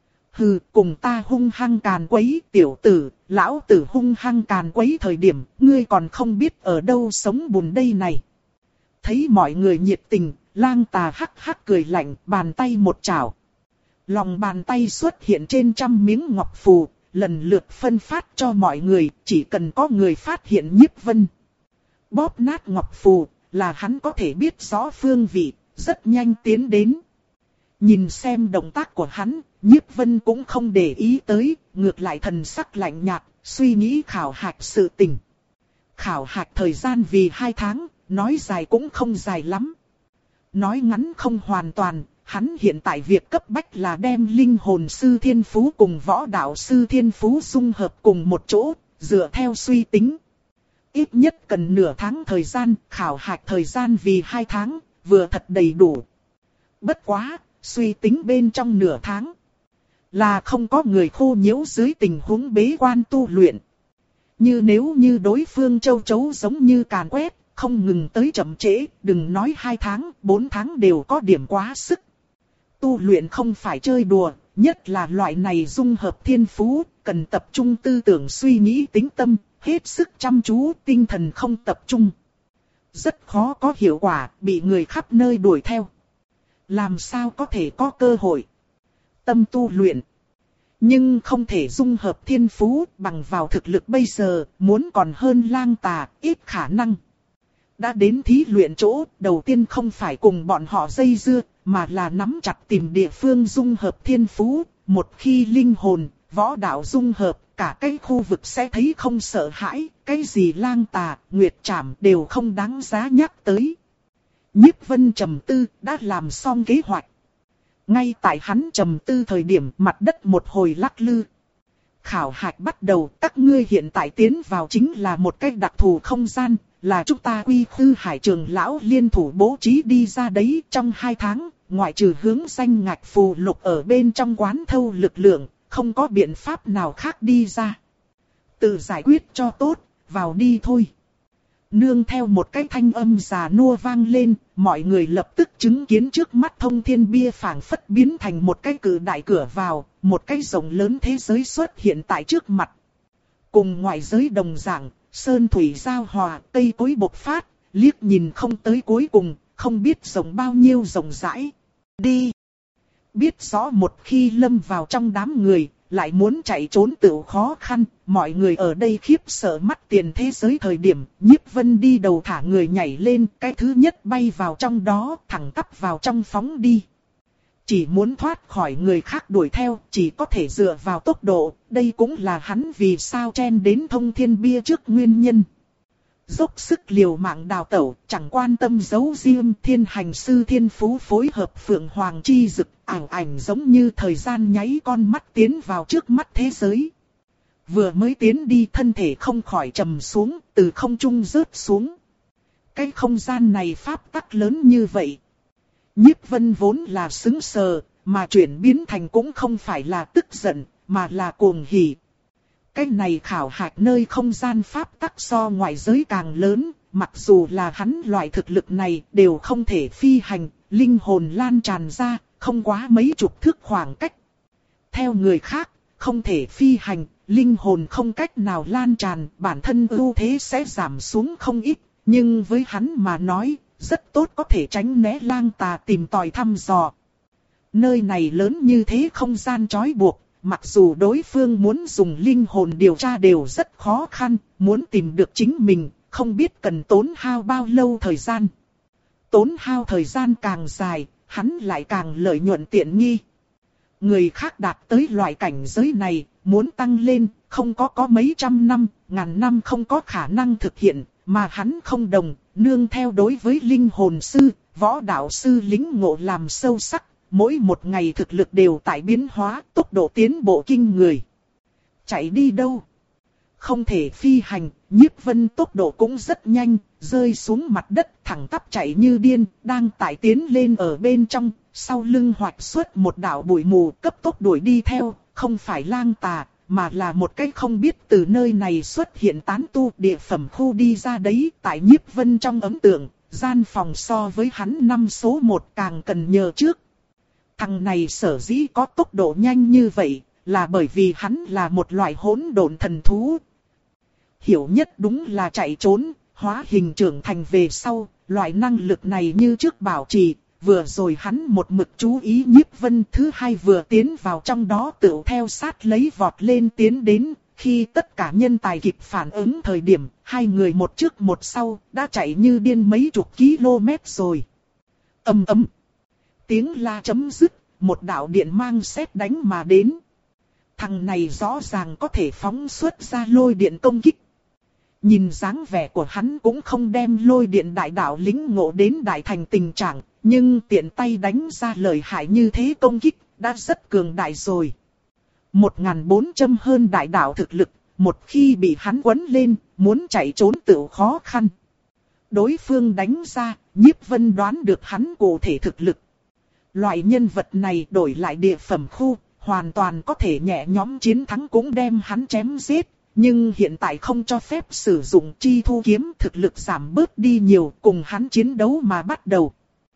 Hừ, cùng ta hung hăng càn quấy, tiểu tử, lão tử hung hăng càn quấy thời điểm, ngươi còn không biết ở đâu sống bùn đây này. Thấy mọi người nhiệt tình, Lang Tà hắc hắc cười lạnh, bàn tay một chảo. Lòng bàn tay xuất hiện trên trăm miếng ngọc phù, lần lượt phân phát cho mọi người, chỉ cần có người phát hiện Nhiếp Vân. Bóp nát ngọc phù, là hắn có thể biết rõ phương vị, rất nhanh tiến đến. Nhìn xem động tác của hắn, Nhiếp Vân cũng không để ý tới, ngược lại thần sắc lạnh nhạt, suy nghĩ khảo hạch sự tình. Khảo hạch thời gian vì hai tháng, nói dài cũng không dài lắm. Nói ngắn không hoàn toàn, hắn hiện tại việc cấp bách là đem linh hồn sư thiên phú cùng võ đạo sư thiên phú dung hợp cùng một chỗ, dựa theo suy tính. Ít nhất cần nửa tháng thời gian, khảo hạch thời gian vì hai tháng, vừa thật đầy đủ. Bất quá, suy tính bên trong nửa tháng, là không có người khô nhiễu dưới tình huống bế quan tu luyện. Như nếu như đối phương châu chấu giống như càn quét, không ngừng tới chậm trễ, đừng nói hai tháng, bốn tháng đều có điểm quá sức. Tu luyện không phải chơi đùa, nhất là loại này dung hợp thiên phú, cần tập trung tư tưởng suy nghĩ tính tâm, hết sức chăm chú, tinh thần không tập trung. rất khó có hiệu quả, bị người khắp nơi đuổi theo. Làm sao có thể có cơ hội tâm tu luyện. Nhưng không thể dung hợp thiên phú, bằng vào thực lực bây giờ, muốn còn hơn lang tà, ít khả năng. Đã đến thí luyện chỗ, đầu tiên không phải cùng bọn họ dây dưa, mà là nắm chặt tìm địa phương dung hợp thiên phú. Một khi linh hồn, võ đạo dung hợp, cả cái khu vực sẽ thấy không sợ hãi, cái gì lang tà, nguyệt trảm đều không đáng giá nhắc tới. Nhiếp Vân trầm tư, đã làm xong kế hoạch. Ngay tại hắn trầm tư thời điểm, mặt đất một hồi lắc lư. Khảo hạch bắt đầu, các ngươi hiện tại tiến vào chính là một cách đặc thù không gian, là chúng ta Quy Khư Hải Trường lão liên thủ bố trí đi ra đấy. Trong hai tháng, ngoại trừ hướng danh ngạch phù lục ở bên trong quán thâu lực lượng, không có biện pháp nào khác đi ra. Tự giải quyết cho tốt, vào đi thôi. Nương theo một cái thanh âm già nua vang lên, mọi người lập tức chứng kiến trước mắt thông thiên bia phảng phất biến thành một cái cự đại cửa vào, một cái rộng lớn thế giới xuất hiện tại trước mặt. Cùng ngoại giới đồng dạng, sơn thủy giao hòa, cây cối bộc phát, liếc nhìn không tới cuối cùng, không biết rộng bao nhiêu rộng rãi. Đi! Biết rõ một khi lâm vào trong đám người, lại muốn chạy trốn tự khó khăn, mọi người ở đây khiếp sợ mắt tiền thế giới thời điểm, Nhiếp Vân đi đầu thả người nhảy lên, cái thứ nhất bay vào trong đó, thẳng tắp vào trong phóng đi. Chỉ muốn thoát khỏi người khác đuổi theo, chỉ có thể dựa vào tốc độ, đây cũng là hắn vì sao chen đến thông thiên bia trước nguyên nhân. Dốc sức liều mạng đào tẩu, chẳng quan tâm giấu riêng, thiên hành sư thiên phú phối hợp phượng hoàng chi dực, ảo ảnh giống như thời gian nháy con mắt tiến vào trước mắt thế giới. Vừa mới tiến đi thân thể không khỏi trầm xuống, từ không trung rớt xuống. Cái không gian này pháp tắc lớn như vậy. Nhiếp Vân vốn là sững sờ, mà chuyển biến thành cũng không phải là tức giận, mà là cuồng hỉ. Cái này khảo hạch nơi không gian pháp tắc so ngoại giới càng lớn, mặc dù là hắn loại thực lực này đều không thể phi hành, linh hồn lan tràn ra, không quá mấy chục thước khoảng cách. Theo người khác, không thể phi hành, linh hồn không cách nào lan tràn, bản thân ưu thế sẽ giảm xuống không ít, nhưng với hắn mà nói, rất tốt có thể tránh né lang tà tìm tòi thăm dò. Nơi này lớn như thế không gian trói buộc. Mặc dù đối phương muốn dùng linh hồn điều tra đều rất khó khăn, muốn tìm được chính mình, không biết cần tốn hao bao lâu thời gian. Tốn hao thời gian càng dài, hắn lại càng lợi nhuận tiện nghi. Người khác đạt tới loại cảnh giới này, muốn tăng lên, không có có mấy trăm năm, ngàn năm không có khả năng thực hiện, mà hắn không đồng, nương theo đối với linh hồn sư, võ đạo sư lính ngộ làm sâu sắc. Mỗi một ngày thực lực đều tại biến hóa, tốc độ tiến bộ kinh người. Chạy đi đâu? Không thể phi hành, Nhiếp Vân tốc độ cũng rất nhanh, rơi xuống mặt đất thẳng tắp chạy như điên, đang tại tiến lên ở bên trong, sau lưng hoạch xuất một đạo bụi mù cấp tốc đuổi đi theo, không phải lang tà, mà là một cái không biết từ nơi này xuất hiện tán tu địa phẩm khu đi ra đấy. Tại Nhiếp Vân trong ấn tượng, gian phòng so với hắn năm số một càng cần nhờ trước. Thằng này sở dĩ có tốc độ nhanh như vậy, là bởi vì hắn là một loại hỗn độn thần thú. Hiểu nhất đúng là chạy trốn, hóa hình trưởng thành về sau, loại năng lực này như trước bảo trì. Vừa rồi hắn một mực chú ý Nhiếp Vân, thứ hai vừa tiến vào trong đó tự theo sát lấy vọt lên tiến đến. Khi tất cả nhân tài kịp phản ứng thời điểm, hai người một trước một sau, đã chạy như điên mấy chục km rồi. Ầm ầm. Tiếng la chấm dứt, một đạo điện mang sét đánh mà đến. Thằng này rõ ràng có thể phóng xuất ra lôi điện công kích. Nhìn dáng vẻ của hắn cũng không đem lôi điện đại đạo lĩnh ngộ đến đại thành tình trạng, nhưng tiện tay đánh ra lợi hại như thế công kích, đã rất cường đại rồi. Một ngàn bốn trăm hơn đại đạo thực lực, một khi bị hắn quấn lên, muốn chạy trốn tự khó khăn. Đối phương đánh ra, Nhiếp Vân đoán được hắn cụ thể thực lực. Loại nhân vật này đổi lại địa phẩm khu, hoàn toàn có thể nhẹ nhõm chiến thắng cũng đem hắn chém giết. Nhưng hiện tại không cho phép sử dụng chi thu kiếm, thực lực giảm bớt đi nhiều, cùng hắn chiến đấu mà bắt đầu.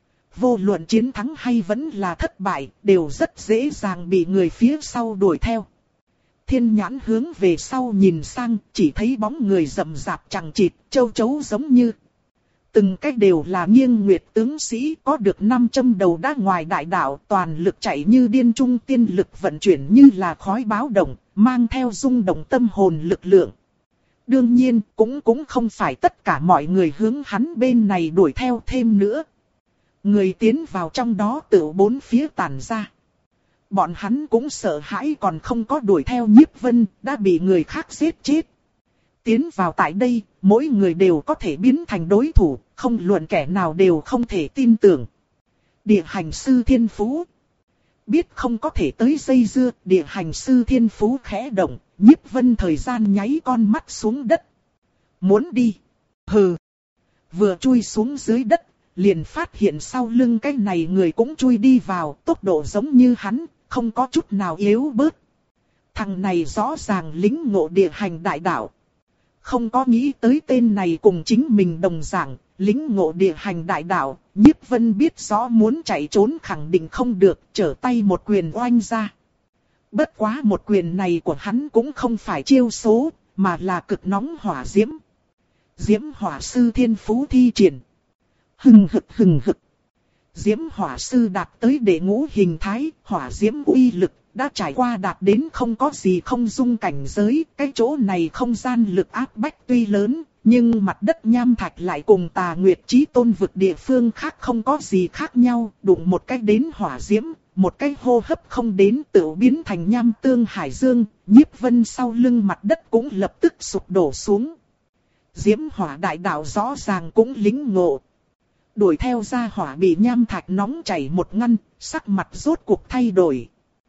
Vô luận chiến thắng hay vẫn là thất bại, đều rất dễ dàng bị người phía sau đuổi theo. Thiên nhãn hướng về sau nhìn sang, chỉ thấy bóng người rậm rạp chằng chịt, châu chấu giống như. Từng cách đều là nghiêng nguyệt tướng sĩ, có được năm châm đầu đã ngoài đại đạo, toàn lực chạy như điên, trung tiên lực vận chuyển như là khói báo động, mang theo rung động tâm hồn lực lượng. Đương nhiên, cũng cũng không phải tất cả mọi người hướng hắn bên này đuổi theo thêm nữa. Người tiến vào trong đó tự bốn phía tản ra. Bọn hắn cũng sợ hãi, còn không có đuổi theo Nhiếp Vân, đã bị người khác giết chết. Tiến vào tại đây, mỗi người đều có thể biến thành đối thủ, không luận kẻ nào đều không thể tin tưởng. Địa hành sư thiên phú. Biết không có thể tới dây dưa, địa hành sư thiên phú khẽ động, Nhiếp Vân thời gian nháy con mắt xuống đất. Muốn đi? Hừ. Vừa chui xuống dưới đất, liền phát hiện sau lưng cái này người cũng chui đi vào, tốc độ giống như hắn, không có chút nào yếu bớt. Thằng này rõ ràng lĩnh ngộ địa hành đại đạo. Không có nghĩ tới tên này cùng chính mình đồng dạng, lĩnh ngộ địa hành đại đạo, Nhiếp Vân biết rõ muốn chạy trốn khẳng định không được, trở tay một quyền oanh ra. Bất quá một quyền này của hắn cũng không phải chiêu số, mà là cực nóng hỏa diễm. Diễm hỏa sư thiên phú thi triển. Hừng hực hừng hực. Diễm hỏa sư đạt tới đệ ngũ hình thái, hỏa diễm uy lực đã trải qua đạt đến không có gì không dung cảnh giới. Cái chỗ này không gian lực áp bách tuy lớn, nhưng mặt đất nham thạch lại cùng Tà Nguyệt Chí Tôn vực địa phương khác không có gì khác nhau. Đụng một cách đến hỏa diễm, một cái hô hấp không đến tự biến thành nham tương hải dương. Nhiếp Vân sau lưng mặt đất cũng lập tức sụp đổ xuống. Diễm hỏa đại đạo rõ ràng cũng lĩnh ngộ. Đuổi theo ra hỏa bị nham thạch nóng chảy một ngăn, sắc mặt rốt cuộc thay đổi.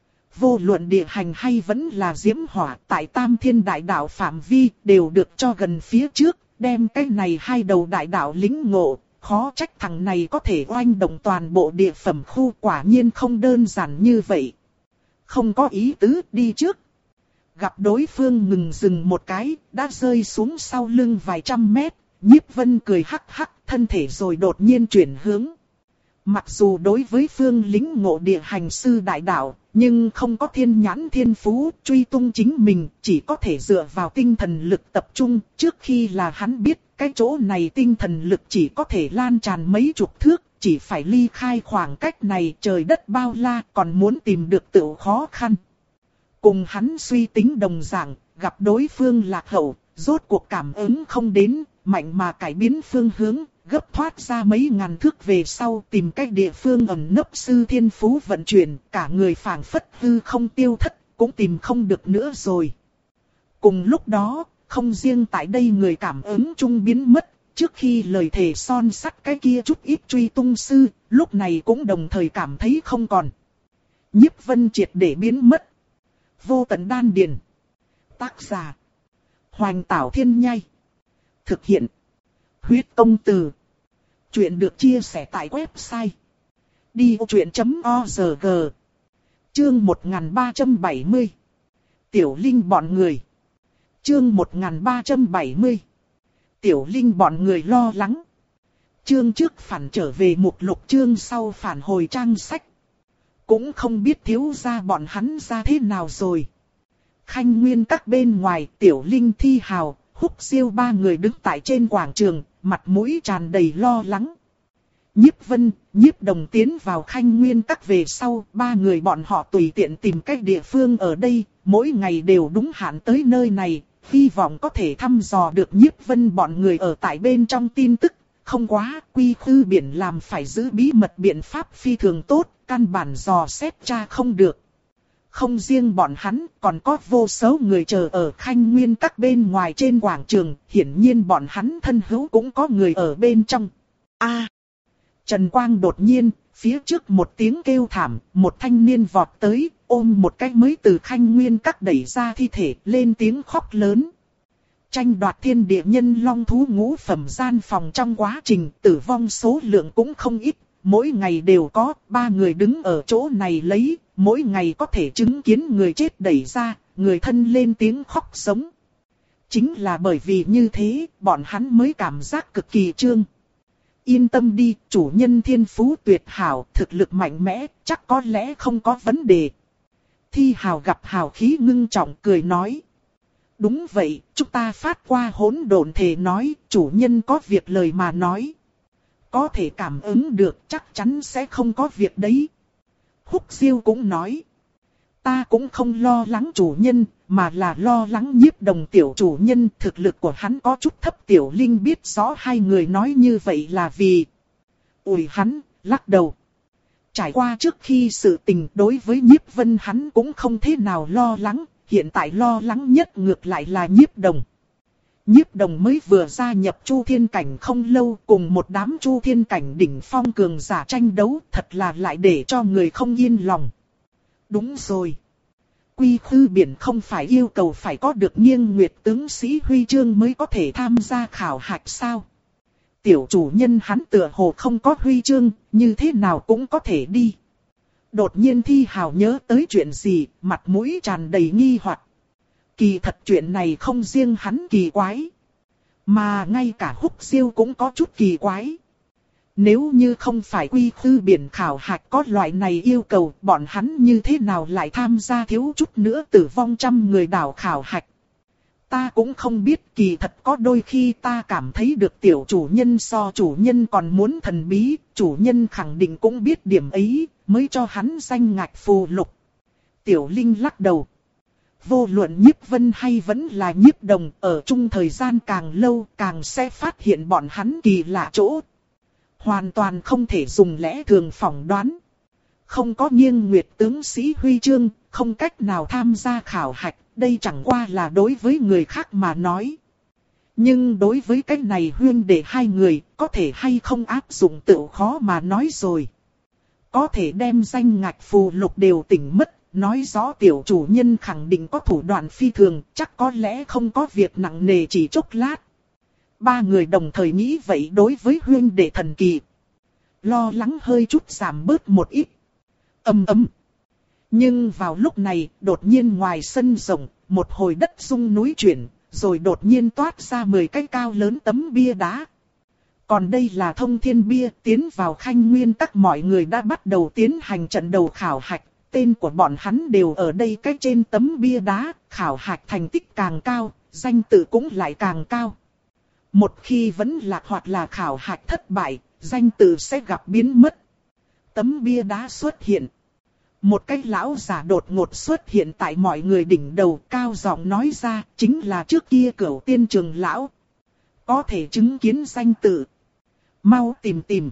Vô luận địa hành hay vẫn là diễm hỏa, tại Tam Thiên đại đạo phạm vi đều được cho gần phía trước, đem cái này hai đầu đại đạo lĩnh ngộ, khó trách thằng này có thể oanh động toàn bộ địa phẩm khu, quả nhiên không đơn giản như vậy. Không có ý tứ, đi trước. Gặp đối phương ngừng dừng một cái, đã rơi xuống sau lưng vài trăm mét, Nhiếp Vân cười hắc hắc, thân thể rồi đột nhiên chuyển hướng. Mặc dù đối với phương lĩnh ngộ địa hành sư đại đạo, nhưng không có thiên nhãn thiên phú, truy tung chính mình, chỉ có thể dựa vào tinh thần lực tập trung. Trước khi là hắn biết, cái chỗ này tinh thần lực chỉ có thể lan tràn mấy chục thước, chỉ phải ly khai khoảng cách này, trời đất bao la, còn muốn tìm được tựu khó khăn. Cùng hắn suy tính đồng dạng, gặp đối phương lạc hậu, rốt cuộc cảm ứng không đến, mạnh mà cải biến phương hướng, gấp thoát ra mấy ngàn thước về sau, tìm cách địa phương ẩn nấp sư thiên phú vận chuyển, cả người phảng phất hư không tiêu thất, cũng tìm không được nữa rồi. Cùng lúc đó, không riêng tại đây người cảm ứng chung biến mất, trước khi lời thề son sắt cái kia chút ít truy tung sư, lúc này cũng đồng thời cảm thấy không còn. Nhiếp Vân triệt để biến mất. Vô tận đan điền. Tác giả: Hoành Tảo Thiên Nhai. Thực hiện: Huyết Công Từ. Chuyện được chia sẻ tại website đi ô chuyện chấm org. Chương một nghìn ba trăm bảy mươi. Tiểu Linh bọn người. Chương một nghìn ba trăm bảy mươi. Tiểu Linh bọn người lo lắng. Chương trước phản trở về mục lục, chương sau phản hồi trang sách. Cũng không biết thiếu gia bọn hắn ra thế nào rồi. Khanh Nguyên các bên ngoài, Tiểu Linh, Thi Hào, Húc Siêu ba người đứng tại trên quảng trường, mặt mũi tràn đầy lo lắng. Nhiếp Vân, Nhiếp Đồng tiến vào Khanh Nguyên các về sau, ba người bọn họ tùy tiện tìm cách địa phương ở đây, mỗi ngày đều đúng hạn tới nơi này, hy vọng có thể thăm dò được Nhiếp Vân bọn người ở tại bên trong tin tức. Không quá, quy khư biển làm phải giữ bí mật biện pháp phi thường tốt, căn bản dò xét tra không được. Không riêng bọn hắn, còn có vô số người chờ ở Khanh Nguyên các bên ngoài trên quảng trường, hiển nhiên bọn hắn thân hữu cũng có người ở bên trong. A! Trần Quang đột nhiên, phía trước một tiếng kêu thảm, một thanh niên vọt tới, ôm một cái mới từ Khanh Nguyên các đẩy ra thi thể, lên tiếng khóc lớn. Tranh đoạt thiên địa nhân long thú ngũ phẩm gian phòng trong quá trình tử vong số lượng cũng không ít, mỗi ngày đều có, ba người đứng ở chỗ này lấy, mỗi ngày có thể chứng kiến người chết đẩy ra, người thân lên tiếng khóc sống. Chính là bởi vì như thế, bọn hắn mới cảm giác cực kỳ trương. Yên tâm đi, chủ nhân thiên phú tuyệt hảo, thực lực mạnh mẽ, chắc có lẽ không có vấn đề. Thi Hào gặp hào khí ngưng trọng cười nói. Đúng vậy, chúng ta phát qua hỗn độn thể nói, chủ nhân có việc lời mà nói. Có thể cảm ứng được chắc chắn sẽ không có việc đấy. Húc Diêu cũng nói. Ta cũng không lo lắng chủ nhân, mà là lo lắng Nhiếp Đồng tiểu chủ nhân. Thực lực của hắn có chút thấp. Tiểu Linh biết rõ hai người nói như vậy là vì... Ủi hắn, lắc đầu. Trải qua trước khi sự tình đối với Nhiếp Vân hắn cũng không thế nào lo lắng. Hiện tại lo lắng nhất ngược lại là Nhiếp Đồng. Nhiếp Đồng mới vừa gia nhập Chu Thiên Cảnh không lâu, cùng một đám Chu Thiên Cảnh đỉnh phong cường giả tranh đấu, thật là lại để cho người không yên lòng. Đúng rồi. Quy khư biển không phải yêu cầu phải có được nghiêng nguyệt tướng sĩ huy chương mới có thể tham gia khảo hạch sao? Tiểu chủ nhân hắn tựa hồ không có huy chương, như thế nào cũng có thể đi. Đột nhiên Thi Hào nhớ tới chuyện gì, mặt mũi tràn đầy nghi hoặc. Kỳ thật chuyện này không riêng hắn kỳ quái, mà ngay cả Húc Diêu cũng có chút kỳ quái. Nếu như không phải quy khư biển khảo hạch có loại này yêu cầu, bọn hắn như thế nào lại tham gia thiếu chút nữa tử vong trăm người đảo khảo hạch. Ta cũng không biết, kỳ thật có đôi khi ta cảm thấy được tiểu chủ nhân so chủ nhân còn muốn thần bí, chủ nhân khẳng định cũng biết điểm ấy, mới cho hắn danh ngạch phù lục. Tiểu Linh lắc đầu. Vô luận Nhiếp Vân hay vẫn là Nhiếp Đồng, ở chung thời gian càng lâu càng sẽ phát hiện bọn hắn kỳ lạ chỗ. Hoàn toàn không thể dùng lẽ thường phỏng đoán. Không có nghiêng nguyệt tướng sĩ huy chương, không cách nào tham gia khảo hạch, đây chẳng qua là đối với người khác mà nói. Nhưng đối với cái này huyên đệ hai người, có thể hay không áp dụng tự khó mà nói rồi. Có thể đem danh ngạch phù lục đều tỉnh mất, nói rõ tiểu chủ nhân khẳng định có thủ đoạn phi thường, chắc có lẽ không có việc nặng nề chỉ chốc lát. Ba người đồng thời nghĩ vậy đối với huyên đệ thần kỳ. Lo lắng hơi chút giảm bớt một ít. Âm ấm. Nhưng vào lúc này, đột nhiên ngoài sân rộng, một hồi đất rung núi chuyển, rồi đột nhiên toát ra mười cái cao lớn tấm bia đá. Còn đây là thông thiên bia, tiến vào Khanh Nguyên các mọi người đã bắt đầu tiến hành trận đầu khảo hạch. Tên của bọn hắn đều ở đây cái trên tấm bia đá, khảo hạch thành tích càng cao, danh tự cũng lại càng cao. Một khi vẫn lạc hoặc là khảo hạch thất bại, danh tự sẽ gặp biến mất. Tấm bia đá xuất hiện. Một cái lão giả đột ngột xuất hiện tại mọi người đỉnh đầu, cao giọng nói ra, chính là trước kia Cửu Tiên Trường lão. Có thể chứng kiến danh tự. Mau tìm tìm.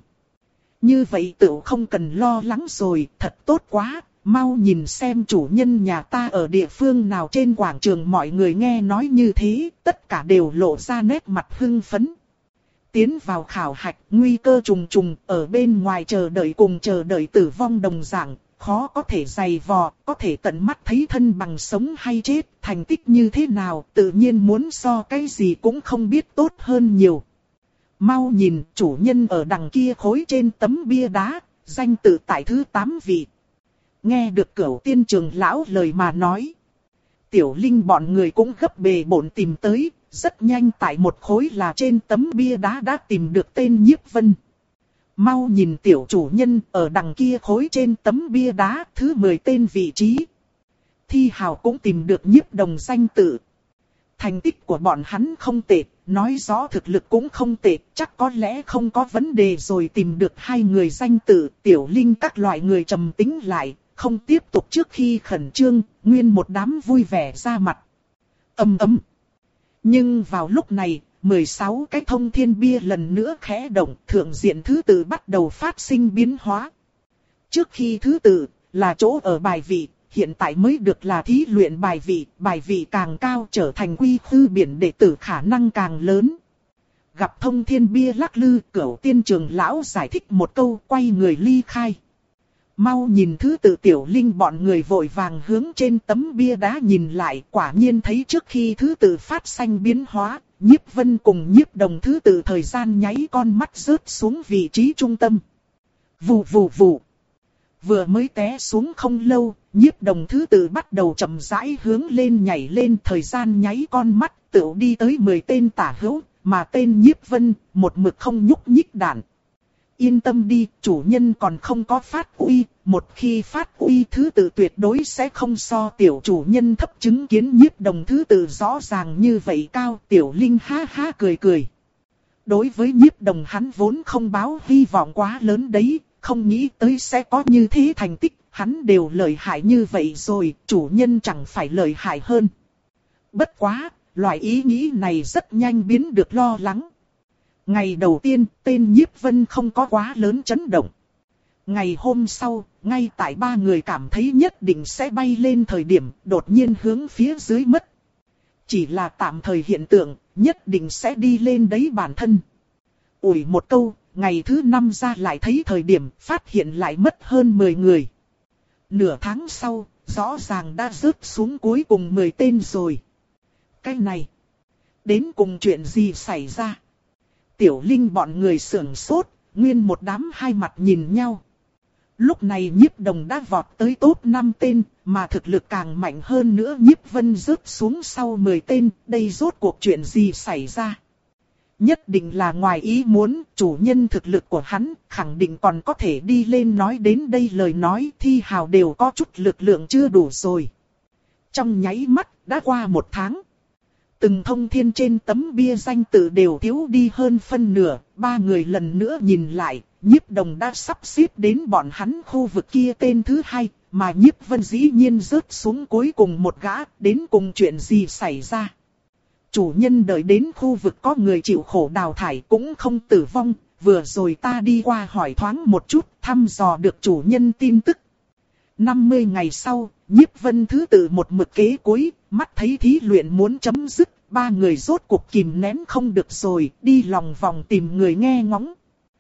Như vậy tự không cần lo lắng rồi, thật tốt quá. Mau nhìn xem chủ nhân nhà ta ở địa phương nào. Trên quảng trường mọi người nghe nói như thế, tất cả đều lộ ra nét mặt hưng phấn. Tiến vào khảo hạch, nguy cơ trùng trùng, ở bên ngoài chờ đợi cùng chờ đợi tử vong đồng dạng, khó có thể dày vò, có thể tận mắt thấy thân bằng sống hay chết, thành tích như thế nào, tự nhiên muốn so cái gì cũng không biết tốt hơn nhiều. Mau nhìn, chủ nhân ở đằng kia khối trên tấm bia đá, danh tự tại thứ tám vị. Nghe được Cửu Tiên Trường lão lời mà nói. Tiểu Linh bọn người cũng gấp bề bộn tìm tới, rất nhanh tại một khối là trên tấm bia đá đã tìm được tên Nhiếp Vân. Mau nhìn tiểu chủ nhân ở đằng kia khối trên tấm bia đá thứ mười tên vị trí. Thi Hào cũng tìm được Nhiếp Đồng danh tự. Thành tích của bọn hắn không tệ, nói rõ thực lực cũng không tệ, chắc có lẽ không có vấn đề rồi. Tìm được hai người danh tự, Tiểu Linh các loại người trầm tĩnh lại, không tiếp tục trước khi khẩn trương, nguyên một đám vui vẻ ra mặt. Ầm ầm. Nhưng vào lúc này, mười sáu cái thông thiên bia lần nữa khẽ động, thượng diện thứ tự bắt đầu phát sinh biến hóa. Trước khi thứ tự là chỗ ở bài vị, hiện tại mới được là thí luyện bài vị, bài vị càng cao trở thành quy khư biển đệ tử khả năng càng lớn. Gặp thông thiên bia lắc lư, Cửu Tiên Trường lão giải thích một câu, quay người ly khai. Mau nhìn thứ tự. Tiểu Linh bọn người vội vàng hướng trên tấm bia đá nhìn lại, quả nhiên thấy trước khi thứ tự phát sinh biến hóa, Nhiếp Vân cùng Nhiếp Đồng thứ tự thời gian nháy con mắt rớt xuống vị trí trung tâm. Vù vù vù. Vừa mới té xuống không lâu, Nhiếp Đồng thứ tự bắt đầu chậm rãi hướng lên nhảy lên, thời gian nháy con mắt tựu đi tới mười tên tả hữu, mà tên Nhiếp Vân một mực không nhúc nhích đạn. Yên tâm đi, chủ nhân còn không có phát uy, một khi phát uy thứ tự tuyệt đối sẽ không so tiểu chủ nhân thấp. Chứng kiến Nhiếp Đồng thứ tự rõ ràng như vậy cao, Tiểu Linh ha ha cười cười. Đối với Nhiếp Đồng hắn vốn không báo hy vọng quá lớn đấy, không nghĩ tới sẽ có như thế thành tích, hắn đều lợi hại như vậy rồi, chủ nhân chẳng phải lợi hại hơn. Bất quá, loại ý nghĩ này rất nhanh biến được lo lắng. Ngày đầu tiên, tên Nhiếp Vân không có quá lớn chấn động. Ngày hôm sau, ngay tại ba người cảm thấy nhất định sẽ bay lên thời điểm, đột nhiên hướng phía dưới mất. Chỉ là tạm thời hiện tượng, nhất định sẽ đi lên đấy bản thân. Ủi một câu, ngày thứ năm ra lại thấy thời điểm, phát hiện lại mất hơn mười người. Nửa tháng sau, rõ ràng đã rớt xuống cuối cùng mười tên rồi. Cái này, đến cùng chuyện gì xảy ra? Tiểu Linh bọn người sưởng sốt, nguyên một đám hai mặt nhìn nhau. Lúc này Nhiếp Đồng đã vọt tới top năm tên, mà thực lực càng mạnh hơn nữa. Nhiếp Vân rớt xuống sau mười tên, đây rốt cuộc chuyện gì xảy ra? Nhất định là ngoài ý muốn, chủ nhân thực lực của hắn khẳng định còn có thể đi lên. Nói đến đây lời nói Thi Hào đều có chút lực lượng chưa đủ rồi. Trong nháy mắt, đã qua một tháng. Từng thông thiên trên tấm bia danh tự đều thiếu đi hơn phân nửa, ba người lần nữa nhìn lại, Nhiếp Đồng đã sắp xếp đến bọn hắn khu vực kia tên thứ hai, mà Nhiếp Vân dĩ nhiên rớt xuống cuối cùng một gã, đến cùng chuyện gì xảy ra. Chủ nhân đợi đến khu vực có người chịu khổ đào thải cũng không tử vong, vừa rồi ta đi qua hỏi thoáng một chút, thăm dò được chủ nhân tin tức. năm mươi ngày sau, Nhiếp Vân thứ tự một mực kế cuối, mắt thấy thí luyện muốn chấm dứt, ba người rốt cuộc kìm nén không được rồi, đi lòng vòng tìm người nghe ngóng.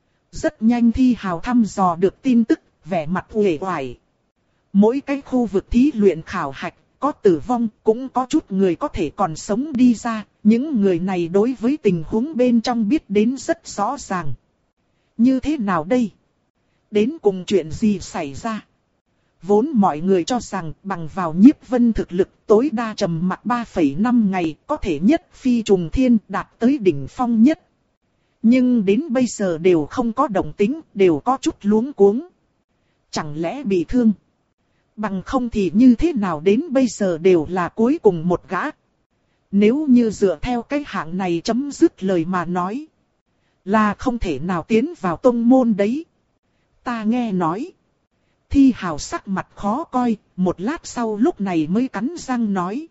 Rất nhanh Thi Hào thăm dò được tin tức, vẻ mặt uể oải. Mỗi cái khu vực thí luyện khảo hạch, có tử vong, cũng có chút người có thể còn sống đi ra, những người này đối với tình huống bên trong biết đến rất rõ ràng. Như thế nào đây? Đến cùng chuyện gì xảy ra? Vốn mọi người cho rằng bằng vào Nhiếp Vân thực lực tối đa trầm mặc ba phẩy năm ngày có thể nhất phi trùng thiên đạt tới đỉnh phong nhất. Nhưng đến bây giờ đều không có động tĩnh, đều có chút luống cuống. Chẳng lẽ bị thương? Bằng không thì như thế nào đến bây giờ đều là cuối cùng một gã. Nếu như dựa theo cái hạng này chấm dứt lời mà nói, là không thể nào tiến vào tông môn đấy. Ta nghe nói. Thi Hào sắc mặt khó coi, một lát sau lúc này mới cắn răng nói.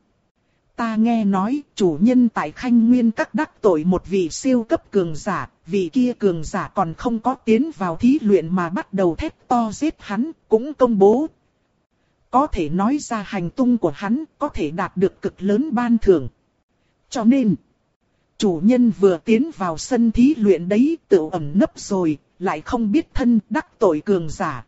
Ta nghe nói chủ nhân tại Khanh Nguyên các đắc tội một vị siêu cấp cường giả, vị kia cường giả còn không có tiến vào thí luyện mà bắt đầu thét to giết hắn, cũng công bố. Có thể nói ra hành tung của hắn có thể đạt được cực lớn ban thưởng. Cho nên, chủ nhân vừa tiến vào sân thí luyện đấy tự ẩn nấp rồi, lại không biết thân đắc tội cường giả.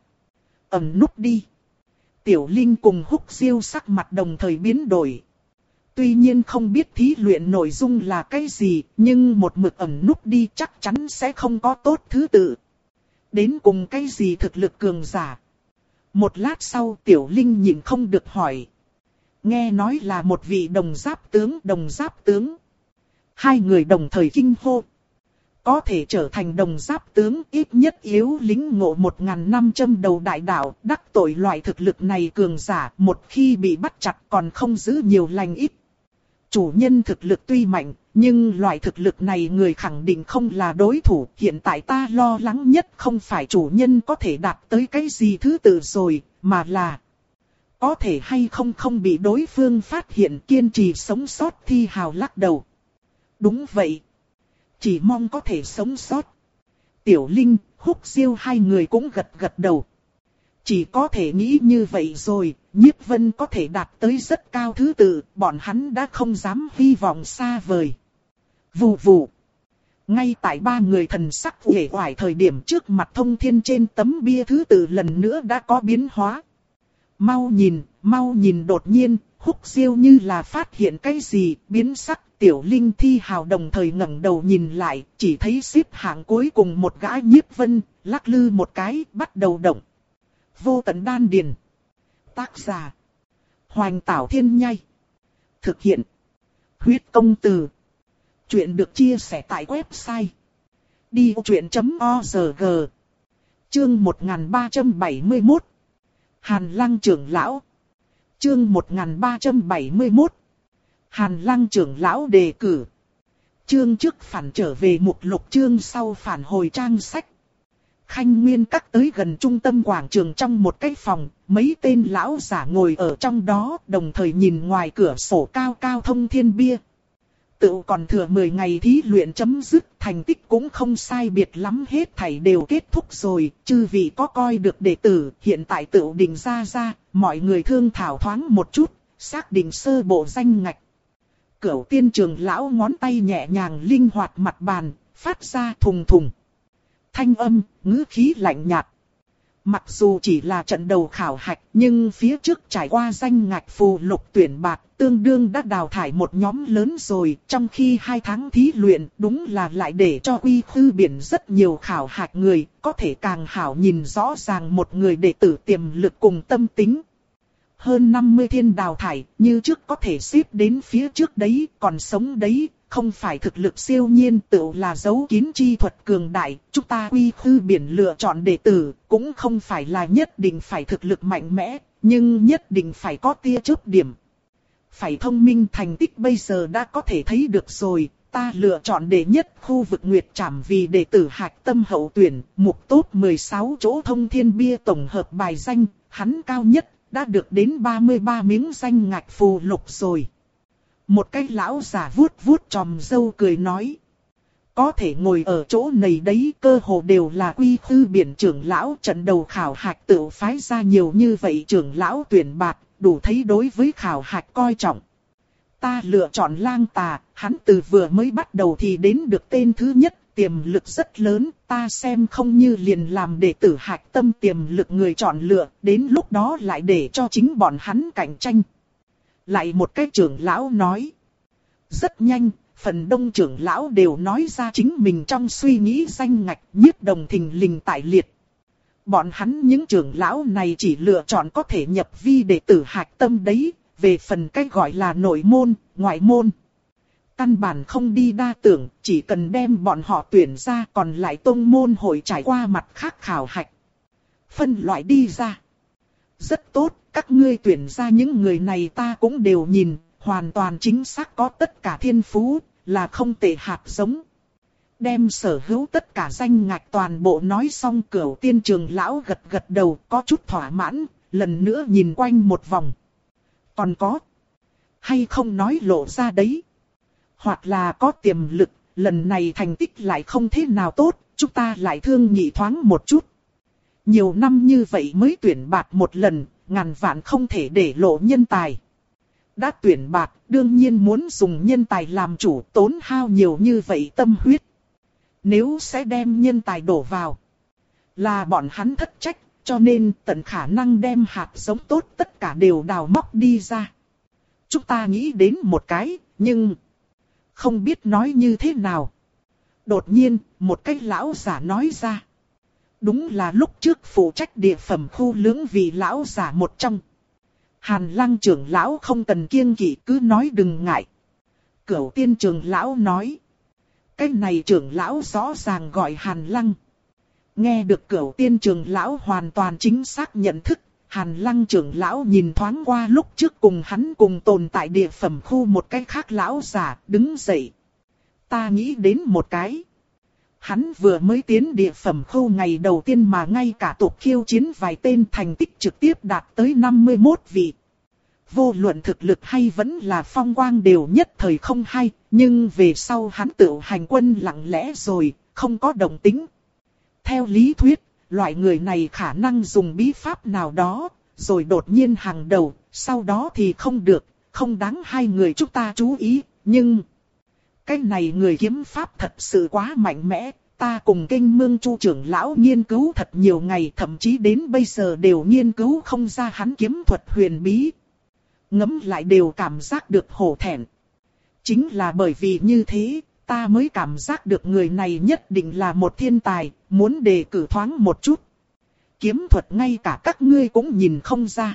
Ẩn núp đi. Tiểu Linh cùng Húc Diêu sắc mặt đồng thời biến đổi. Tuy nhiên không biết thí luyện nội dung là cái gì, nhưng một mực ẩn núp đi chắc chắn sẽ không có tốt thứ tự. Đến cùng cái gì thực lực cường giả? Một lát sau Tiểu Linh nhịn không được hỏi. Nghe nói là một vị đồng giáp tướng, đồng giáp tướng. Hai người đồng thời kinh hô. Có thể trở thành đồng giáp tướng ít nhất yếu lính ngộ một ngàn năm châm đầu đại đạo, đắc tội loại thực lực này cường giả một khi bị bắt chặt còn không giữ nhiều lành ít. Chủ nhân thực lực tuy mạnh, nhưng loại thực lực này người khẳng định không là đối thủ. Hiện tại ta lo lắng nhất không phải chủ nhân có thể đạt tới cái gì thứ tự rồi, mà là có thể hay không không bị đối phương phát hiện kiên trì sống sót. Thi Hào lắc đầu. Đúng vậy. Chỉ mong có thể sống sót. Tiểu Linh, Húc Diêu hai người cũng gật gật đầu. Chỉ có thể nghĩ như vậy rồi, Nhiếp Vân có thể đạt tới rất cao thứ tự, bọn hắn đã không dám hy vọng xa vời. Vù vù. Ngay tại ba người thần sắc uể oải thời điểm trước mặt thông thiên trên tấm bia thứ tự lần nữa đã có biến hóa. Mau nhìn, mau nhìn đột nhiên, Húc Diêu như là phát hiện cái gì, biến sắc. Tiểu Linh Thi Hào đồng thời ngẩng đầu nhìn lại, chỉ thấy xếp hạng cuối cùng một gã Nhiếp Vân, lắc lư một cái, bắt đầu động. Vô tận đan điền. Tác giả. Hoành Tảo Thiên Nhai. Thực hiện. Huyết công từ. Chuyện được chia sẻ tại website. đi ô chuyện chấm org. Chương một nghìn ba trăm bảy mươi mốt. Hàn Lăng trưởng lão. Chương một nghìn ba trăm bảy mươi mốt. Hàn Lăng trưởng lão đề cử. Chương trước phản trở về mục lục, chương sau phản hồi trang sách. Khanh Nguyên Các tới gần trung tâm quảng trường trong một cái phòng, mấy tên lão giả ngồi ở trong đó, đồng thời nhìn ngoài cửa sổ cao cao thông thiên bia. Tự còn thừa mười ngày thí luyện chấm dứt, thành tích cũng không sai biệt lắm, hết thảy đều kết thúc rồi, chư vị có coi được đệ tử, hiện tại tự định ra ra, mọi người thương thảo thoáng một chút, xác định sơ bộ danh ngạch. Cửu Tiên trưởng lão ngón tay nhẹ nhàng linh hoạt mặt bàn, phát ra thùng thùng. Thanh âm, ngữ khí lạnh nhạt. Mặc dù chỉ là trận đầu khảo hạch, nhưng phía trước trải qua danh ngạch phù lục tuyển bạt, tương đương đã đào thải một nhóm lớn rồi. Trong khi hai tháng thí luyện, đúng là lại để cho Quy Khư Biển rất nhiều khảo hạch người, có thể càng hảo nhìn rõ ràng một người đệ tử tiềm lực cùng tâm tính. Hơn năm mươi thiên đào thải, như trước có thể xếp đến phía trước đấy, còn sống đấy. Không phải thực lực siêu nhiên, tự là giấu kín chi thuật cường đại, chúng ta Quy Khư Biển lựa chọn đệ tử, cũng không phải là nhất định phải thực lực mạnh mẽ, nhưng nhất định phải có tia chớp điểm. Phải thông minh, thành tích bây giờ đã có thể thấy được rồi, ta lựa chọn đệ nhất khu vực Nguyệt Trảm vì đệ tử hạch tâm hậu tuyển, mục tốt mười sáu chỗ thông thiên bia tổng hợp bài danh, hắn cao nhất, đã được đến ba mươi ba miếng danh ngạch phù lục rồi. Một cái lão già vuốt vuốt chòm râu cười nói. Có thể ngồi ở chỗ này đấy, cơ hồ đều là Quy Khư Biển trưởng lão, trận đầu khảo hạch tự phái ra nhiều như vậy trưởng lão tuyển bạt, đủ thấy đối với khảo hạch coi trọng. Ta lựa chọn Lang Tà, hắn từ vừa mới bắt đầu thì đến được tên thứ nhất, tiềm lực rất lớn, ta xem không như liền làm đệ tử hạch tâm tiềm lực người chọn lựa, đến lúc đó lại để cho chính bọn hắn cạnh tranh. Lại một cái trưởng lão nói. Rất nhanh, phần đông trưởng lão đều nói ra chính mình trong suy nghĩ danh ngạch, Nhiếp Đồng thình lình tại liệt. Bọn hắn những trưởng lão này chỉ lựa chọn có thể nhập vi đệ tử hạch tâm đấy, về phần cách gọi là nội môn, ngoại môn. Căn bản không đi đa tưởng, chỉ cần đem bọn họ tuyển ra, còn lại tông môn hội trải qua mặt khác khảo hạch. Phân loại đi ra. Rất tốt, các ngươi tuyển ra những người này ta cũng đều nhìn, hoàn toàn chính xác có tất cả thiên phú, là không tệ hạt giống. Đem sở hữu tất cả danh ngạch toàn bộ nói xong, Cửu Tiên trưởng lão gật gật đầu, có chút thỏa mãn, lần nữa nhìn quanh một vòng. Còn có, hay không nói lộ ra đấy. Hoặc là có tiềm lực, lần này thành tích lại không thế nào tốt, chúng ta lại thương nghị thoáng một chút. Nhiều năm như vậy mới tuyển bạt một lần, ngàn vạn không thể để lộ nhân tài. Đã tuyển bạt, đương nhiên muốn dùng nhân tài làm chủ, tốn hao nhiều như vậy tâm huyết. Nếu sẽ đem nhân tài đổ vào, là bọn hắn thất trách, cho nên tận khả năng đem hạt giống tốt tất cả đều đào móc đi ra. Chúng ta nghĩ đến một cái, nhưng không biết nói như thế nào. Đột nhiên, một cái lão giả nói ra. Đúng là lúc trước phụ trách địa phẩm khu lưỡng vị lão giả một trong. Hàn Lăng trưởng lão không cần kiêng kỵ, cứ nói đừng ngại. Cửu Tiên trưởng lão nói. Cái này trưởng lão rõ ràng gọi Hàn Lăng. Nghe được Cửu Tiên trưởng lão hoàn toàn chính xác nhận thức, Hàn Lăng trưởng lão nhìn thoáng qua lúc trước cùng hắn cùng tồn tại địa phẩm khu một cái khác lão giả, đứng dậy. Ta nghĩ đến một cái. Hắn vừa mới tiến địa phẩm khu ngày đầu tiên mà ngay cả tục khiêu chiến vài tên, thành tích trực tiếp đạt tới năm mươi mốt vị. Vô luận thực lực hay vẫn là phong quang đều nhất thời không hay, nhưng về sau hắn tự hành quân lặng lẽ rồi, không có động tính. Theo lý thuyết, loại người này khả năng dùng bí pháp nào đó, rồi đột nhiên hàng đầu, sau đó thì không được, không đáng hai người chúng ta chú ý, nhưng cái này người kiếm pháp thật sự quá mạnh mẽ, ta cùng Kinh Mương Chu trưởng lão nghiên cứu thật nhiều ngày, thậm chí đến bây giờ đều nghiên cứu không ra hắn kiếm thuật huyền bí. Ngẫm lại đều cảm giác được hổ thẹn. Chính là bởi vì như thế, ta mới cảm giác được người này nhất định là một thiên tài, muốn đề cử thoáng một chút. Kiếm thuật ngay cả các ngươi cũng nhìn không ra.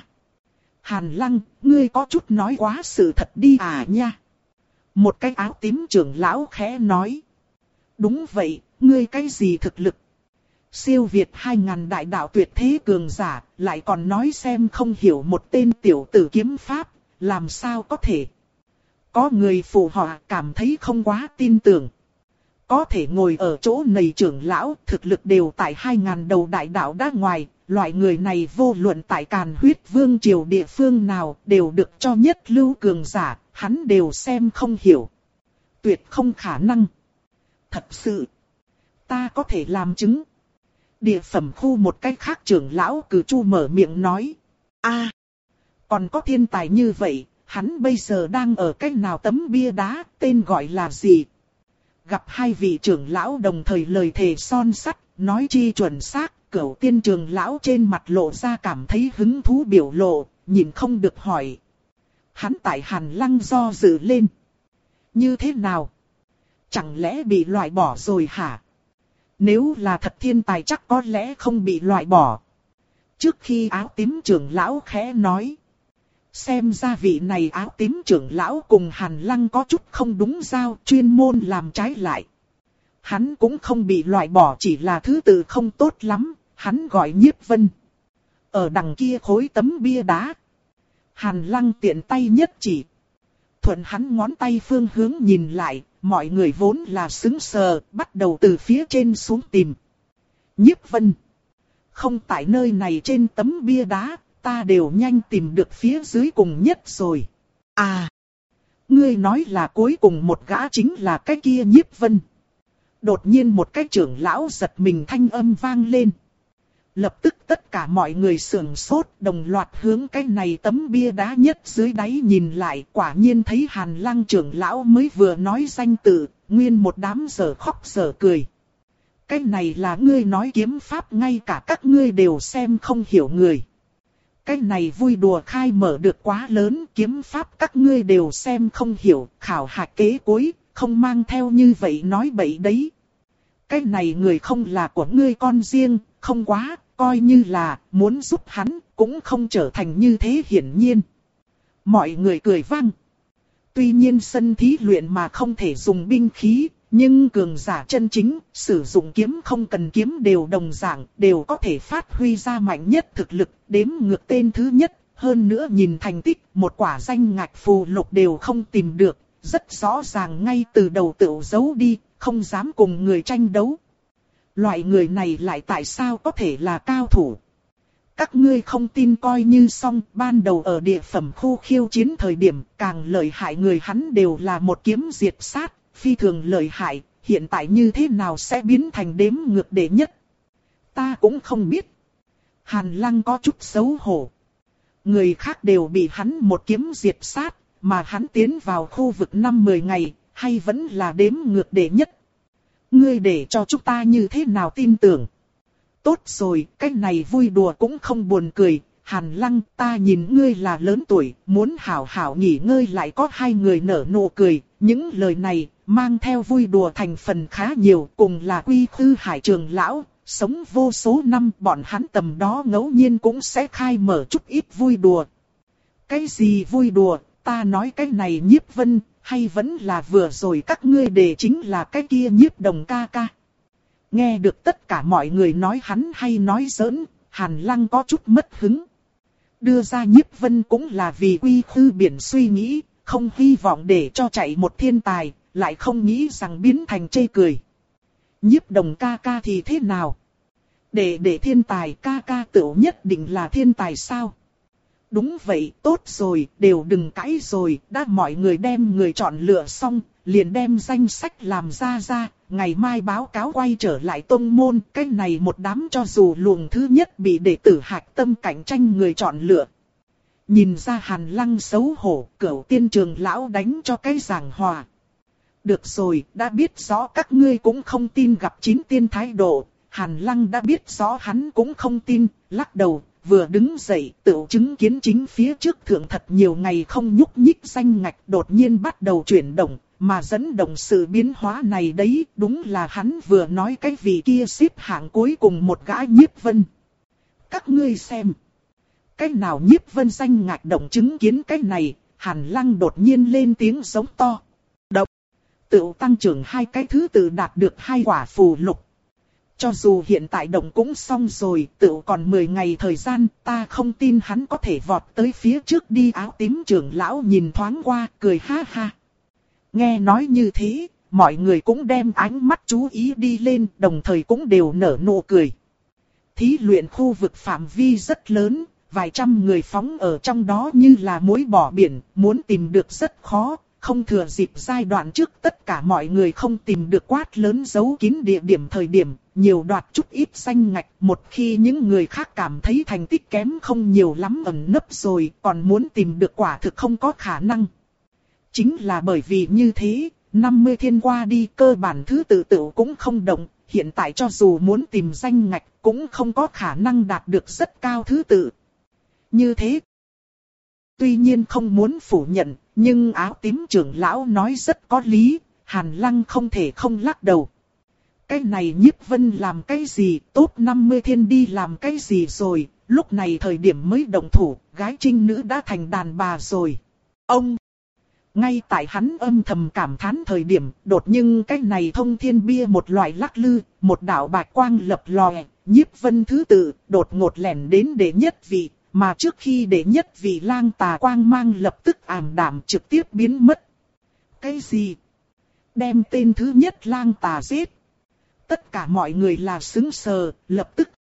Hàn Lăng, ngươi có chút nói quá sự thật đi à nha. Một cái áo tím trưởng lão khẽ nói. Đúng vậy, ngươi cái gì thực lực? Siêu việt hai ngàn đại đạo tuyệt thế cường giả, lại còn nói xem không hiểu một tên tiểu tử kiếm pháp, làm sao có thể? Có người phụ họa cảm thấy không quá tin tưởng. Có thể ngồi ở chỗ này trưởng lão thực lực đều tại hai ngàn đầu đại đạo đã ngoài. Loại người này vô luận tại Càn Huyết Vương triều địa phương nào đều được cho nhất lưu cường giả, hắn đều xem không hiểu. Tuyệt không khả năng. Thật sự, ta có thể làm chứng. Địa phẩm khu một cách khác trưởng lão Cử Chu mở miệng nói. A, còn có thiên tài như vậy, hắn bây giờ đang ở cách nào tấm bia đá, tên gọi là gì? Gặp hai vị trưởng lão đồng thời lời thề son sắt, nói chi chuẩn xác. Cửu Tiên trưởng lão trên mặt lộ ra cảm thấy hứng thú biểu lộ, nhìn không được hỏi. Hắn tại Hàn Lăng do dự lên. Như thế nào? Chẳng lẽ bị loại bỏ rồi hả? Nếu là thật thiên tài chắc có lẽ không bị loại bỏ. Trước khi áo tím trưởng lão khẽ nói. Xem ra vị này áo tím trưởng lão cùng Hàn Lăng có chút không đúng giao, chuyên môn làm trái lại. Hắn cũng không bị loại bỏ, chỉ là thứ tự không tốt lắm, hắn gọi Nhiếp Vân. Ở đằng kia khối tấm bia đá. Hàn Lăng tiện tay nhất chỉ. Thuận hắn ngón tay phương hướng nhìn lại, mọi người vốn là sững sờ, bắt đầu từ phía trên xuống tìm. Nhiếp Vân. Không tại nơi này trên tấm bia đá, ta đều nhanh tìm được phía dưới cùng nhất rồi. À, ngươi nói là cuối cùng một gã chính là cái kia Nhiếp Vân. Đột nhiên một cái trưởng lão giật mình thanh âm vang lên. Lập tức tất cả mọi người sưởng sốt, đồng loạt hướng cái này tấm bia đá nhất dưới đáy nhìn lại, quả nhiên thấy Hàn Lăng trưởng lão mới vừa nói danh tự, nguyên một đám giờ khóc giờ cười. Cái này là ngươi nói kiếm pháp ngay cả các ngươi đều xem không hiểu người. Cái này vui đùa khai mở được quá lớn, kiếm pháp các ngươi đều xem không hiểu, khảo hạch kế cuối, không mang theo như vậy nói bậy đấy. Cái này người không là của ngươi con riêng, không quá, coi như là muốn giúp hắn, cũng không trở thành như thế hiển nhiên. Mọi người cười vang. Tuy nhiên sân thí luyện mà không thể dùng binh khí, nhưng cường giả chân chính, sử dụng kiếm không cần kiếm đều đồng dạng, đều có thể phát huy ra mạnh nhất thực lực, đếm ngược tên thứ nhất. Hơn nữa nhìn thành tích, một quả danh ngạch phù lục đều không tìm được, rất rõ ràng ngay từ đầu tự giấu đi, không dám cùng người tranh đấu. Loại người này lại tại sao có thể là cao thủ? Các ngươi không tin coi như xong, ban đầu ở địa phẩm khu khiêu chiến thời điểm, càng lợi hại người hắn đều là một kiếm diệt sát, phi thường lợi hại, hiện tại như thế nào sẽ biến thành đếm ngược đệ nhất? Ta cũng không biết. Hàn Lăng có chút xấu hổ. Người khác đều bị hắn một kiếm diệt sát, mà hắn tiến vào khu vực năm mười ngày, hay vẫn là đếm ngược đệ nhất? Ngươi để cho chúng ta như thế nào tin tưởng? Tốt rồi, cái này vui đùa cũng không buồn cười. Hàn Lăng, ta nhìn ngươi là lớn tuổi, muốn hảo hảo nghỉ ngơi lại có hai người nở nụ cười. Những lời này, mang theo vui đùa thành phần khá nhiều, cùng là Quy Khư Hải trưởng lão. Sống vô số năm, bọn hắn tầm đó ngẫu nhiên cũng sẽ khai mở chút ít vui đùa. Cái gì vui đùa, ta nói cái này Nhiếp Vân, hay vẫn là vừa rồi các ngươi đề chính là cái kia Nhiếp Đồng ca ca. Nghe được tất cả mọi người nói hắn hay nói giỡn, Hàn Lăng có chút mất hứng. Đưa ra Nhiếp Vân cũng là vì Quy Khư biển suy nghĩ, không hy vọng để cho chạy một thiên tài, lại không nghĩ rằng biến thành chê cười. Nhiếp Đồng ca ca thì thế nào? Để để thiên tài ca ca tựu nhất định là thiên tài sao? Đúng vậy, tốt rồi, đều đừng cãi rồi, đã mọi người đem người chọn lựa xong, liền đem danh sách làm ra ra, ngày mai báo cáo quay trở lại tông môn, cái này một đám cho dù luồng thứ nhất bị đệ tử hạch tâm cạnh tranh người chọn lựa. Nhìn ra Hàn Lăng xấu hổ, Cửu Tiên trưởng lão đánh cho cái giảng hòa. Được rồi, đã biết rõ các ngươi cũng không tin gặp chín tiên thái độ, Hàn Lăng đã biết rõ hắn cũng không tin, lắc đầu. Vừa đứng dậy, tự chứng kiến chính phía trước thượng thật nhiều ngày không nhúc nhích danh ngạch đột nhiên bắt đầu chuyển động, mà dẫn động sự biến hóa này đấy, đúng là hắn vừa nói cái vị kia xếp hạng cuối cùng một gã Nhiếp Vân. Các ngươi xem, cái nào Nhiếp Vân danh ngạch động chứng kiến cái này, Hàn Lăng đột nhiên lên tiếng giống to. Động, tự tăng trưởng hai cái thứ tự đạt được hai quả phù lục. Cho dù hiện tại động cũng xong rồi, tự còn mười ngày thời gian, ta không tin hắn có thể vọt tới phía trước đi. Áo tím trưởng lão nhìn thoáng qua, cười ha ha. Nghe nói như thế, mọi người cũng đem ánh mắt chú ý đi lên, đồng thời cũng đều nở nụ cười. Thí luyện khu vực phạm vi rất lớn, vài trăm người phóng ở trong đó như là muối bỏ biển, muốn tìm được rất khó. Không thừa dịp giai đoạn trước tất cả mọi người không tìm được quát lớn giấu kín địa điểm thời điểm, nhiều đoạt chút ít danh ngạch. Một khi những người khác cảm thấy thành tích kém không nhiều lắm ẩn nấp rồi, còn muốn tìm được quả thực không có khả năng. Chính là bởi vì như thế, năm mươi thiên qua đi cơ bản thứ tự tự cũng không động. Hiện tại cho dù muốn tìm danh ngạch cũng không có khả năng đạt được rất cao thứ tự. Như thế, tuy nhiên không muốn phủ nhận, nhưng áo tím trưởng lão nói rất có lý, Hàn Lăng không thể không lắc đầu. Cái này Nhiếp Vân làm cái gì, top năm mươi thiên đi làm cái gì rồi, lúc này thời điểm mới động thủ, gái trinh nữ đã thành đàn bà rồi. Ông! Ngay tại hắn âm thầm cảm thán thời điểm, đột nhiên cái này thông thiên bia một loại lắc lư, một đạo bạch quang lập lòe, Nhiếp Vân thứ tự, đột ngột lẻn đến đệ nhất vị. Mà trước khi đệ nhất vị lang tà quang mang lập tức ảm đạm trực tiếp biến mất. Cái gì? Đem tên thứ nhất lang tà giết. Tất cả mọi người là sững sờ, lập tức